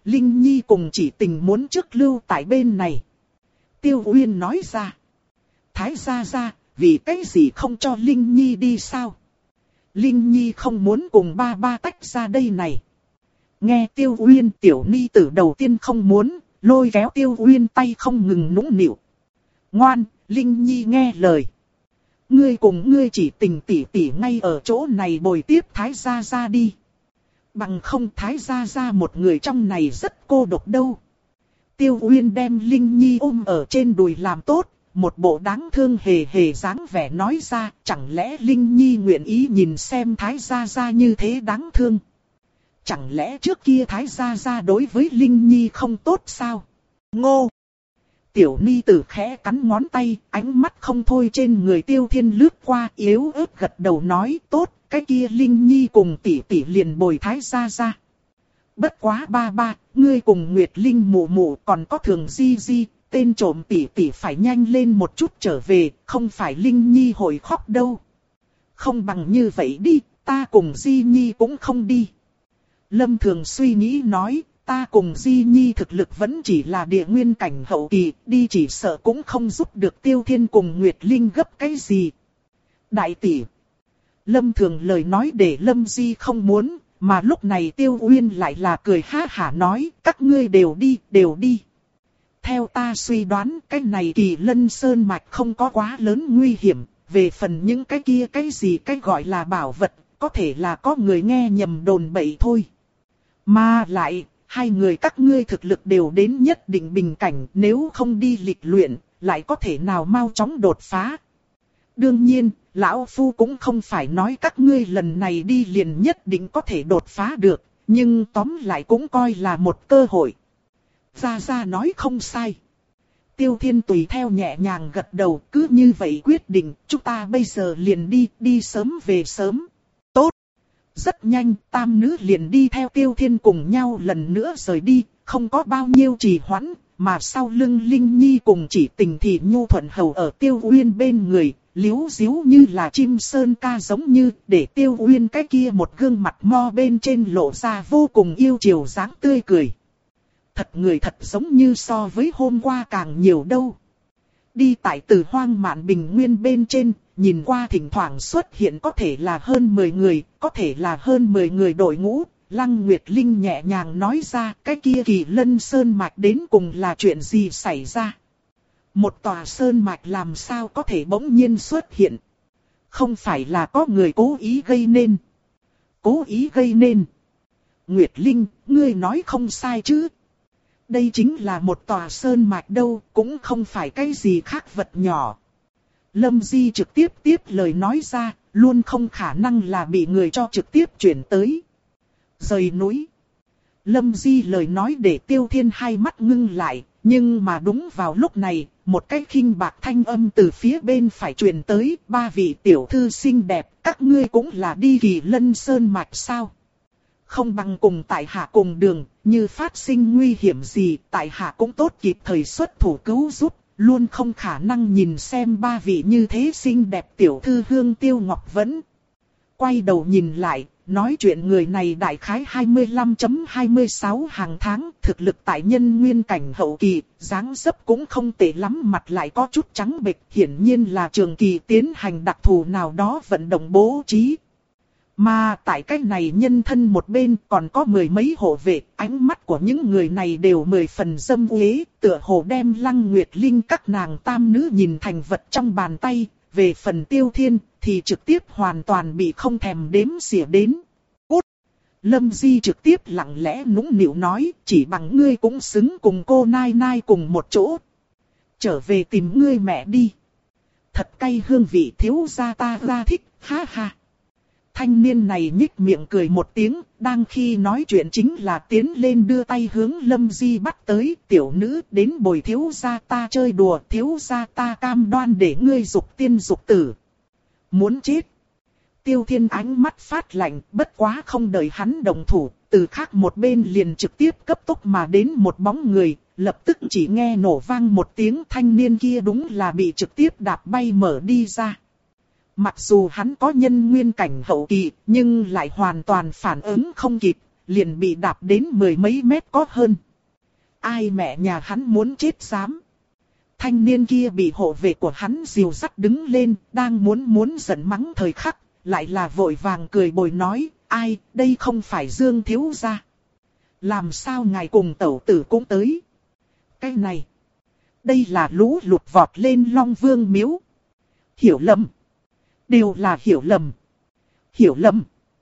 Linh Nhi cùng chỉ tình muốn trước lưu tại bên này. Tiêu Uyên nói ra. Thái gia gia, vì cái gì không cho Linh Nhi đi sao? Linh Nhi không muốn cùng ba ba tách ra đây này. Nghe Tiêu Uyên, tiểu ni tử đầu tiên không muốn, lôi kéo Tiêu Uyên tay không ngừng nũng nịu. Ngoan, Linh Nhi nghe lời. Ngươi cùng ngươi chỉ tình tỉ tỉ ngay ở chỗ này bồi tiếp Thái gia gia đi. Bằng không Thái gia gia một người trong này rất cô độc đâu. Tiêu Uyên đem Linh Nhi ôm ở trên đùi làm tốt, một bộ đáng thương hề hề dáng vẻ nói ra, chẳng lẽ Linh Nhi nguyện ý nhìn xem Thái gia gia như thế đáng thương. Chẳng lẽ trước kia Thái gia gia đối với Linh Nhi không tốt sao? Ngô! Tiểu ni tử khẽ cắn ngón tay, ánh mắt không thôi trên người Tiêu Thiên lướt qua, yếu ớt gật đầu nói tốt, cái kia Linh Nhi cùng tỷ tỷ liền bồi Thái gia gia. Bất quá ba ba, ngươi cùng Nguyệt Linh mụ mụ còn có Thường Di Di, tên trộm tỷ tỷ phải nhanh lên một chút trở về, không phải Linh Nhi hồi khóc đâu. Không bằng như vậy đi, ta cùng Di Nhi cũng không đi. Lâm Thường suy nghĩ nói, ta cùng Di Nhi thực lực vẫn chỉ là địa nguyên cảnh hậu kỳ, đi chỉ sợ cũng không giúp được Tiêu Thiên cùng Nguyệt Linh gấp cái gì. Đại tỷ. Lâm Thường lời nói để Lâm Di không muốn, mà lúc này Tiêu Uyên lại là cười ha hả nói, các ngươi đều đi, đều đi. Theo ta suy đoán, cái này Kỳ Lân Sơn Mạch không có quá lớn nguy hiểm, về phần những cái kia cái gì cái gọi là bảo vật, có thể là có người nghe nhầm đồn bậy thôi. Mà lại, hai người các ngươi thực lực đều đến nhất định bình cảnh, nếu không đi lịch luyện, lại có thể nào mau chóng đột phá. Đương nhiên, lão phu cũng không phải nói các ngươi lần này đi liền nhất định có thể đột phá được, nhưng tóm lại cũng coi là một cơ hội. Gia Gia nói không sai. Tiêu Thiên tùy theo nhẹ nhàng gật đầu, cứ như vậy quyết định, chúng ta bây giờ liền đi, đi sớm về sớm. Tốt. Rất nhanh, tam nữ liền đi theo Tiêu Thiên cùng nhau lần nữa rời đi, không có bao nhiêu trì hoãn, mà sau lưng Linh Nhi cùng chỉ tình thì nhu thuận hầu ở Tiêu Uyên bên người, liếu díu như là chim sơn ca giống như, để Tiêu Uyên cái kia một gương mặt mo bên trên lộ ra vô cùng yêu chiều dáng tươi cười. Thật người thật giống như so với hôm qua càng nhiều đâu. Đi tại Từ Hoang Mạn Bình Nguyên bên trên, nhìn qua thỉnh thoảng xuất hiện có thể là hơn mười người, có thể là hơn mười người đội ngũ. Lăng Nguyệt Linh nhẹ nhàng nói ra, cái kia Kỳ Lân Sơn Mạch đến cùng là chuyện gì xảy ra. Một tòa sơn mạch làm sao có thể bỗng nhiên xuất hiện. Không phải là có người cố ý gây nên. Cố ý gây nên. Nguyệt Linh, ngươi nói không sai chứ. Đây chính là một tòa sơn mạch đâu, cũng không phải cái gì khác vật nhỏ. Lâm Di trực tiếp tiếp lời nói ra, luôn không khả năng là bị người cho trực tiếp chuyển tới. Rời núi. Lâm Di lời nói để Tiêu Thiên hai mắt ngưng lại, nhưng mà đúng vào lúc này, một cái khinh bạc thanh âm từ phía bên phải truyền tới, ba vị tiểu thư xinh đẹp, các ngươi cũng là đi Kỳ Lân Sơn Mạch sao? Không bằng cùng tại hạ cùng đường, như phát sinh nguy hiểm gì, tại hạ cũng tốt kịp thời xuất thủ cứu giúp, luôn không khả năng nhìn xem ba vị như thế xinh đẹp tiểu thư Hương Tiêu Ngọc Vẫn. Quay đầu nhìn lại, nói chuyện người này đại khái hai mươi lăm chấm hai mươi sáu hàng tháng, thực lực tại nhân nguyên cảnh hậu kỳ, dáng dấp cũng không tệ lắm, mặt lại có chút trắng bệch, hiển nhiên là trường kỳ tiến hành đặc thù nào đó vận động bố trí. Mà tại cái này nhân thân một bên còn có mười mấy hộ vệ, ánh mắt của những người này đều mười phần dâm uế, tựa hồ đem Lăng Nguyệt Linh các nàng tam nữ nhìn thành vật trong bàn tay, về phần Tiêu Thiên thì trực tiếp hoàn toàn bị không thèm đếm xỉa đến. Cút! Lâm Di trực tiếp lặng lẽ nũng nịu nói, chỉ bằng ngươi cũng xứng cùng cô Nai Nai cùng một chỗ. Trở về tìm ngươi mẹ đi. Thật cay hương vị thiếu gia ta ra thích, ha ha. Thanh niên này nhích miệng cười một tiếng, đang khi nói chuyện chính là tiến lên đưa tay hướng Lâm Di bắt tới, tiểu nữ đến bồi thiếu gia ta chơi đùa, thiếu gia ta cam đoan để ngươi dục tiên dục tử. Muốn chết. Tiêu Thiên ánh mắt phát lạnh, bất quá không đợi hắn đồng thủ, từ khác một bên liền trực tiếp cấp tốc mà đến một bóng người, lập tức chỉ nghe nổ vang một tiếng, thanh niên kia đúng là bị trực tiếp đạp bay mở đi ra. Mặc dù hắn có nhân nguyên cảnh hậu kỳ, nhưng lại hoàn toàn phản ứng không kịp, liền bị đạp đến mười mấy mét có hơn. Ai mẹ nhà hắn muốn chết dám. Thanh niên kia bị hộ vệ của hắn dìu dắt đứng lên, đang muốn muốn giận mắng thời khắc, lại là vội vàng cười bồi nói, ai, đây không phải Dương thiếu gia. Làm sao ngài cùng tẩu tử cũng tới? Cái này, đây là lũ lụt vọt lên Long Vương miếu. Hiểu lầm. Đều là hiểu lầm. Hiểu lầm.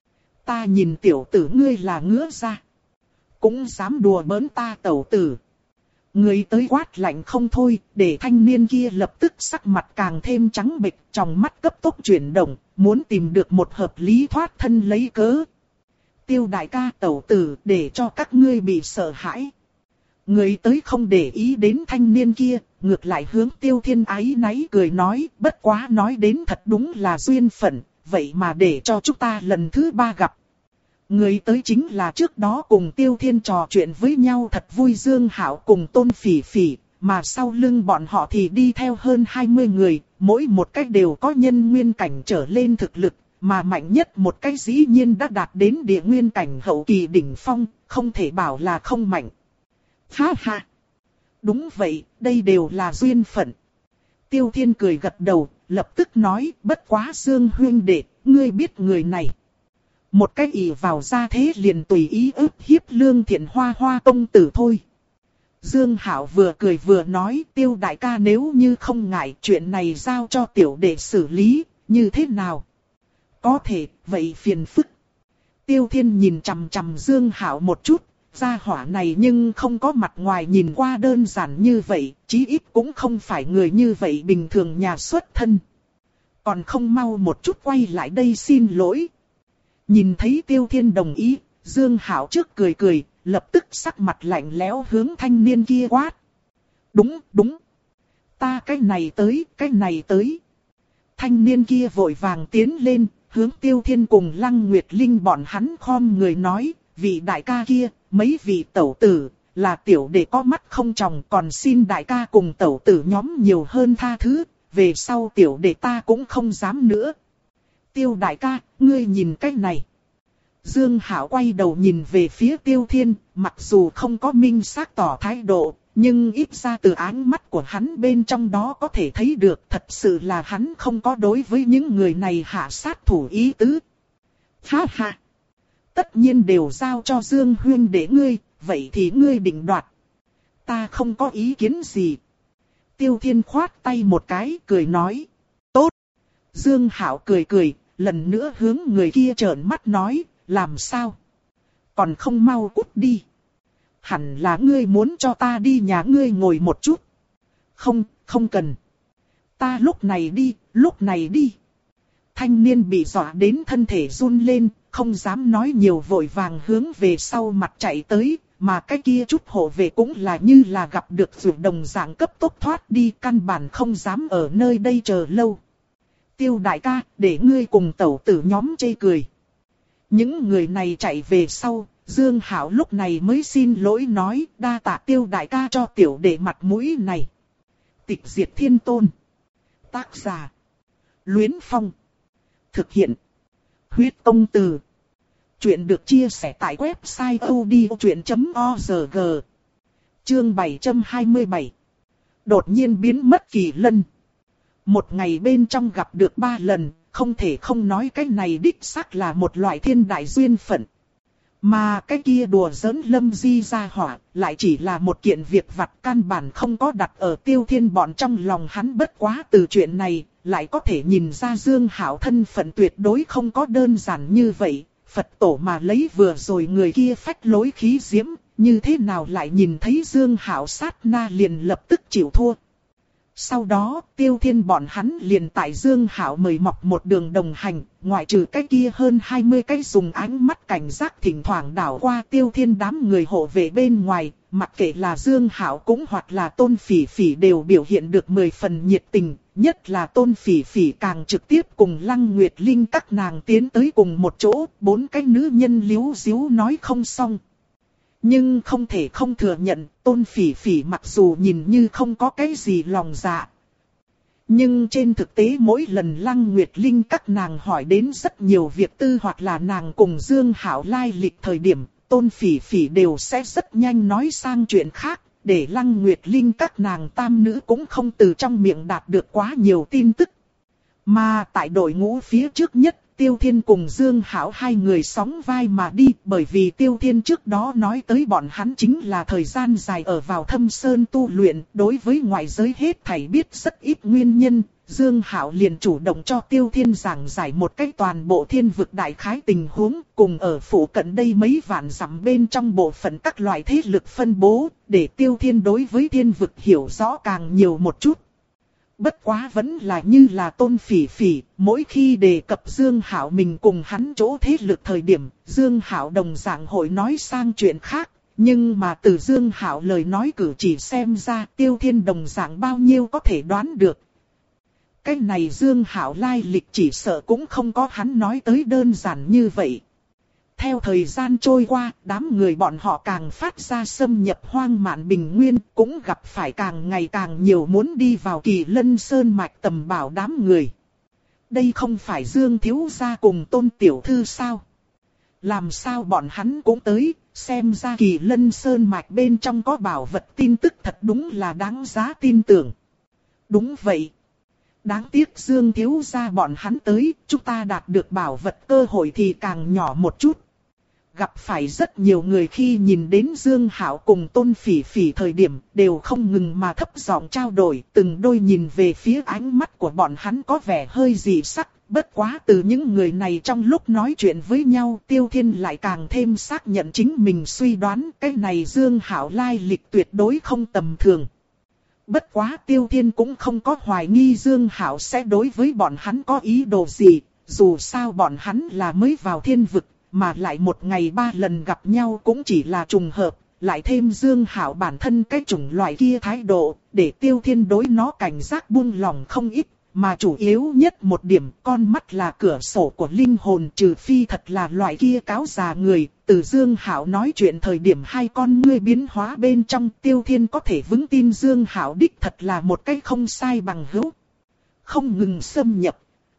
Ta nhìn tiểu tử ngươi là ngứa ra. Cũng dám đùa bỡn ta tẩu tử. Người tới quát lạnh không thôi, để thanh niên kia lập tức sắc mặt càng thêm trắng bệch, trong mắt cấp tốc chuyển động, muốn tìm được một hợp lý thoát thân lấy cớ. Tiêu đại ca tẩu tử để cho các ngươi bị sợ hãi. Người tới không để ý đến thanh niên kia, ngược lại hướng Tiêu Thiên áy náy cười nói, bất quá nói đến thật đúng là duyên phận, vậy mà để cho chúng ta lần thứ ba gặp. Người tới chính là trước đó cùng Tiêu Thiên trò chuyện với nhau thật vui Dương Hạo cùng Tôn Phỉ Phỉ, mà sau lưng bọn họ thì đi theo hơn hai mươi người, mỗi một cách đều có nhân nguyên cảnh trở lên thực lực, mà mạnh nhất một cách dĩ nhiên đã đạt đến địa nguyên cảnh hậu kỳ đỉnh phong, không thể bảo là không mạnh. Ha ha! Đúng vậy, đây đều là duyên phận. Tiêu Thiên cười gật đầu, lập tức nói, bất quá Dương huynh đệ, ngươi biết người này. Một cái ỷ vào ra thế liền tùy ý ức hiếp Lương Thiện Hoa Hoa công tử thôi. Dương Hạo vừa cười vừa nói, Tiêu đại ca nếu như không ngại chuyện này giao cho tiểu đệ xử lý, như thế nào? Có thể, vậy phiền phức. Tiêu Thiên nhìn chằm chằm Dương Hạo một chút, gia hỏa này nhưng không có mặt ngoài nhìn qua đơn giản như vậy, chí ít cũng không phải người như vậy bình thường nhà xuất thân. Còn không mau một chút quay lại đây xin lỗi. Nhìn thấy Tiêu Thiên đồng ý, Dương Hạo trước cười cười, lập tức sắc mặt lạnh lẽo hướng thanh niên kia quát. Đúng, đúng. Ta cái này tới, cái này tới. Thanh niên kia vội vàng tiến lên, hướng Tiêu Thiên cùng Lăng Nguyệt Linh bọn hắn khom người nói, vị đại ca kia, mấy vị tẩu tử, là tiểu đệ có mắt không tròng, còn xin đại ca cùng tẩu tử nhóm nhiều hơn tha thứ, về sau tiểu đệ ta cũng không dám nữa. Tiêu đại ca, ngươi nhìn cái này. Dương Hạo quay đầu nhìn về phía Tiêu Thiên, mặc dù không có minh xác tỏ thái độ, nhưng ít ra từ ánh mắt của hắn bên trong đó có thể thấy được thật sự là hắn không có đối với những người này hạ sát thủ ý tứ. Ha ha! Tất nhiên đều giao cho Dương huynh để ngươi, vậy thì ngươi định đoạt. Ta không có ý kiến gì. Tiêu Thiên khoát tay một cái, cười nói. Tốt! Dương Hạo cười cười, lần nữa hướng người kia trợn mắt nói, làm sao? Còn không mau cút đi. Hẳn là ngươi muốn cho ta đi nhà ngươi ngồi một chút. Không, không cần. Ta lúc này đi, lúc này đi. Thanh niên bị dọa đến thân thể run lên, không dám nói nhiều vội vàng hướng về sau mặt chạy tới, mà cái kia chút hộ vệ cũng là như là gặp được rượu đồng dạng cấp tốc thoát đi, căn bản không dám ở nơi đây chờ lâu. Tiêu đại ca, để ngươi cùng tẩu tử nhóm chê cười. Những người này chạy về sau, Dương Hạo lúc này mới xin lỗi nói, đa tạ Tiêu đại ca cho tiểu đệ mặt mũi này. Tịch diệt thiên tôn. Tác giả. Luyến Phong. Thực hiện. Huyết công từ. Chuyện được chia sẻ tại website odchuyện chấm org. Chương bảy trăm hai mươi bảy. Đột nhiên biến mất kỳ lân. Một ngày bên trong gặp được ba lần, không thể không nói cái này đích xác là một loại thiên đại duyên phận. Mà cái kia đùa giỡn Lâm Di ra hỏa, lại chỉ là một kiện việc vặt căn bản không có đặt ở Tiêu Thiên bọn trong lòng hắn. Bất quá từ chuyện này, lại có thể nhìn ra Dương Hạo thân phận tuyệt đối không có đơn giản như vậy. Phật tổ mà lấy vừa rồi người kia phách lối khí diễm, như thế nào lại nhìn thấy Dương Hạo sát na liền lập tức chịu thua. Sau đó, Tiêu Thiên bọn hắn liền tại Dương Hạo mời mọc một đường đồng hành, ngoại trừ cái kia hơn hai mươi cái dùng ánh mắt cảnh giác thỉnh thoảng đảo qua Tiêu Thiên đám người hộ vệ bên ngoài, mặc kệ là Dương Hạo cũng hoặc là Tôn Phỉ Phỉ đều biểu hiện được mười phần nhiệt tình, nhất là Tôn Phỉ Phỉ càng trực tiếp cùng Lăng Nguyệt Linh các nàng tiến tới cùng một chỗ, bốn cái nữ nhân líu díu nói không xong. Nhưng không thể không thừa nhận, Tôn Phỉ Phỉ mặc dù nhìn như không có cái gì lòng dạ. Nhưng trên thực tế mỗi lần Lăng Nguyệt Linh các nàng hỏi đến rất nhiều việc tư hoặc là nàng cùng Dương Hạo lai lịch thời điểm, Tôn Phỉ Phỉ đều sẽ rất nhanh nói sang chuyện khác, để Lăng Nguyệt Linh các nàng tam nữ cũng không từ trong miệng đạt được quá nhiều tin tức. Mà tại đội ngũ phía trước nhất, Tiêu Thiên cùng Dương Hảo hai người sóng vai mà đi, bởi vì Tiêu Thiên trước đó nói tới bọn hắn chính là thời gian dài ở vào thâm sơn tu luyện, đối với ngoại giới hết thảy biết rất ít nguyên nhân. Dương Hảo liền chủ động cho Tiêu Thiên giảng giải một cách toàn bộ thiên vực đại khái tình huống, cùng ở phủ cận đây mấy vạn dặm bên trong bộ phận các loại thế lực phân bố, để Tiêu Thiên đối với thiên vực hiểu rõ càng nhiều một chút. Bất quá vẫn là như là Tôn Phỉ Phỉ, mỗi khi đề cập Dương Hảo mình cùng hắn chỗ thế lực thời điểm, Dương Hảo đồng dạng hội nói sang chuyện khác, nhưng mà từ Dương Hảo lời nói cử chỉ xem ra Tiêu Thiên đồng dạng bao nhiêu có thể đoán được. Cái này Dương Hảo lai lịch chỉ sợ cũng không có hắn nói tới đơn giản như vậy. Theo thời gian trôi qua, đám người bọn họ càng phát ra xâm nhập hoang mạn bình nguyên, cũng gặp phải càng ngày càng nhiều muốn đi vào Kỳ Lân Sơn mạch tầm bảo đám người. Đây không phải Dương thiếu gia cùng Tôn tiểu thư sao? Làm sao bọn hắn cũng tới, xem ra Kỳ Lân Sơn mạch bên trong có bảo vật tin tức thật đúng là đáng giá tin tưởng. Đúng vậy. Đáng tiếc Dương thiếu gia bọn hắn tới, chúng ta đạt được bảo vật cơ hội thì càng nhỏ một chút. Gặp phải rất nhiều người khi nhìn đến Dương Hảo cùng Tôn Phỉ Phỉ thời điểm đều không ngừng mà thấp giọng trao đổi, từng đôi nhìn về phía ánh mắt của bọn hắn có vẻ hơi dị sắc. Bất quá từ những người này trong lúc nói chuyện với nhau, Tiêu Thiên lại càng thêm xác nhận chính mình suy đoán cái này Dương Hảo lai lịch tuyệt đối không tầm thường. Bất quá Tiêu Thiên cũng không có hoài nghi Dương Hảo sẽ đối với bọn hắn có ý đồ gì, dù sao bọn hắn là mới vào thiên vực, mà lại một ngày ba lần gặp nhau cũng chỉ là trùng hợp, lại thêm Dương Hảo bản thân cái chủng loại kia thái độ, để Tiêu Thiên đối nó cảnh giác buông lòng không ít. Mà chủ yếu nhất một điểm, con mắt là cửa sổ của linh hồn, trừ phi thật là loại kia cáo già người. Từ Dương Hảo nói chuyện thời điểm hai con ngươi biến hóa bên trong, Tiêu Thiên có thể vững tin Dương Hảo đích thật là một cái không sai bằng hữu. Không ngừng xâm nhập.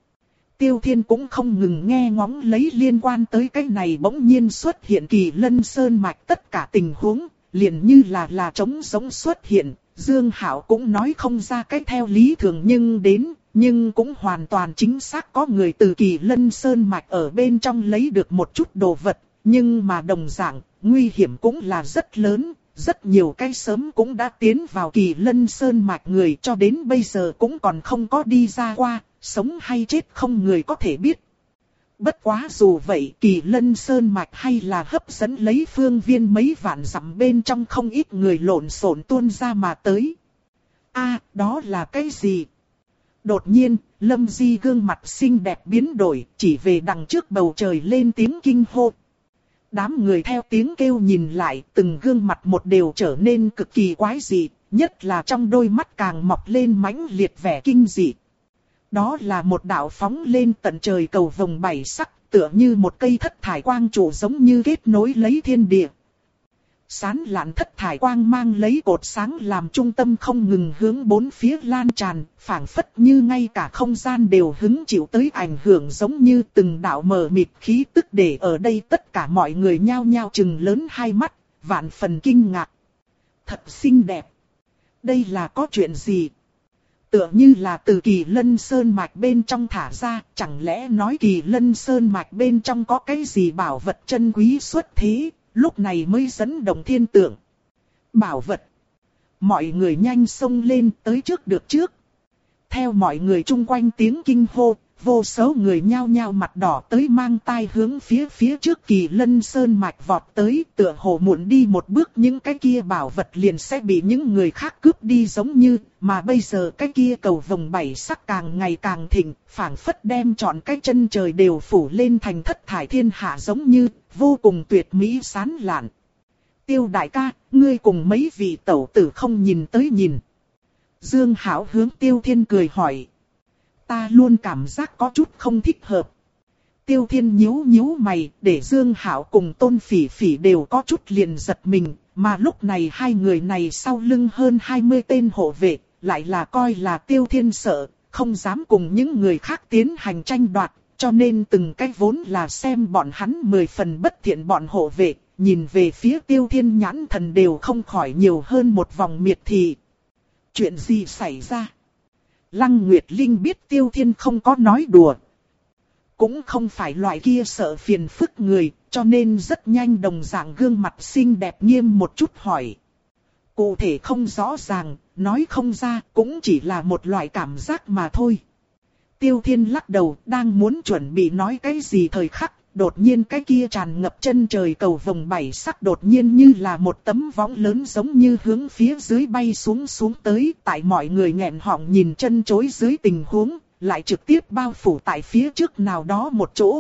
Tiêu Thiên cũng không ngừng nghe ngóng lấy liên quan tới cái này bỗng nhiên xuất hiện Kỳ Lân Sơn mạch tất cả tình huống, liền như là là trống sống xuất hiện. Dương Hảo cũng nói không ra cái theo lý thường nhưng đến, nhưng cũng hoàn toàn chính xác có người từ Kỳ Lân Sơn mạch ở bên trong lấy được một chút đồ vật, nhưng mà đồng dạng, nguy hiểm cũng là rất lớn, rất nhiều cái sớm cũng đã tiến vào Kỳ Lân Sơn mạch người cho đến bây giờ cũng còn không có đi ra qua, sống hay chết không người có thể biết. Bất quá dù vậy Kỳ Lân Sơn mạch hay là hấp dẫn lấy phương viên mấy vạn dặm bên trong không ít người lộn xộn tuôn ra mà tới. A, đó là cái gì? Đột nhiên, Lâm Di gương mặt xinh đẹp biến đổi, chỉ về đằng trước bầu trời lên tiếng kinh hô. Đám người theo tiếng kêu nhìn lại, từng gương mặt một đều trở nên cực kỳ quái dị, nhất là trong đôi mắt càng mọc lên mãnh liệt vẻ kinh dị. Đó là một đạo phóng lên tận trời cầu vồng bảy sắc, tựa như một cây thất thải quang trụ giống như kết nối lấy thiên địa. Sán lạn thất thải quang mang lấy cột sáng làm trung tâm không ngừng hướng bốn phía lan tràn, phảng phất như ngay cả không gian đều hứng chịu tới ảnh hưởng giống như từng đạo mờ mịt khí tức để ở đây tất cả mọi người nhao nhao trừng lớn hai mắt, vạn phần kinh ngạc. Thật xinh đẹp. Đây là có chuyện gì? Tựa như là từ Kỳ Lân Sơn mạch bên trong thả ra, chẳng lẽ nói Kỳ Lân Sơn mạch bên trong có cái gì bảo vật chân quý xuất thế, lúc này mới dẫn động thiên tượng. Bảo vật. Mọi người nhanh xông lên tới trước được trước. Theo mọi người chung quanh tiếng kinh hô, vô số người nhao nhao mặt đỏ tới mang tai hướng phía phía trước Kỳ Lân Sơn mạch vọt tới, tựa hồ muộn đi một bước những cái kia bảo vật liền sẽ bị những người khác cướp đi giống như, mà bây giờ cái kia cầu vồng bảy sắc càng ngày càng thịnh, phảng phất đem trọn cái chân trời đều phủ lên thành thất thải thiên hạ giống như, vô cùng tuyệt mỹ sán lạn. Tiêu đại ca, ngươi cùng mấy vị tẩu tử không nhìn tới nhìn. Dương Hảo hướng Tiêu Thiên cười hỏi. Ta luôn cảm giác có chút không thích hợp. Tiêu Thiên nhíu nhíu mày, để Dương Hảo cùng Tôn Phỉ Phỉ đều có chút liền giật mình, mà lúc này hai người này sau lưng hơn hai mươi tên hộ vệ, lại là coi là Tiêu Thiên sợ, không dám cùng những người khác tiến hành tranh đoạt, cho nên từng cái vốn là xem bọn hắn mười phần bất thiện bọn hộ vệ, nhìn về phía Tiêu Thiên nhãn thần đều không khỏi nhiều hơn một vòng miệt thị. Chuyện gì xảy ra? Lăng Nguyệt Linh biết Tiêu Thiên không có nói đùa. Cũng không phải loại kia sợ phiền phức người, cho nên rất nhanh đồng dạng gương mặt xinh đẹp nghiêm một chút hỏi. Cụ thể không rõ ràng, nói không ra, cũng chỉ là một loại cảm giác mà thôi. Tiêu Thiên lắc đầu, đang muốn chuẩn bị nói cái gì thời khắc, đột nhiên cái kia tràn ngập chân trời cầu vồng bảy sắc đột nhiên như là một tấm võng lớn giống như hướng phía dưới bay xuống xuống tới, tại mọi người nghẹn họng nhìn chân chối dưới tình huống, lại trực tiếp bao phủ tại phía trước nào đó một chỗ.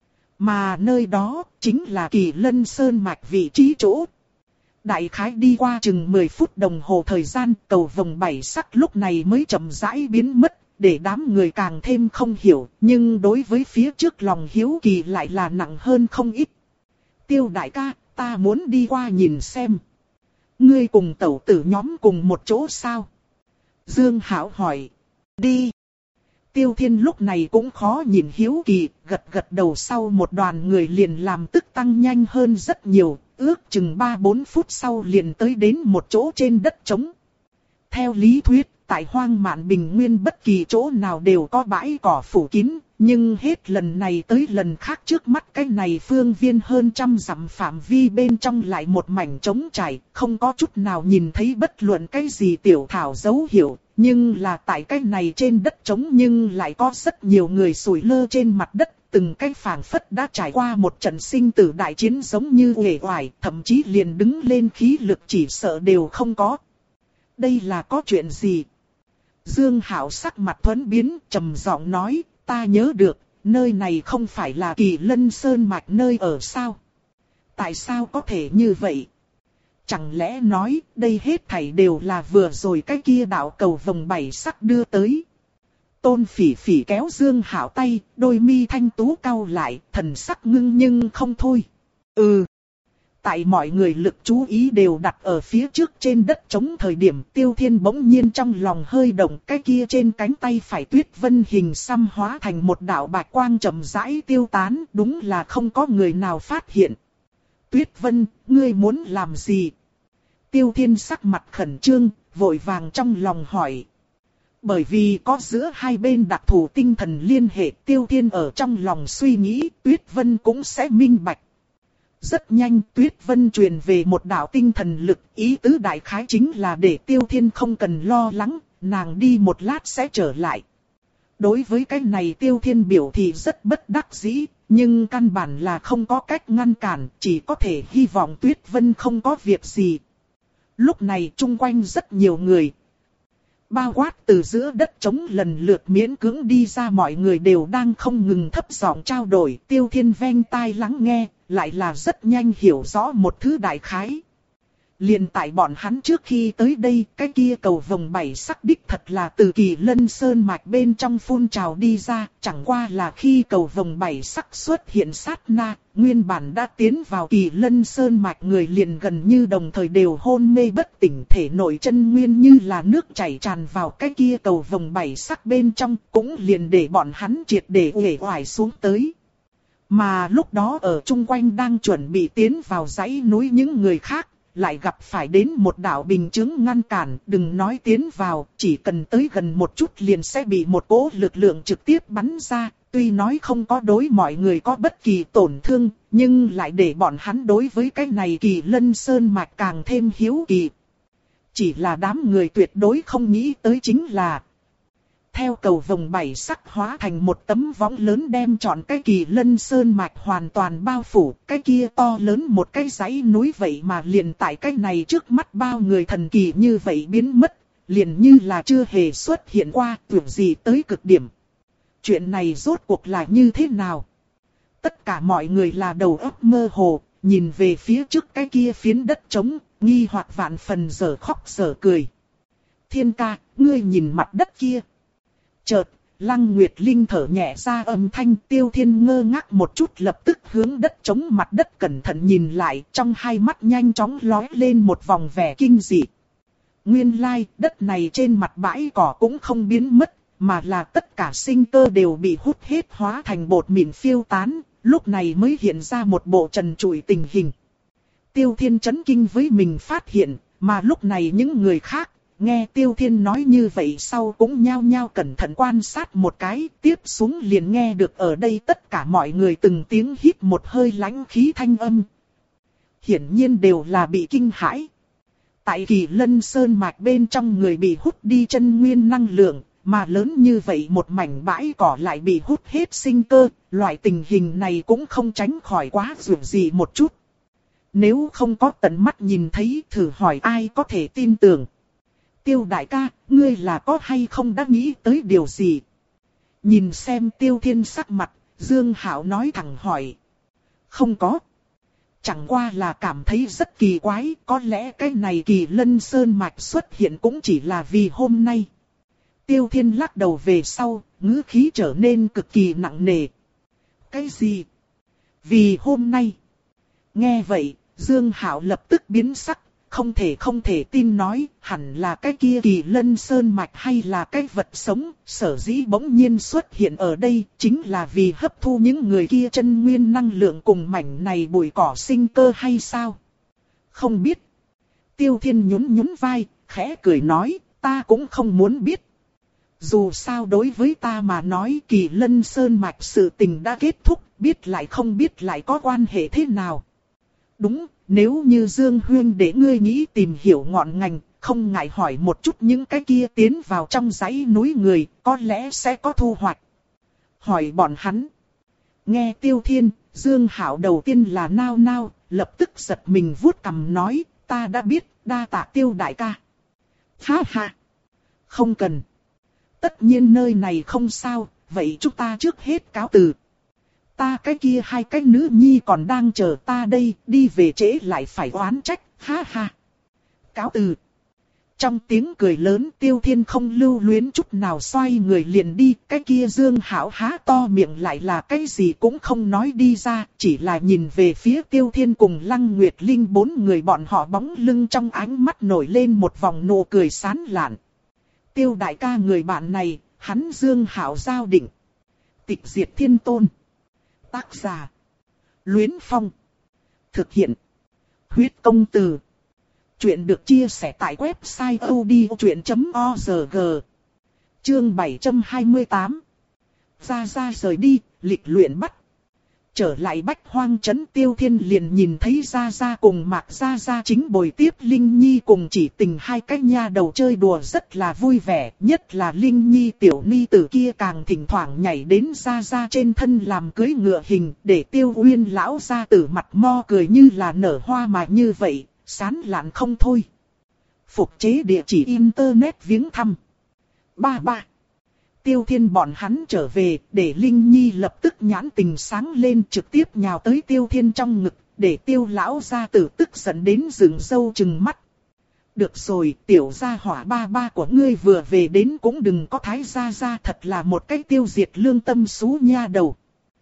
Mà nơi đó, chính là Kỳ Lân Sơn Mạch vị trí chỗ. Đại khái đi qua chừng mười phút đồng hồ thời gian, cầu vồng bảy sắc lúc này mới chậm rãi biến mất, để đám người càng thêm không hiểu, nhưng đối với phía trước lòng hiếu kỳ lại là nặng hơn không ít. Tiêu đại ca, ta muốn đi qua nhìn xem. Ngươi cùng tẩu tử nhóm cùng một chỗ sao? Dương Hảo hỏi. Đi. Tiêu Thiên lúc này cũng khó nhìn hiếu kỳ, gật gật đầu sau một đoàn người liền làm tức tăng nhanh hơn rất nhiều, ước chừng ba bốn phút sau liền tới đến một chỗ trên đất trống. Theo lý thuyết, tại hoang mạn bình nguyên bất kỳ chỗ nào đều có bãi cỏ phủ kín, nhưng hết lần này tới lần khác trước mắt cái này phương viên hơn trăm dặm phạm vi bên trong lại một mảnh trống trải, không có chút nào nhìn thấy bất luận cái gì tiểu thảo dấu hiệu, nhưng là tại cái này trên đất trống nhưng lại có rất nhiều người sủi lơ trên mặt đất, từng cái phảng phất đã trải qua một trận sinh tử đại chiến giống như uể oải, thậm chí liền đứng lên khí lực chỉ sợ đều không có. Đây là có chuyện gì? Dương Hạo sắc mặt thuẫn biến, trầm giọng nói, ta nhớ được, nơi này không phải là Kỳ Lân Sơn Mạch nơi ở sao? Tại sao có thể như vậy? Chẳng lẽ nói, đây hết thảy đều là vừa rồi cái kia đạo cầu vồng bảy sắc đưa tới? Tôn Phỉ Phỉ kéo Dương Hạo tay, đôi mi thanh tú cau lại, thần sắc ngưng nhưng không thôi. Ừ. Tại mọi người lực chú ý đều đặt ở phía trước trên đất trống thời điểm Tiêu Thiên bỗng nhiên trong lòng hơi động, cái kia trên cánh tay phải tuyết vân hình xăm hóa thành một đạo bạch quang chậm rãi tiêu tán, đúng là không có người nào phát hiện. Tuyết Vân, ngươi muốn làm gì? Tiêu Thiên sắc mặt khẩn trương, vội vàng trong lòng hỏi. Bởi vì có giữa hai bên đặc thù tinh thần liên hệ, Tiêu Thiên ở trong lòng suy nghĩ, Tuyết Vân cũng sẽ minh bạch. Rất nhanh Tuyết Vân truyền về một đạo tinh thần lực, ý tứ đại khái chính là để Tiêu Thiên không cần lo lắng, nàng đi một lát sẽ trở lại. Đối với cái này Tiêu Thiên biểu thì rất bất đắc dĩ, nhưng căn bản là không có cách ngăn cản, chỉ có thể hy vọng Tuyết Vân không có việc gì. Lúc này chung quanh rất nhiều người, bao quát từ giữa đất trống lần lượt miễn cưỡng đi ra mọi người đều đang không ngừng thấp giọng trao đổi. Tiêu Thiên vênh tai lắng nghe, lại là rất nhanh hiểu rõ một thứ đại khái. Liền tại bọn hắn trước khi tới đây, cái kia cầu vồng bảy sắc đích thật là từ Kỳ Lân Sơn Mạch bên trong phun trào đi ra, chẳng qua là khi cầu vồng bảy sắc xuất hiện sát na, nguyên bản đã tiến vào Kỳ Lân Sơn Mạch người liền gần như đồng thời đều hôn mê bất tỉnh, thể nội chân nguyên như là nước chảy tràn vào cái kia cầu vồng bảy sắc bên trong, cũng liền để bọn hắn triệt để uể oải xuống tới. Mà lúc đó ở chung quanh đang chuẩn bị tiến vào dãy núi những người khác, lại gặp phải đến một đạo bình chứng ngăn cản, đừng nói tiến vào, chỉ cần tới gần một chút liền sẽ bị một cỗ lực lượng trực tiếp bắn ra, tuy nói không có đối mọi người có bất kỳ tổn thương, nhưng lại để bọn hắn đối với cái này Kỳ Lân Sơn Mạch càng thêm hiếu kỳ. Chỉ là đám người tuyệt đối không nghĩ tới chính là, theo cầu vồng bảy sắc hóa thành một tấm võng lớn đem trọn cái Kỳ Lân Sơn Mạch hoàn toàn bao phủ, cái kia to lớn một cái dãy núi vậy mà liền tại cái này trước mắt bao người thần kỳ như vậy biến mất, liền như là chưa hề xuất hiện qua, tưởng gì tới cực điểm. Chuyện này rốt cuộc là như thế nào? Tất cả mọi người là đầu óc mơ hồ, nhìn về phía trước cái kia phiến đất trống, nghi hoặc vạn phần giờ khóc giờ cười. Thiên ca, ngươi nhìn mặt đất kia. Chợt, Lăng Nguyệt Linh thở nhẹ ra âm thanh. Tiêu Thiên ngơ ngác một chút, lập tức hướng đất trống mặt đất cẩn thận nhìn lại, trong hai mắt nhanh chóng lóe lên một vòng vẻ kinh dị. Nguyên lai, đất này trên mặt bãi cỏ cũng không biến mất, mà là tất cả sinh cơ đều bị hút hết hóa thành bột mịn phiêu tán, lúc này mới hiện ra một bộ trần trụi tình hình. Tiêu Thiên chấn kinh với mình phát hiện, mà lúc này những người khác, nghe Tiêu Thiên nói như vậy sau cũng nhao nhao cẩn thận quan sát một cái, tiếp xuống liền nghe được ở đây tất cả mọi người từng tiếng hít một hơi lãnh khí thanh âm. Hiển nhiên đều là bị kinh hãi. Tại Kỳ Lân Sơn mạch bên trong người bị hút đi chân nguyên năng lượng, mà lớn như vậy một mảnh bãi cỏ lại bị hút hết sinh cơ, loại tình hình này cũng không tránh khỏi quá dù gì một chút. Nếu không có tận mắt nhìn thấy thử hỏi ai có thể tin tưởng. Tiêu đại ca, ngươi là có hay không đã nghĩ tới điều gì? Nhìn xem Tiêu Thiên sắc mặt, Dương Hạo nói thẳng hỏi. Không có. Chẳng qua là cảm thấy rất kỳ quái, có lẽ cái này Kỳ Lân Sơn mạch xuất hiện cũng chỉ là vì hôm nay. Tiêu Thiên lắc đầu về sau, ngữ khí trở nên cực kỳ nặng nề. Cái gì? Vì hôm nay. Nghe vậy, Dương Hạo lập tức biến sắc, không thể không thể tin nói, hẳn là cái kia Kỳ Lân Sơn mạch hay là cái vật sống, sở dĩ bỗng nhiên xuất hiện ở đây, chính là vì hấp thu những người kia chân nguyên năng lượng cùng mảnh này bụi cỏ sinh cơ hay sao? Không biết. Tiêu Thiên nhún nhún vai, khẽ cười nói, ta cũng không muốn biết. Dù sao đối với ta mà nói Kỳ Lân Sơn mạch sự tình đã kết thúc, biết lại không biết lại có quan hệ thế nào. Đúng, nếu như Dương Huyên để ngươi nghĩ tìm hiểu ngọn ngành, không ngại hỏi một chút những cái kia tiến vào trong dãy núi người, có lẽ sẽ có thu hoạch. Hỏi bọn hắn. Nghe Tiêu Thiên, Dương Hạo đầu tiên là nao nao, lập tức giật mình vuốt cằm nói, ta đã biết, đa tạ Tiêu đại ca. Ha ha. Không cần. Tất nhiên nơi này không sao, vậy chúng ta trước hết cáo từ. Ta cái kia hai cái nữ nhi còn đang chờ ta đây, đi về trễ lại phải oán trách, ha ha. Cáo từ. Trong tiếng cười lớn Tiêu Thiên không lưu luyến chút nào xoay người liền đi, cái kia Dương Hạo há to miệng lại là cái gì cũng không nói đi ra, chỉ là nhìn về phía Tiêu Thiên cùng Lăng Nguyệt Linh bốn người bọn họ bóng lưng trong ánh mắt nổi lên một vòng nụ cười sán lạn. Tiêu đại ca người bạn này, hắn Dương Hạo giao định. Tịch diệt thiên tôn. Tác giả. Luyến Phong. Thực hiện. Huyết công từ. Chuyện được chia sẻ tại website odchuyện chấm org. Chương bảy trăm hai mươi tám. Ra ra rời đi, lịch luyện bắt. Trở lại Bách Hoang Trấn Tiêu Thiên liền nhìn thấy Gia Gia cùng Mạc Gia Gia chính bồi tiếp Linh Nhi cùng Chỉ Tình hai cái nha đầu chơi đùa rất là vui vẻ. Nhất là Linh Nhi tiểu ni tử kia càng thỉnh thoảng nhảy đến Gia Gia trên thân làm cưới ngựa hình để Tiêu Uyên lão gia tử mặt mo cười như là nở hoa mà như vậy, sán lạn không thôi. Phục chế địa chỉ internet viếng thăm. Ba ba. Tiêu Thiên bọn hắn trở về, để Linh Nhi lập tức nhãn tình sáng lên trực tiếp nhào tới Tiêu Thiên trong ngực, để Tiêu lão gia tử tức giận đến dựng râu trừng mắt. Được rồi, tiểu gia hỏa ba ba của ngươi vừa về đến cũng đừng có thái gia gia, thật là một cái tiêu diệt lương tâm xú nha đầu.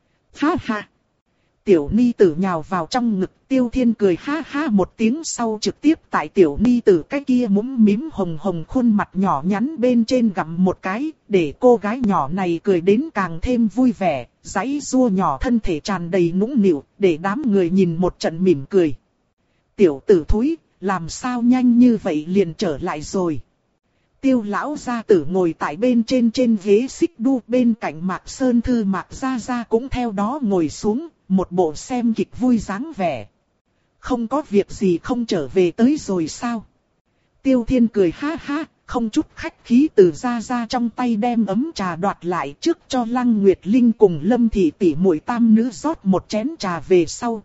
Ha ha. Tiểu ni tử nhào vào trong ngực Tiêu Thiên cười ha ha một tiếng sau trực tiếp tại tiểu ni tử cái kia mũm mím hồng hồng khuôn mặt nhỏ nhắn bên trên gặm một cái, để cô gái nhỏ này cười đến càng thêm vui vẻ, giãy giụa nhỏ thân thể tràn đầy nũng nịu, để đám người nhìn một trận mỉm cười. Tiểu tử thúi, làm sao nhanh như vậy liền trở lại rồi. Tiêu lão gia tử ngồi tại bên trên trên ghế xích đu bên cạnh Mạc Sơn Thư Mạc Gia Gia cũng theo đó ngồi xuống. Một bộ xem kịch vui dáng vẻ. Không có việc gì không trở về tới rồi sao? Tiêu Thiên cười ha ha, không chút khách khí từ Gia Gia trong tay đem ấm trà đoạt lại trước cho Lăng Nguyệt Linh cùng Lâm Thị tỷ muội tam nữ rót một chén trà về sau.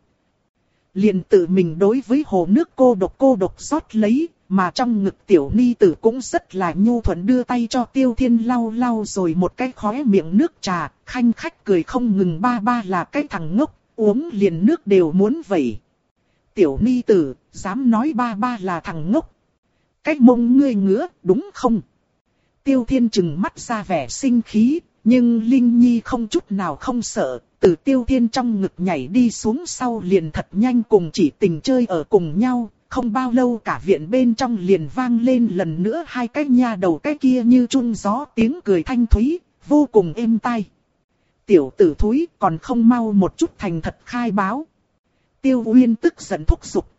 Liền tự mình đối với hồ nước cô độc cô độc rót lấy, mà trong ngực tiểu ni tử cũng rất là nhu thuận đưa tay cho Tiêu Thiên lau lau rồi một cái khóe miệng nước trà, khanh khách cười không ngừng, ba ba là cái thằng ngốc, uống liền nước đều muốn vậy. Tiểu ni tử, dám nói ba ba là thằng ngốc. Cái mông ngươi ngứa, đúng không? Tiêu Thiên trừng mắt ra vẻ sinh khí, nhưng Linh Nhi không chút nào không sợ, từ Tiêu Thiên trong ngực nhảy đi xuống sau liền thật nhanh cùng Chỉ Tình chơi ở cùng nhau. Không bao lâu cả viện bên trong liền vang lên lần nữa hai cái nha đầu cái kia như chun gió tiếng cười thanh thúy, vô cùng êm tai. Tiểu tử thúi còn không mau một chút thành thật khai báo. Tiêu Uyên tức giận thúc giục,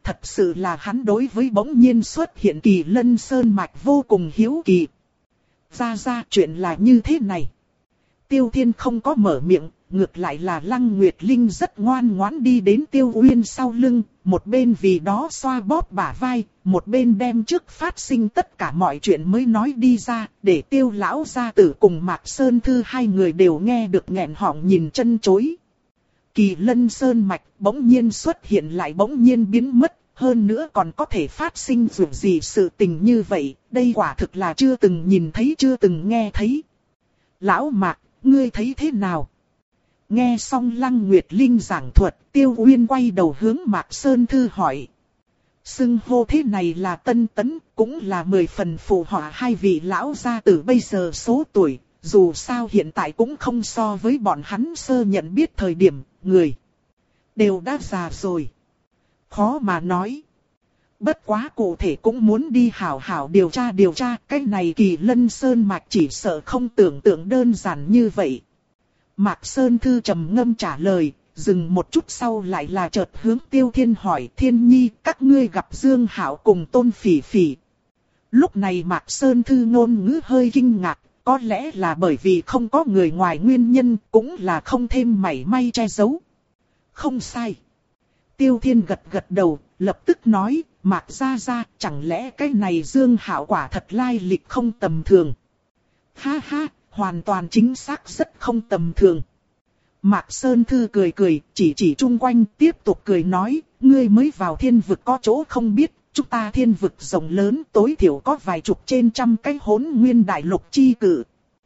thật sự là hắn đối với bỗng nhiên xuất hiện Kỳ Lân Sơn Mạch vô cùng hiếu kỳ. Ra ra chuyện là như thế này. Tiêu Thiên không có mở miệng, ngược lại là Lăng Nguyệt Linh rất ngoan ngoãn đi đến Tiêu Uyên sau lưng, một bên vì đó xoa bóp bả vai, một bên đem trước phát sinh tất cả mọi chuyện mới nói đi ra, để Tiêu lão gia tử cùng Mạc Sơn Thư hai người đều nghe được nghẹn họng nhìn chân chối. Kỳ Lân Sơn Mạch bỗng nhiên xuất hiện lại bỗng nhiên biến mất, hơn nữa còn có thể phát sinh dù gì sự tình như vậy, đây quả thực là chưa từng nhìn thấy chưa từng nghe thấy. Lão Mạc, ngươi thấy thế nào? Nghe xong Lăng Nguyệt Linh giảng thuật, Tiêu Uyên quay đầu hướng Mạc Sơn Thư hỏi. Xưng hô thế này là Tân Tấn, cũng là mười phần phụ họa hai vị lão gia tử bây giờ số tuổi, dù sao hiện tại cũng không so với bọn hắn sơ nhận biết thời điểm, người đều đã già rồi. Khó mà nói. Bất quá cụ thể cũng muốn đi hảo hảo điều tra điều tra, cái này Kỳ Lân Sơn Mạch chỉ sợ không tưởng tượng đơn giản như vậy. Mạc Sơn Thư trầm ngâm trả lời, dừng một chút sau lại là chợt hướng Tiêu Thiên hỏi: Thiên Nhi, các ngươi gặp Dương Hạo cùng Tôn Phỉ Phỉ. Lúc này Mạc Sơn Thư ngôn ngữ hơi kinh ngạc, có lẽ là bởi vì không có người ngoài nguyên nhân, cũng là không thêm mảy may che giấu. Không sai. Tiêu Thiên gật gật đầu, lập tức nói: Mạc gia gia, chẳng lẽ cái này Dương Hạo quả thật lai lịch không tầm thường. Ha ha, hoàn toàn chính xác rất không tầm thường. Mạc Sơn Thư cười cười, chỉ chỉ chung quanh, tiếp tục cười nói: ngươi mới vào thiên vực có chỗ không biết, chúng ta thiên vực rộng lớn tối thiểu có vài chục trên trăm cái hỗn nguyên đại lục chi cự.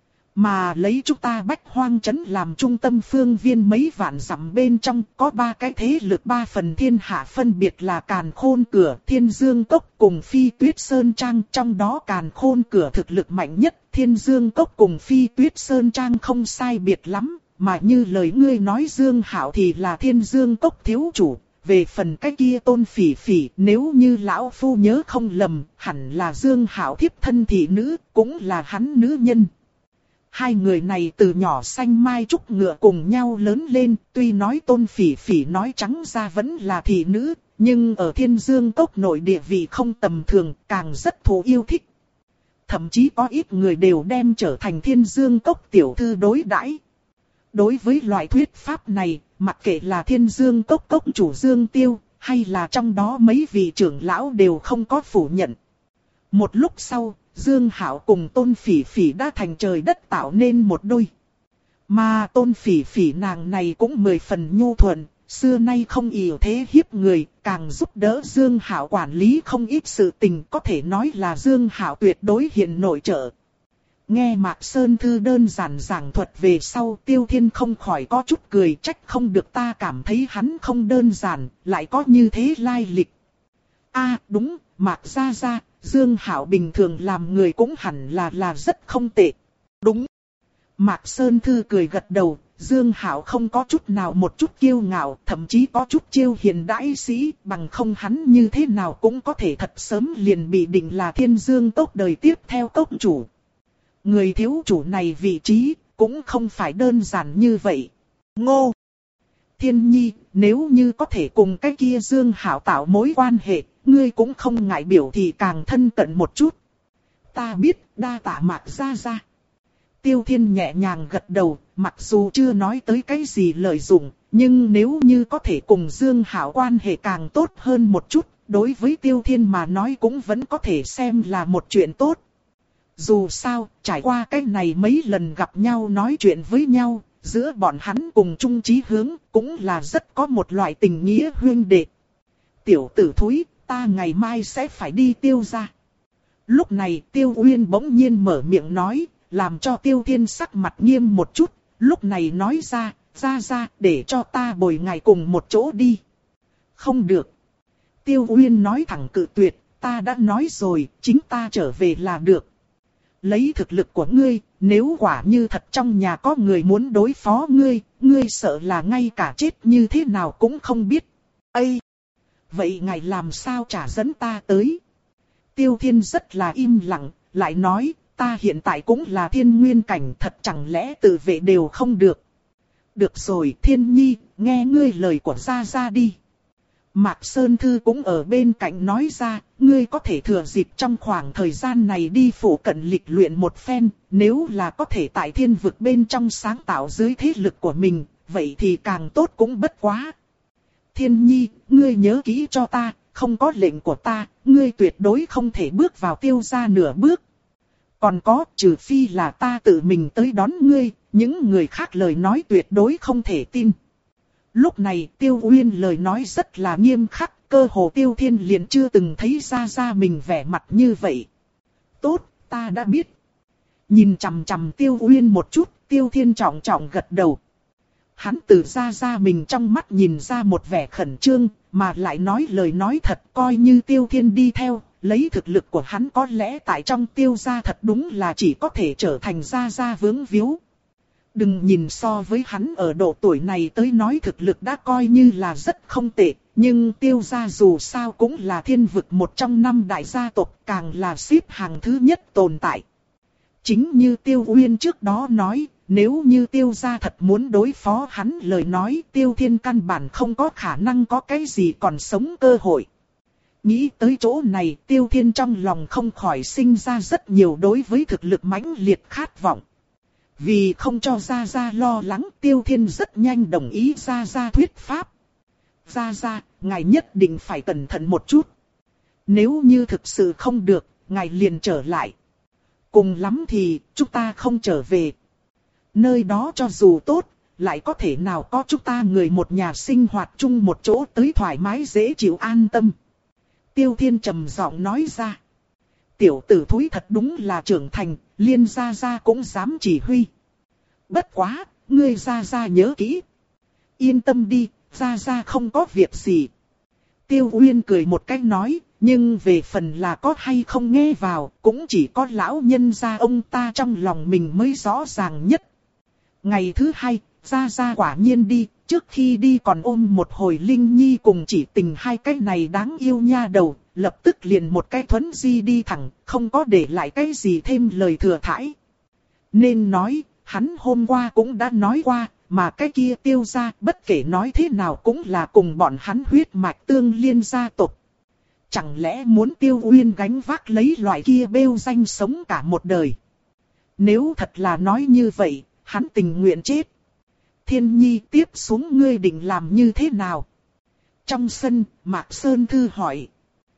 Mà lấy chúng ta Bách Hoang Trấn làm trung tâm phương viên mấy vạn dặm bên trong có ba cái thế lực ba phần thiên hạ, phân biệt là Càn Khôn Cửa, Thiên Dương Cốc cùng Phi Tuyết Sơn Trang. Trong đó Càn Khôn Cửa thực lực mạnh nhất, Thiên Dương Cốc cùng Phi Tuyết Sơn Trang không sai biệt lắm. Mà như lời ngươi nói Dương Hạo thì là Thiên Dương Cốc thiếu chủ. Về phần cái kia Tôn Phỉ Phỉ, nếu như lão phu nhớ không lầm, hẳn là Dương Hạo thiếp thân thị nữ, cũng là hắn nữ nhân. Hai người này từ nhỏ xanh mai trúc ngựa cùng nhau lớn lên, tuy nói Tôn Phỉ Phỉ nói trắng ra vẫn là thị nữ, nhưng ở Thiên Dương Cốc nội địa vị không tầm thường, càng rất thú yêu thích. Thậm chí có ít người đều đem trở thành Thiên Dương Cốc tiểu thư đối đãi. Đối với loại thuyết pháp này, mặc kệ là Thiên Dương Cốc cốc chủ Dương Tiêu, hay là trong đó mấy vị trưởng lão đều không có phủ nhận. Một lúc sau, Dương Hạo cùng Tôn Phỉ Phỉ đã thành trời đất tạo nên một đôi. Mà Tôn Phỉ Phỉ nàng này cũng mười phần nhu thuận, xưa nay không ỷ thế hiếp người, càng giúp đỡ Dương Hạo quản lý không ít sự tình, có thể nói là Dương Hạo tuyệt đối hiện nội trợ. Nghe Mạc Sơn Thư đơn giản giảng thuật về sau, Tiêu Thiên không khỏi có chút cười, trách không được ta cảm thấy hắn không đơn giản, lại có như thế lai lịch. A đúng, Mạc gia gia, Dương Hạo bình thường làm người cũng hẳn là là rất không tệ. Đúng. Mạc Sơn Thư cười gật đầu, Dương Hạo không có chút nào một chút kiêu ngạo, thậm chí có chút chiêu hiền đãi sĩ, bằng không hắn như thế nào cũng có thể thật sớm liền bị định là Thiên Dương Cốc đời tiếp theo cốc chủ. Người thiếu chủ này vị trí, cũng không phải đơn giản như vậy. Ngô! Thiên Nhi, nếu như có thể cùng cái kia Dương Hạo tạo mối quan hệ, ngươi cũng không ngại biểu thì càng thân cận một chút. Ta biết, đa tạ Mạc gia gia. Tiêu Thiên nhẹ nhàng gật đầu, mặc dù chưa nói tới cái gì lợi dụng, nhưng nếu như có thể cùng Dương Hạo quan hệ càng tốt hơn một chút, đối với Tiêu Thiên mà nói cũng vẫn có thể xem là một chuyện tốt. Dù sao, trải qua cái này mấy lần gặp nhau nói chuyện với nhau, giữa bọn hắn cùng chung chí hướng, cũng là rất có một loại tình nghĩa huynh đệ. Tiểu tử thúi, ta ngày mai sẽ phải đi Tiêu gia. Lúc này Tiêu Uyên bỗng nhiên mở miệng nói, làm cho Tiêu Thiên sắc mặt nghiêm một chút, lúc này nói ra, ra ra, để cho ta bồi ngài cùng một chỗ đi. Không được. Tiêu Uyên nói thẳng cự tuyệt, ta đã nói rồi, chính ta trở về là được. Lấy thực lực của ngươi, nếu quả như thật trong nhà có người muốn đối phó ngươi, ngươi sợ là ngay cả chết như thế nào cũng không biết. Ây! Vậy ngài làm sao trả dẫn ta tới? Tiêu Thiên rất là im lặng, lại nói, ta hiện tại cũng là thiên nguyên cảnh, thật chẳng lẽ tự vệ đều không được. Được rồi Thiên Nhi, nghe ngươi lời của gia gia đi. Mạc Sơn Thư cũng ở bên cạnh nói ra, ngươi có thể thừa dịp trong khoảng thời gian này đi phủ cận lịch luyện một phen, nếu là có thể tại thiên vực bên trong sáng tạo dưới thế lực của mình, vậy thì càng tốt cũng bất quá. Thiên Nhi, ngươi nhớ kỹ cho ta, không có lệnh của ta, ngươi tuyệt đối không thể bước vào Tiêu gia nửa bước. Còn có, trừ phi là ta tự mình tới đón ngươi, những người khác lời nói tuyệt đối không thể tin. Lúc này Tiêu Uyên lời nói rất là nghiêm khắc, cơ hồ Tiêu Thiên liền chưa từng thấy ra ra mình vẻ mặt như vậy. Tốt, ta đã biết. Nhìn chằm chằm Tiêu Uyên một chút, Tiêu Thiên trọng trọng gật đầu. Hắn từ ra ra mình trong mắt nhìn ra một vẻ khẩn trương, mà lại nói lời nói thật, coi như Tiêu Thiên đi theo, lấy thực lực của hắn có lẽ tại trong Tiêu gia thật đúng là chỉ có thể trở thành gia gia vướng víu. Đừng nhìn so với hắn ở độ tuổi này tới nói thực lực đã coi như là rất không tệ, nhưng Tiêu gia dù sao cũng là thiên vực một trong năm đại gia tộc, càng là xếp hàng thứ nhất tồn tại. Chính như Tiêu Uyên trước đó nói, nếu như Tiêu gia thật muốn đối phó hắn lời nói, Tiêu Thiên căn bản không có khả năng có cái gì còn sống cơ hội. Nghĩ tới chỗ này, Tiêu Thiên trong lòng không khỏi sinh ra rất nhiều đối với thực lực mãnh liệt khát vọng. Vì không cho Gia Gia lo lắng, Tiêu Thiên rất nhanh đồng ý Gia Gia thuyết pháp. Gia Gia, ngài nhất định phải cẩn thận một chút. Nếu như thực sự không được, ngài liền trở lại. Cùng lắm thì, chúng ta không trở về. Nơi đó cho dù tốt, lại có thể nào có chúng ta người một nhà sinh hoạt chung một chỗ tới thoải mái dễ chịu an tâm. Tiêu Thiên trầm giọng nói ra. Tiểu tử thúi thật đúng là trưởng thành, liên Gia Gia cũng dám chỉ huy. Bất quá, ngươi Gia Gia nhớ kỹ. Yên tâm đi, Gia Gia không có việc gì. Tiêu Uyên cười một cách nói, nhưng về phần là có hay không nghe vào, cũng chỉ có lão nhân gia ông ta trong lòng mình mới rõ ràng nhất. Ngày thứ hai, Gia Gia quả nhiên đi, trước khi đi còn ôm một hồi Linh Nhi cùng chỉ tình hai cái này đáng yêu nha đầu, lập tức liền một cái thuấn di đi thẳng, không có để lại cái gì thêm lời thừa thãi. Nên nói, hắn hôm qua cũng đã nói qua, mà cái kia Tiêu gia bất kể nói thế nào cũng là cùng bọn hắn huyết mạch tương liên gia tộc. Chẳng lẽ muốn Tiêu Uyên gánh vác lấy loại kia bêu danh sống cả một đời? Nếu thật là nói như vậy, hắn tình nguyện chết. Thiên Nhi, tiếp xuống ngươi định làm như thế nào? Trong sân, Mạc Sơn Thư hỏi.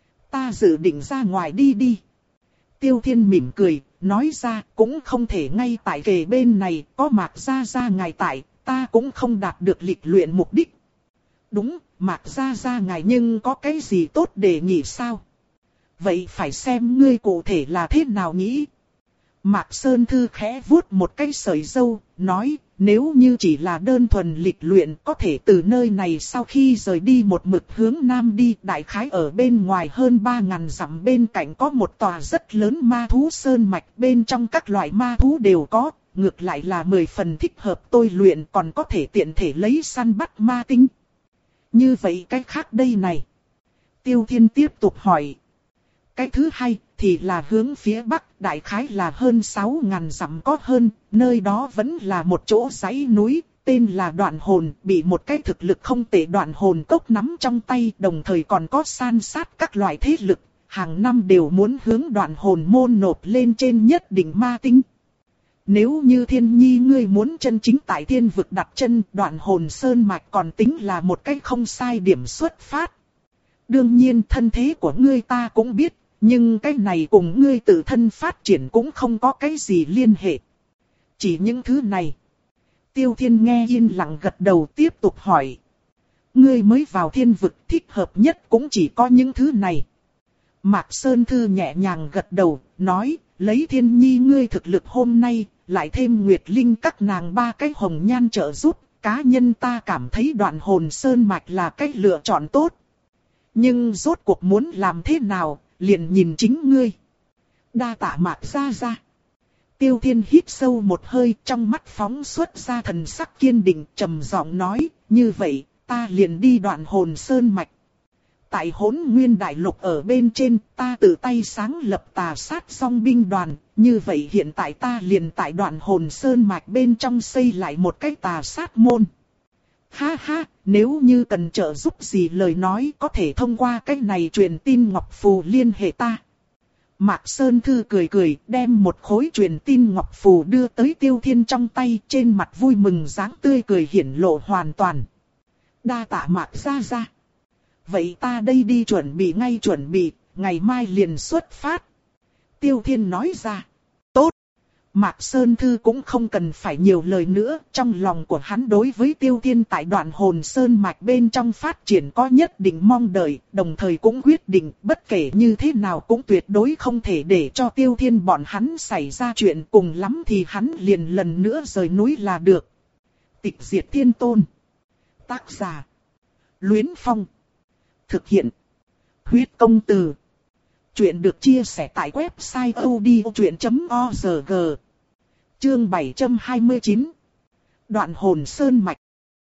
Ta dự định ra ngoài đi đi. Tiêu Thiên mỉm cười, nói ra cũng không thể ngay tại kề bên này, có Mạc Gia Gia ngài tại, ta cũng không đạt được lịch luyện mục đích. Đúng, Mạc Gia Gia ngài nhưng có cái gì tốt để nghĩ sao? Vậy phải xem ngươi cụ thể là thế nào nghĩ. Mạc Sơn Thư khẽ vuốt một cái sợi râu, nói, nếu như chỉ là đơn thuần lịch luyện có thể từ nơi này sau khi rời đi một mực hướng nam đi, đại khái ở bên ngoài hơn ba ngàn dặm bên cạnh có một tòa rất lớn ma thú sơn mạch, bên trong các loại ma thú đều có, ngược lại là mười phần thích hợp tôi luyện, còn có thể tiện thể lấy săn bắt ma tinh. Như vậy cái khác đây này. Tiêu Thiên tiếp tục hỏi. Cái thứ hai thì là hướng phía bắc, đại khái là hơn sáu ngàn dặm có hơn, nơi đó vẫn là một chỗ dãy núi, tên là Đoạn Hồn, bị một cái thực lực không tệ Đoạn Hồn cốc nắm trong tay, đồng thời còn có san sát các loại thế lực, hàng năm đều muốn hướng Đoạn Hồn môn nộp lên trên nhất định ma tinh. Nếu như Thiên Nhi ngươi muốn chân chính tại thiên vực đặt chân, Đoạn Hồn sơn mạch còn tính là một cái không sai điểm xuất phát. Đương nhiên thân thế của ngươi ta cũng biết, nhưng cái này cùng ngươi tự thân phát triển cũng không có cái gì liên hệ. Chỉ những thứ này. Tiêu Thiên nghe yên lặng gật đầu tiếp tục hỏi. Ngươi mới vào thiên vực, thích hợp nhất cũng chỉ có những thứ này. Mạc Sơn Thư nhẹ nhàng gật đầu, nói, lấy Thiên Nhi ngươi thực lực hôm nay, lại thêm Nguyệt Linh các nàng ba cái hồng nhan trợ giúp, cá nhân ta cảm thấy Đoạn Hồn sơn mạch là cách lựa chọn tốt. Nhưng rốt cuộc muốn làm thế nào, liền nhìn chính ngươi. Đa tạ Mạc Gia Gia. Tiêu Thiên hít sâu một hơi, trong mắt phóng xuất ra thần sắc kiên định, trầm giọng nói, như vậy, ta liền đi Đoạn Hồn sơn mạch. Tại Hỗn Nguyên Đại Lục ở bên trên, ta tự tay sáng lập Tà Sát Song binh đoàn, như vậy hiện tại ta liền tại Đoạn Hồn sơn mạch bên trong xây lại một cái Tà Sát môn. Ha ha, nếu như cần trợ giúp gì lời nói có thể thông qua cái này truyền tin ngọc phù liên hệ ta. Mạc Sơn Thư cười cười, đem một khối truyền tin ngọc phù đưa tới Tiêu Thiên trong tay, trên mặt vui mừng dáng tươi cười hiển lộ hoàn toàn. Đa tạ Mạc gia gia. Vậy ta đây đi chuẩn bị ngay chuẩn bị, ngày mai liền xuất phát. Tiêu Thiên nói ra. Tốt. Mạc Sơn Thư cũng không cần phải nhiều lời nữa, trong lòng của hắn đối với Tiêu Thiên tại Đoạn Hồn Sơn mạch bên trong phát triển có nhất định mong đợi, đồng thời cũng quyết định bất kể như thế nào cũng tuyệt đối không thể để cho Tiêu Thiên bọn hắn xảy ra chuyện, cùng lắm thì hắn liền lần nữa rời núi là được. Tịch Diệt Thiên Tôn. Tác giả. Luyến Phong. Thực hiện. Huyết Công Từ. Chuyện được chia sẻ tại website odchuyện chấm org. Chương bảy trăm hai mươi chín. Đoạn Hồn Sơn mạch.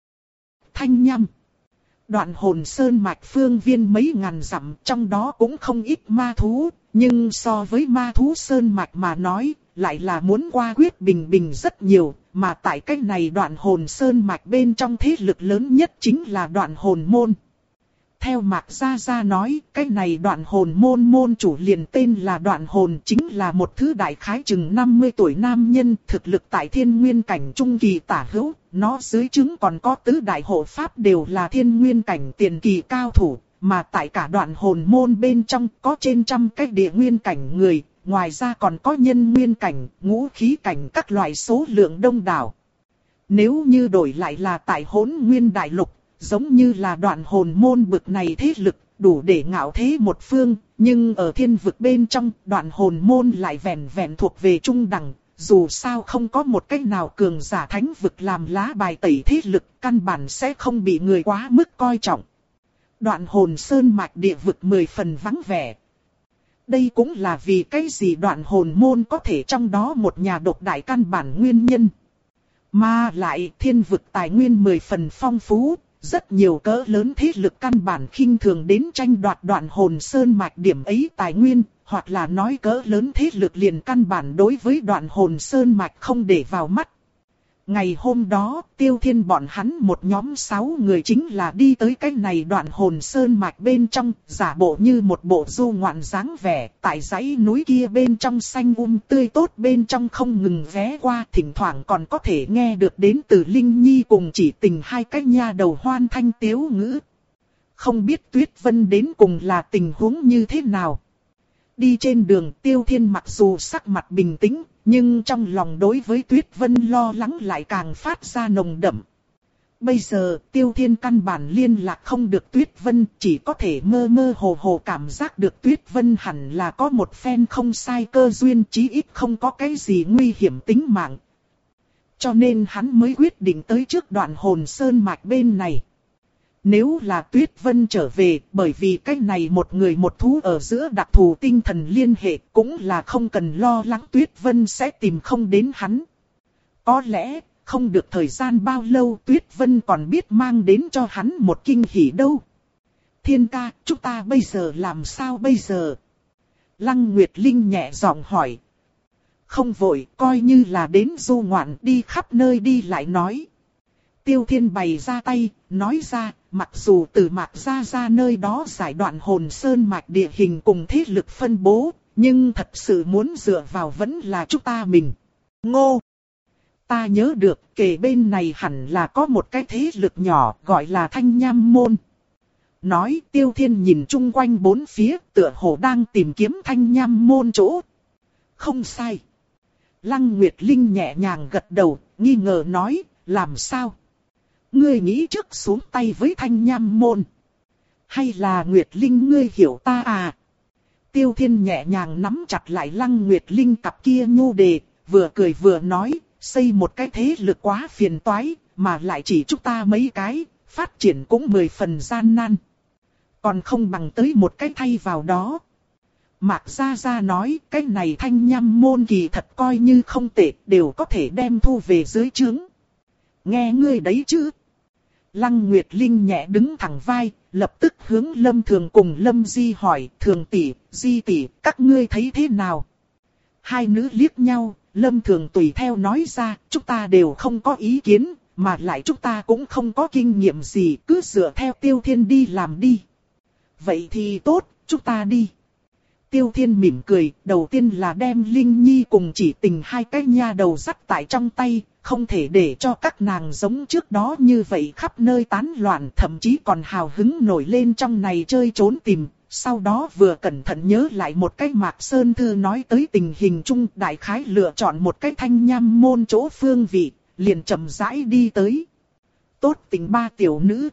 Thanh Nham. Đoạn Hồn Sơn mạch phương viên mấy ngàn dặm, trong đó cũng không ít ma thú, nhưng so với ma thú sơn mạch mà nói, lại là muốn qua quyết bình bình rất nhiều, mà tại cách này Đoạn Hồn Sơn mạch bên trong thế lực lớn nhất chính là Đoạn Hồn môn. Theo Mạc Gia Gia nói, cái này Đoạn Hồn môn môn chủ liền tên là Đoạn Hồn, chính là một thứ đại khái chừng năm mươi tuổi nam nhân, thực lực tại thiên nguyên cảnh trung kỳ tả hữu, nó dưới trướng còn có tứ đại hộ pháp đều là thiên nguyên cảnh tiền kỳ cao thủ, mà tại cả Đoạn Hồn môn bên trong có trên trăm cái địa nguyên cảnh người, ngoài ra còn có nhân nguyên cảnh, ngũ khí cảnh các loại số lượng đông đảo. Nếu như đổi lại là tại Hỗn Nguyên Đại Lục, giống như là Đoạn Hồn môn bực này thế lực, đủ để ngạo thế một phương, nhưng ở thiên vực bên trong, Đoạn Hồn môn lại vẹn vẹn thuộc về trung đẳng, dù sao không có một cách nào cường giả thánh vực làm lá bài tẩy thế lực, căn bản sẽ không bị người quá mức coi trọng. Đoạn Hồn Sơn mạch địa vực mười phần vắng vẻ. Đây cũng là vì cái gì Đoạn Hồn môn có thể trong đó một nhà độc đại căn bản nguyên nhân. Mà lại thiên vực tài nguyên mười phần phong phú. Rất nhiều cỡ lớn thế lực căn bản khinh thường đến tranh đoạt Đoạn Hồn Sơn mạch điểm ấy tài nguyên, hoặc là nói cỡ lớn thế lực liền căn bản đối với Đoạn Hồn Sơn mạch không để vào mắt. Ngày hôm đó, Tiêu Thiên bọn hắn một nhóm sáu người chính là đi tới cái này Đoạn Hồn Sơn mạch bên trong, giả bộ như một bộ du ngoạn dáng vẻ, tại dãy núi kia bên trong xanh um tươi tốt bên trong không ngừng ghé qua, thỉnh thoảng còn có thể nghe được đến từ Linh Nhi cùng Chỉ Tình hai cái nha đầu hoan thanh tiếu ngữ. Không biết Tuyết Vân đến cùng là tình huống như thế nào. Đi trên đường, Tiêu Thiên mặc dù sắc mặt bình tĩnh, nhưng trong lòng đối với Tuyết Vân lo lắng lại càng phát ra nồng đậm. Bây giờ, Tiêu Thiên căn bản liên lạc không được Tuyết Vân, chỉ có thể mơ mơ hồ hồ cảm giác được Tuyết Vân hẳn là có một phen không sai cơ duyên, chí ít không có cái gì nguy hiểm tính mạng. Cho nên hắn mới quyết định tới trước Đoạn Hồn Sơn mạch bên này. Nếu là Tuyết Vân trở về, bởi vì cái này một người một thú ở giữa đặc thù tinh thần liên hệ, cũng là không cần lo lắng Tuyết Vân sẽ tìm không đến hắn. Có lẽ, không được thời gian bao lâu Tuyết Vân còn biết mang đến cho hắn một kinh hỉ đâu. Thiên ca, chúng ta bây giờ làm sao bây giờ? Lăng Nguyệt Linh nhẹ giọng hỏi. Không vội, coi như là đến du ngoạn đi khắp nơi đi lại nói. Tiêu Thiên bày ra tay, nói ra, mặc dù từ Mạc Gia Gia nơi đó giải Đoạn Hồn Sơn mạch địa hình cùng thế lực phân bố, nhưng thật sự muốn dựa vào vẫn là chúng ta mình. Ngô! Ta nhớ được kề bên này hẳn là có một cái thế lực nhỏ gọi là Thanh Nham Môn. Nói Tiêu Thiên nhìn chung quanh bốn phía tựa hồ đang tìm kiếm Thanh Nham Môn chỗ. Không sai. Lăng Nguyệt Linh nhẹ nhàng gật đầu, nghi ngờ nói, làm sao? Ngươi nghĩ trước xuống tay với Thanh Nham Môn. Hay là Nguyệt Linh ngươi hiểu ta à? Tiêu Thiên nhẹ nhàng nắm chặt lại Lăng Nguyệt Linh cặp kia nhu đề, vừa cười vừa nói, xây một cái thế lực quá phiền toái, mà lại chỉ chúng ta mấy cái, phát triển cũng mười phần gian nan. Còn không bằng tới một cái thay vào đó. Mạc Gia Gia nói, cái này Thanh Nham Môn kỳ thật coi như không tệ, đều có thể đem thu về dưới trướng. Nghe ngươi đấy chứ? Lăng Nguyệt Linh nhẹ đứng thẳng vai, lập tức hướng Lâm Thường cùng Lâm Di hỏi, Thường tỷ, Di tỷ, các ngươi thấy thế nào? Hai nữ liếc nhau, Lâm Thường tùy theo nói ra, chúng ta đều không có ý kiến, mà lại chúng ta cũng không có kinh nghiệm gì, cứ dựa theo Tiêu Thiên đi làm đi. Vậy thì tốt, chúng ta đi. Tiêu Thiên mỉm cười, đầu tiên là đem Linh Nhi cùng Chỉ Tình hai cái nha đầu dắt tại trong tay, không thể để cho các nàng giống trước đó như vậy khắp nơi tán loạn, thậm chí còn hào hứng nổi lên trong này chơi trốn tìm. Sau đó vừa cẩn thận nhớ lại một cái Mạc Sơn Thư nói tới tình hình chung, đại khái lựa chọn một cái thanh nham môn chỗ phương vị, liền chậm rãi đi tới. Tốt tình ba tiểu nữ.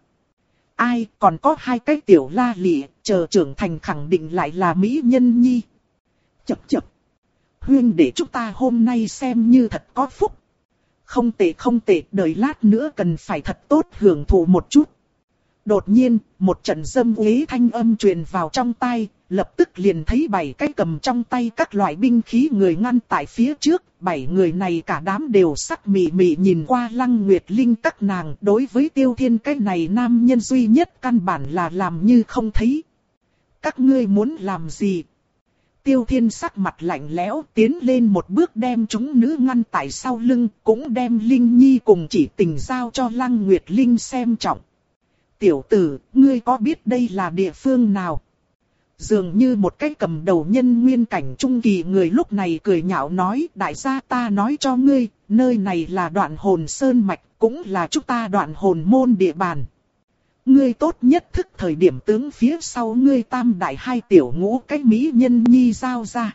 Ai còn có hai cái tiểu la lị, chờ trưởng thành khẳng định lại là mỹ nhân nhi. Chập chập. Huyên để chúng ta hôm nay xem như thật có phúc. Không tệ không tệ, đợi lát nữa cần phải thật tốt hưởng thụ một chút. Đột nhiên, một trận dâm uế thanh âm truyền vào trong tai, lập tức liền thấy bảy cái cầm trong tay các loại binh khí người ngăn tại phía trước. Bảy người này cả đám đều sắc mị mị nhìn qua Lăng Nguyệt Linh các nàng. Đối với Tiêu Thiên cái này nam nhân duy nhất căn bản là làm như không thấy. Các ngươi muốn làm gì? Tiêu Thiên sắc mặt lạnh lẽo tiến lên một bước đem chúng nữ ngăn tại sau lưng, cũng đem Linh Nhi cùng Chỉ Tình giao cho Lăng Nguyệt Linh xem trọng. Tiểu tử, ngươi có biết đây là địa phương nào? Dường như một cái cầm đầu nhân nguyên cảnh trung kỳ người lúc này cười nhạo nói, đại gia ta nói cho ngươi, nơi này là Đoạn Hồn Sơn Mạch, cũng là chúng ta Đoạn Hồn Môn địa bàn. Ngươi tốt nhất thức thời điểm tướng phía sau ngươi tam đại hai tiểu ngũ cái mỹ nhân nhi giao ra.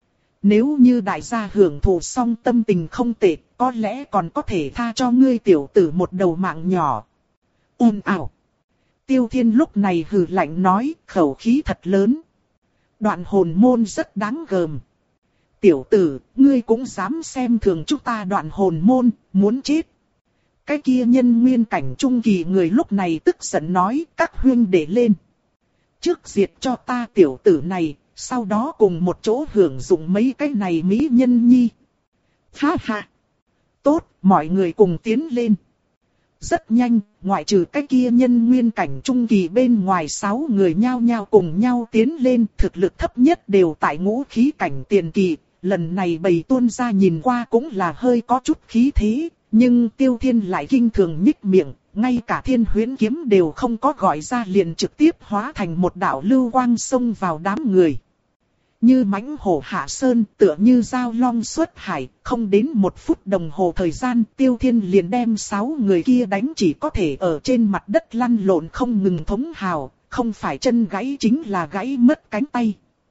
Nếu như đại gia hưởng thụ xong tâm tình không tệ, có lẽ còn có thể tha cho ngươi tiểu tử một đầu mạng nhỏ. Ồn ào. Tiêu Thiên lúc này hừ lạnh nói, khẩu khí thật lớn. Đoạn Hồn Môn rất đáng gờm. Tiểu tử, ngươi cũng dám xem thường chúng ta Đoạn Hồn Môn, muốn chết. Cái kia nhân nguyên cảnh trung kỳ người lúc này tức giận nói, các huynh đệ lên. Trước diệt cho ta tiểu tử này, sau đó cùng một chỗ hưởng dụng mấy cái này mỹ nhân nhi. Ha ha. Tốt, mọi người cùng tiến lên. Rất nhanh, ngoại trừ cái kia nhân nguyên cảnh trung kỳ bên ngoài sáu người nhao nhao cùng nhau tiến lên, thực lực thấp nhất đều tại ngũ khí cảnh tiền kỳ. Lần này bầy tuôn ra nhìn qua cũng là hơi có chút khí thế, nhưng Tiêu Thiên lại kinh thường nhích miệng, ngay cả Thiên Huyễn kiếm đều không có gọi ra liền trực tiếp hóa thành một đạo lưu quang xông vào đám người. Như mãnh hổ hạ sơn, tựa như dao long xuất hải, không đến một phút đồng hồ thời gian, Tiêu Thiên liền đem sáu người kia đánh chỉ có thể ở trên mặt đất lăn lộn không ngừng thống hào, không phải chân gãy chính là gãy mất cánh tay.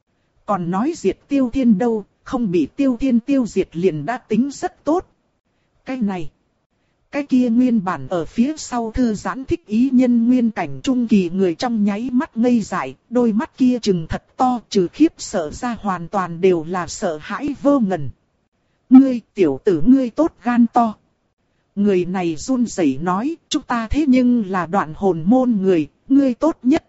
Còn nói diệt Tiêu Thiên đâu, không bị Tiêu Thiên tiêu diệt liền đã tính rất tốt. Cái này, cái kia nguyên bản ở phía sau thư giãn thích ý nhân nguyên cảnh trung kỳ người trong nháy mắt ngây dại, đôi mắt kia trừng thật to, trừ khiếp sợ ra hoàn toàn đều là sợ hãi vô ngần. Ngươi, tiểu tử ngươi tốt gan to. Người này run rẩy nói, chúng ta thế nhưng là Đoạn Hồn Môn người, ngươi tốt nhất.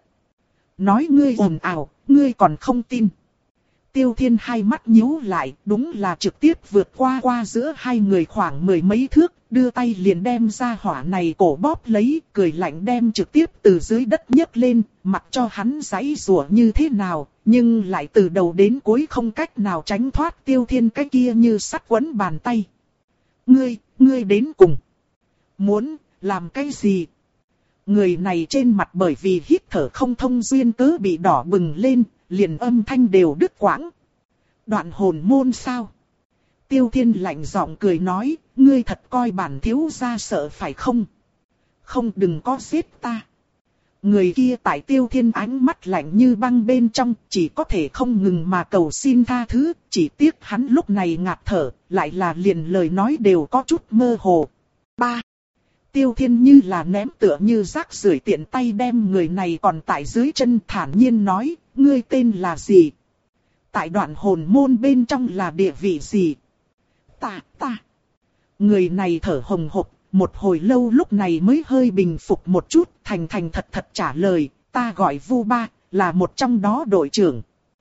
Nói ngươi ồn ào, ngươi còn không tin. Tiêu Thiên hai mắt nhíu lại, đúng là trực tiếp vượt qua qua giữa hai người khoảng mười mấy thước, đưa tay liền đem ra hỏa này cổ bóp lấy, cười lạnh đem trực tiếp từ dưới đất nhấc lên, mặc cho hắn giãy giụa như thế nào, nhưng lại từ đầu đến cuối không cách nào tránh thoát Tiêu Thiên cái kia như sắt quấn bàn tay. Ngươi, ngươi đến cùng. Muốn, làm cái gì? Người này trên mặt bởi vì hít thở không thông duyên cớ bị đỏ bừng lên, liền âm thanh đều đứt quãng. Đoạn Hồn Môn sao? Tiêu Thiên lạnh giọng cười nói, ngươi thật coi bản thiếu gia sợ phải không? Không, đừng có giết ta. Người kia tại Tiêu Thiên ánh mắt lạnh như băng bên trong, chỉ có thể không ngừng mà cầu xin tha thứ, chỉ tiếc hắn lúc này ngạt thở, lại là liền lời nói đều có chút mơ hồ. Ba. Tiêu Thiên như là ném tựa như rác rưởi tiện tay đem người này còn tại dưới chân thản nhiên nói, ngươi tên là gì? Tại Đoạn Hồn Môn bên trong là địa vị gì? Ta, ta. Người này thở hồng hộc, một hồi lâu lúc này mới hơi bình phục một chút, thành thành thật thật trả lời, ta gọi Vu Ba, là một trong đó đội trưởng.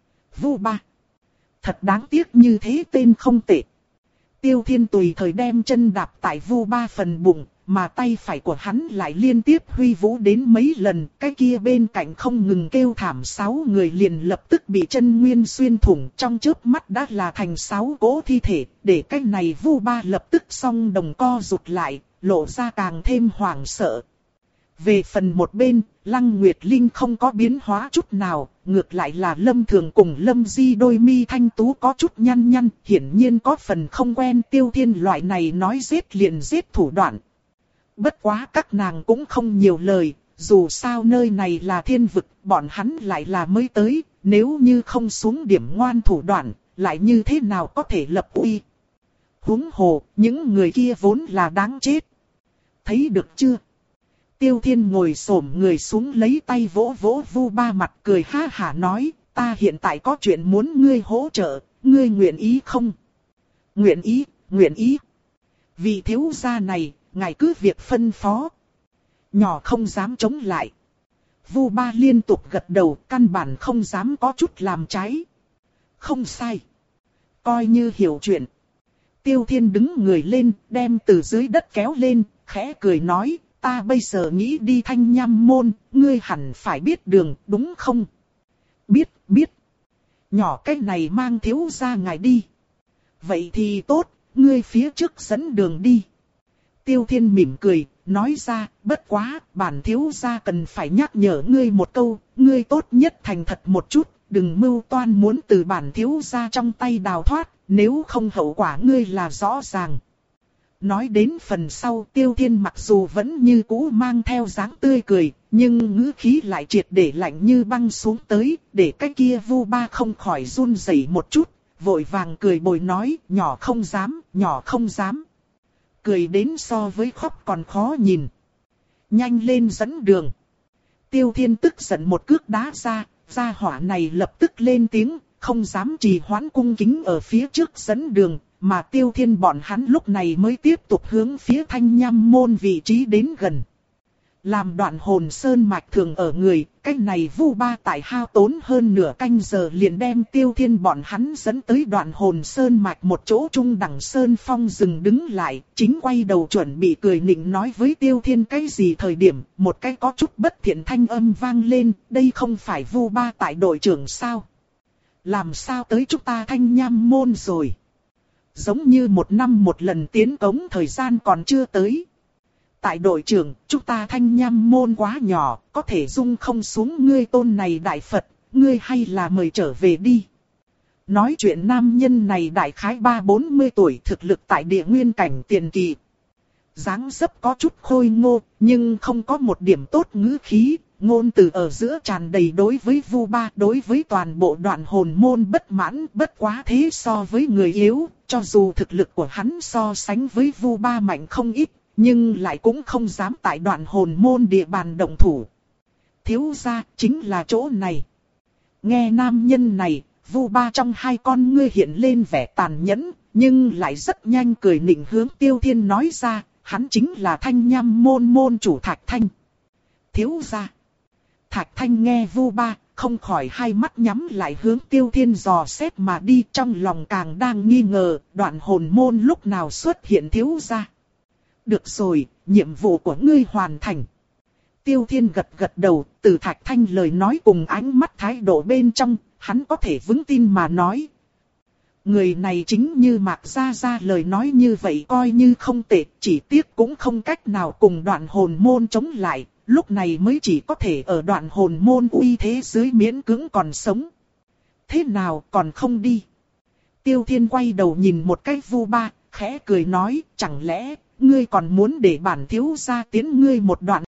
Vu Ba. Thật đáng tiếc như thế tên không tệ. Tiêu Thiên tùy thời đem chân đạp tại Vu Ba phần bụng, mà tay phải của hắn lại liên tiếp huy vũ đến mấy lần, cái kia bên cạnh không ngừng kêu thảm sáu người liền lập tức bị chân nguyên xuyên thủng, trong chớp mắt đã là thành sáu cỗ thi thể, để cái này Vu Ba lập tức song đồng co rụt lại, lộ ra càng thêm hoảng sợ. Về phần một bên, Lăng Nguyệt Linh không có biến hóa chút nào, ngược lại là Lâm Thường cùng Lâm Di đôi mi thanh tú có chút nhăn nhăn, hiển nhiên có phần không quen Tiêu Thiên loại này nói giết liền giết thủ đoạn. Bất quá các nàng cũng không nhiều lời, dù sao nơi này là thiên vực, bọn hắn lại là mới tới, nếu như không xuống điểm ngoan thủ đoạn, lại như thế nào có thể lập uy. Huống hồ, những người kia vốn là đáng chết. Thấy được chưa? Tiêu Thiên ngồi xổm người xuống lấy tay vỗ vỗ Vu Ba mặt cười ha hả nói, ta hiện tại có chuyện muốn ngươi hỗ trợ, ngươi nguyện ý không? Nguyện ý, nguyện ý. Vì thiếu gia này, ngài cứ việc phân phó. Nhỏ không dám chống lại. Vu Ba liên tục gật đầu, căn bản không dám có chút làm trái. Không sai. Coi như hiểu chuyện. Tiêu Thiên đứng người lên, đem từ dưới đất kéo lên, khẽ cười nói, ta bây giờ nghĩ đi Thanh Nham môn, ngươi hẳn phải biết đường, đúng không? Biết, biết. Nhỏ cái này mang thiếu gia ngài đi. Vậy thì tốt, ngươi phía trước dẫn đường đi. Tiêu Thiên mỉm cười, nói ra, bất quá, bản thiếu gia cần phải nhắc nhở ngươi một câu, ngươi tốt nhất thành thật một chút, đừng mưu toan muốn từ bản thiếu gia trong tay đào thoát, nếu không hậu quả ngươi là rõ ràng. Nói đến phần sau, Tiêu Thiên mặc dù vẫn như cũ mang theo dáng tươi cười, nhưng ngữ khí lại triệt để lạnh như băng xuống tới, để cái kia Vu Ba không khỏi run rẩy một chút, vội vàng cười bồi nói, nhỏ không dám, nhỏ không dám. Cười đến so với khóc còn khó nhìn. Nhanh lên dẫn đường. Tiêu Thiên tức giận một cước đá ra, gia hỏa này lập tức lên tiếng, không dám trì hoãn cung kính ở phía trước dẫn đường, mà Tiêu Thiên bọn hắn lúc này mới tiếp tục hướng phía Thanh Nham môn vị trí đến gần. Làm Đoạn Hồn Sơn mạch thường ở người, cách này Vu Ba tại hao tốn hơn nửa canh giờ liền đem Tiêu Thiên bọn hắn dẫn tới Đoạn Hồn Sơn mạch một chỗ trung đẳng sơn phong dừng đứng lại, chính quay đầu chuẩn bị cười nịnh nói với Tiêu Thiên cái gì thời điểm, một cái có chút bất thiện thanh âm vang lên, đây không phải Vu Ba tại đội trưởng sao? Làm sao tới chúng ta Thanh Nham môn rồi? Giống như một năm một lần tiến cống thời gian còn chưa tới. Tại đội trưởng, chúng ta Thanh Nham môn quá nhỏ, có thể dung không xuống ngươi tôn này đại Phật, ngươi hay là mời trở về đi. Nói chuyện nam nhân này đại khái ba bốn mươi tuổi, thực lực tại địa nguyên cảnh tiền kỳ. Dáng dấp có chút khôi ngô, nhưng không có một điểm tốt ngữ khí, ngôn từ ở giữa tràn đầy đối với Vu Ba, đối với toàn bộ Đoạn Hồn môn bất mãn, bất quá thế so với người yếu, cho dù thực lực của hắn so sánh với Vu Ba mạnh không ít, nhưng lại cũng không dám tại Đoạn Hồn môn địa bàn động thủ. Thiếu gia chính là chỗ này. Nghe nam nhân này, Vu Ba trong hai con ngươi hiện lên vẻ tàn nhẫn, nhưng lại rất nhanh cười nịnh hướng Tiêu Thiên nói ra, hắn chính là Thanh Nham môn môn chủ Thạch Thanh. Thiếu gia. Thạch Thanh nghe Vu Ba, không khỏi hai mắt nhắm lại hướng Tiêu Thiên dò xét mà đi, trong lòng càng đang nghi ngờ, Đoạn Hồn môn lúc nào xuất hiện thiếu gia. Được rồi, nhiệm vụ của ngươi hoàn thành. Tiêu Thiên gật gật đầu, từ Thạch Thanh lời nói cùng ánh mắt thái độ bên trong, hắn có thể vững tin mà nói. Người này chính như Mạc Gia Gia lời nói như vậy coi như không tệ, chỉ tiếc cũng không cách nào cùng Đoạn Hồn môn chống lại, lúc này mới chỉ có thể ở Đoạn Hồn môn uy thế dưới miễn cưỡng còn sống. Thế nào còn không đi? Tiêu Thiên quay đầu nhìn một cái Vu Ba, khẽ cười nói, chẳng lẽ ngươi còn muốn để bản thiếu gia tiến ngươi một đoạn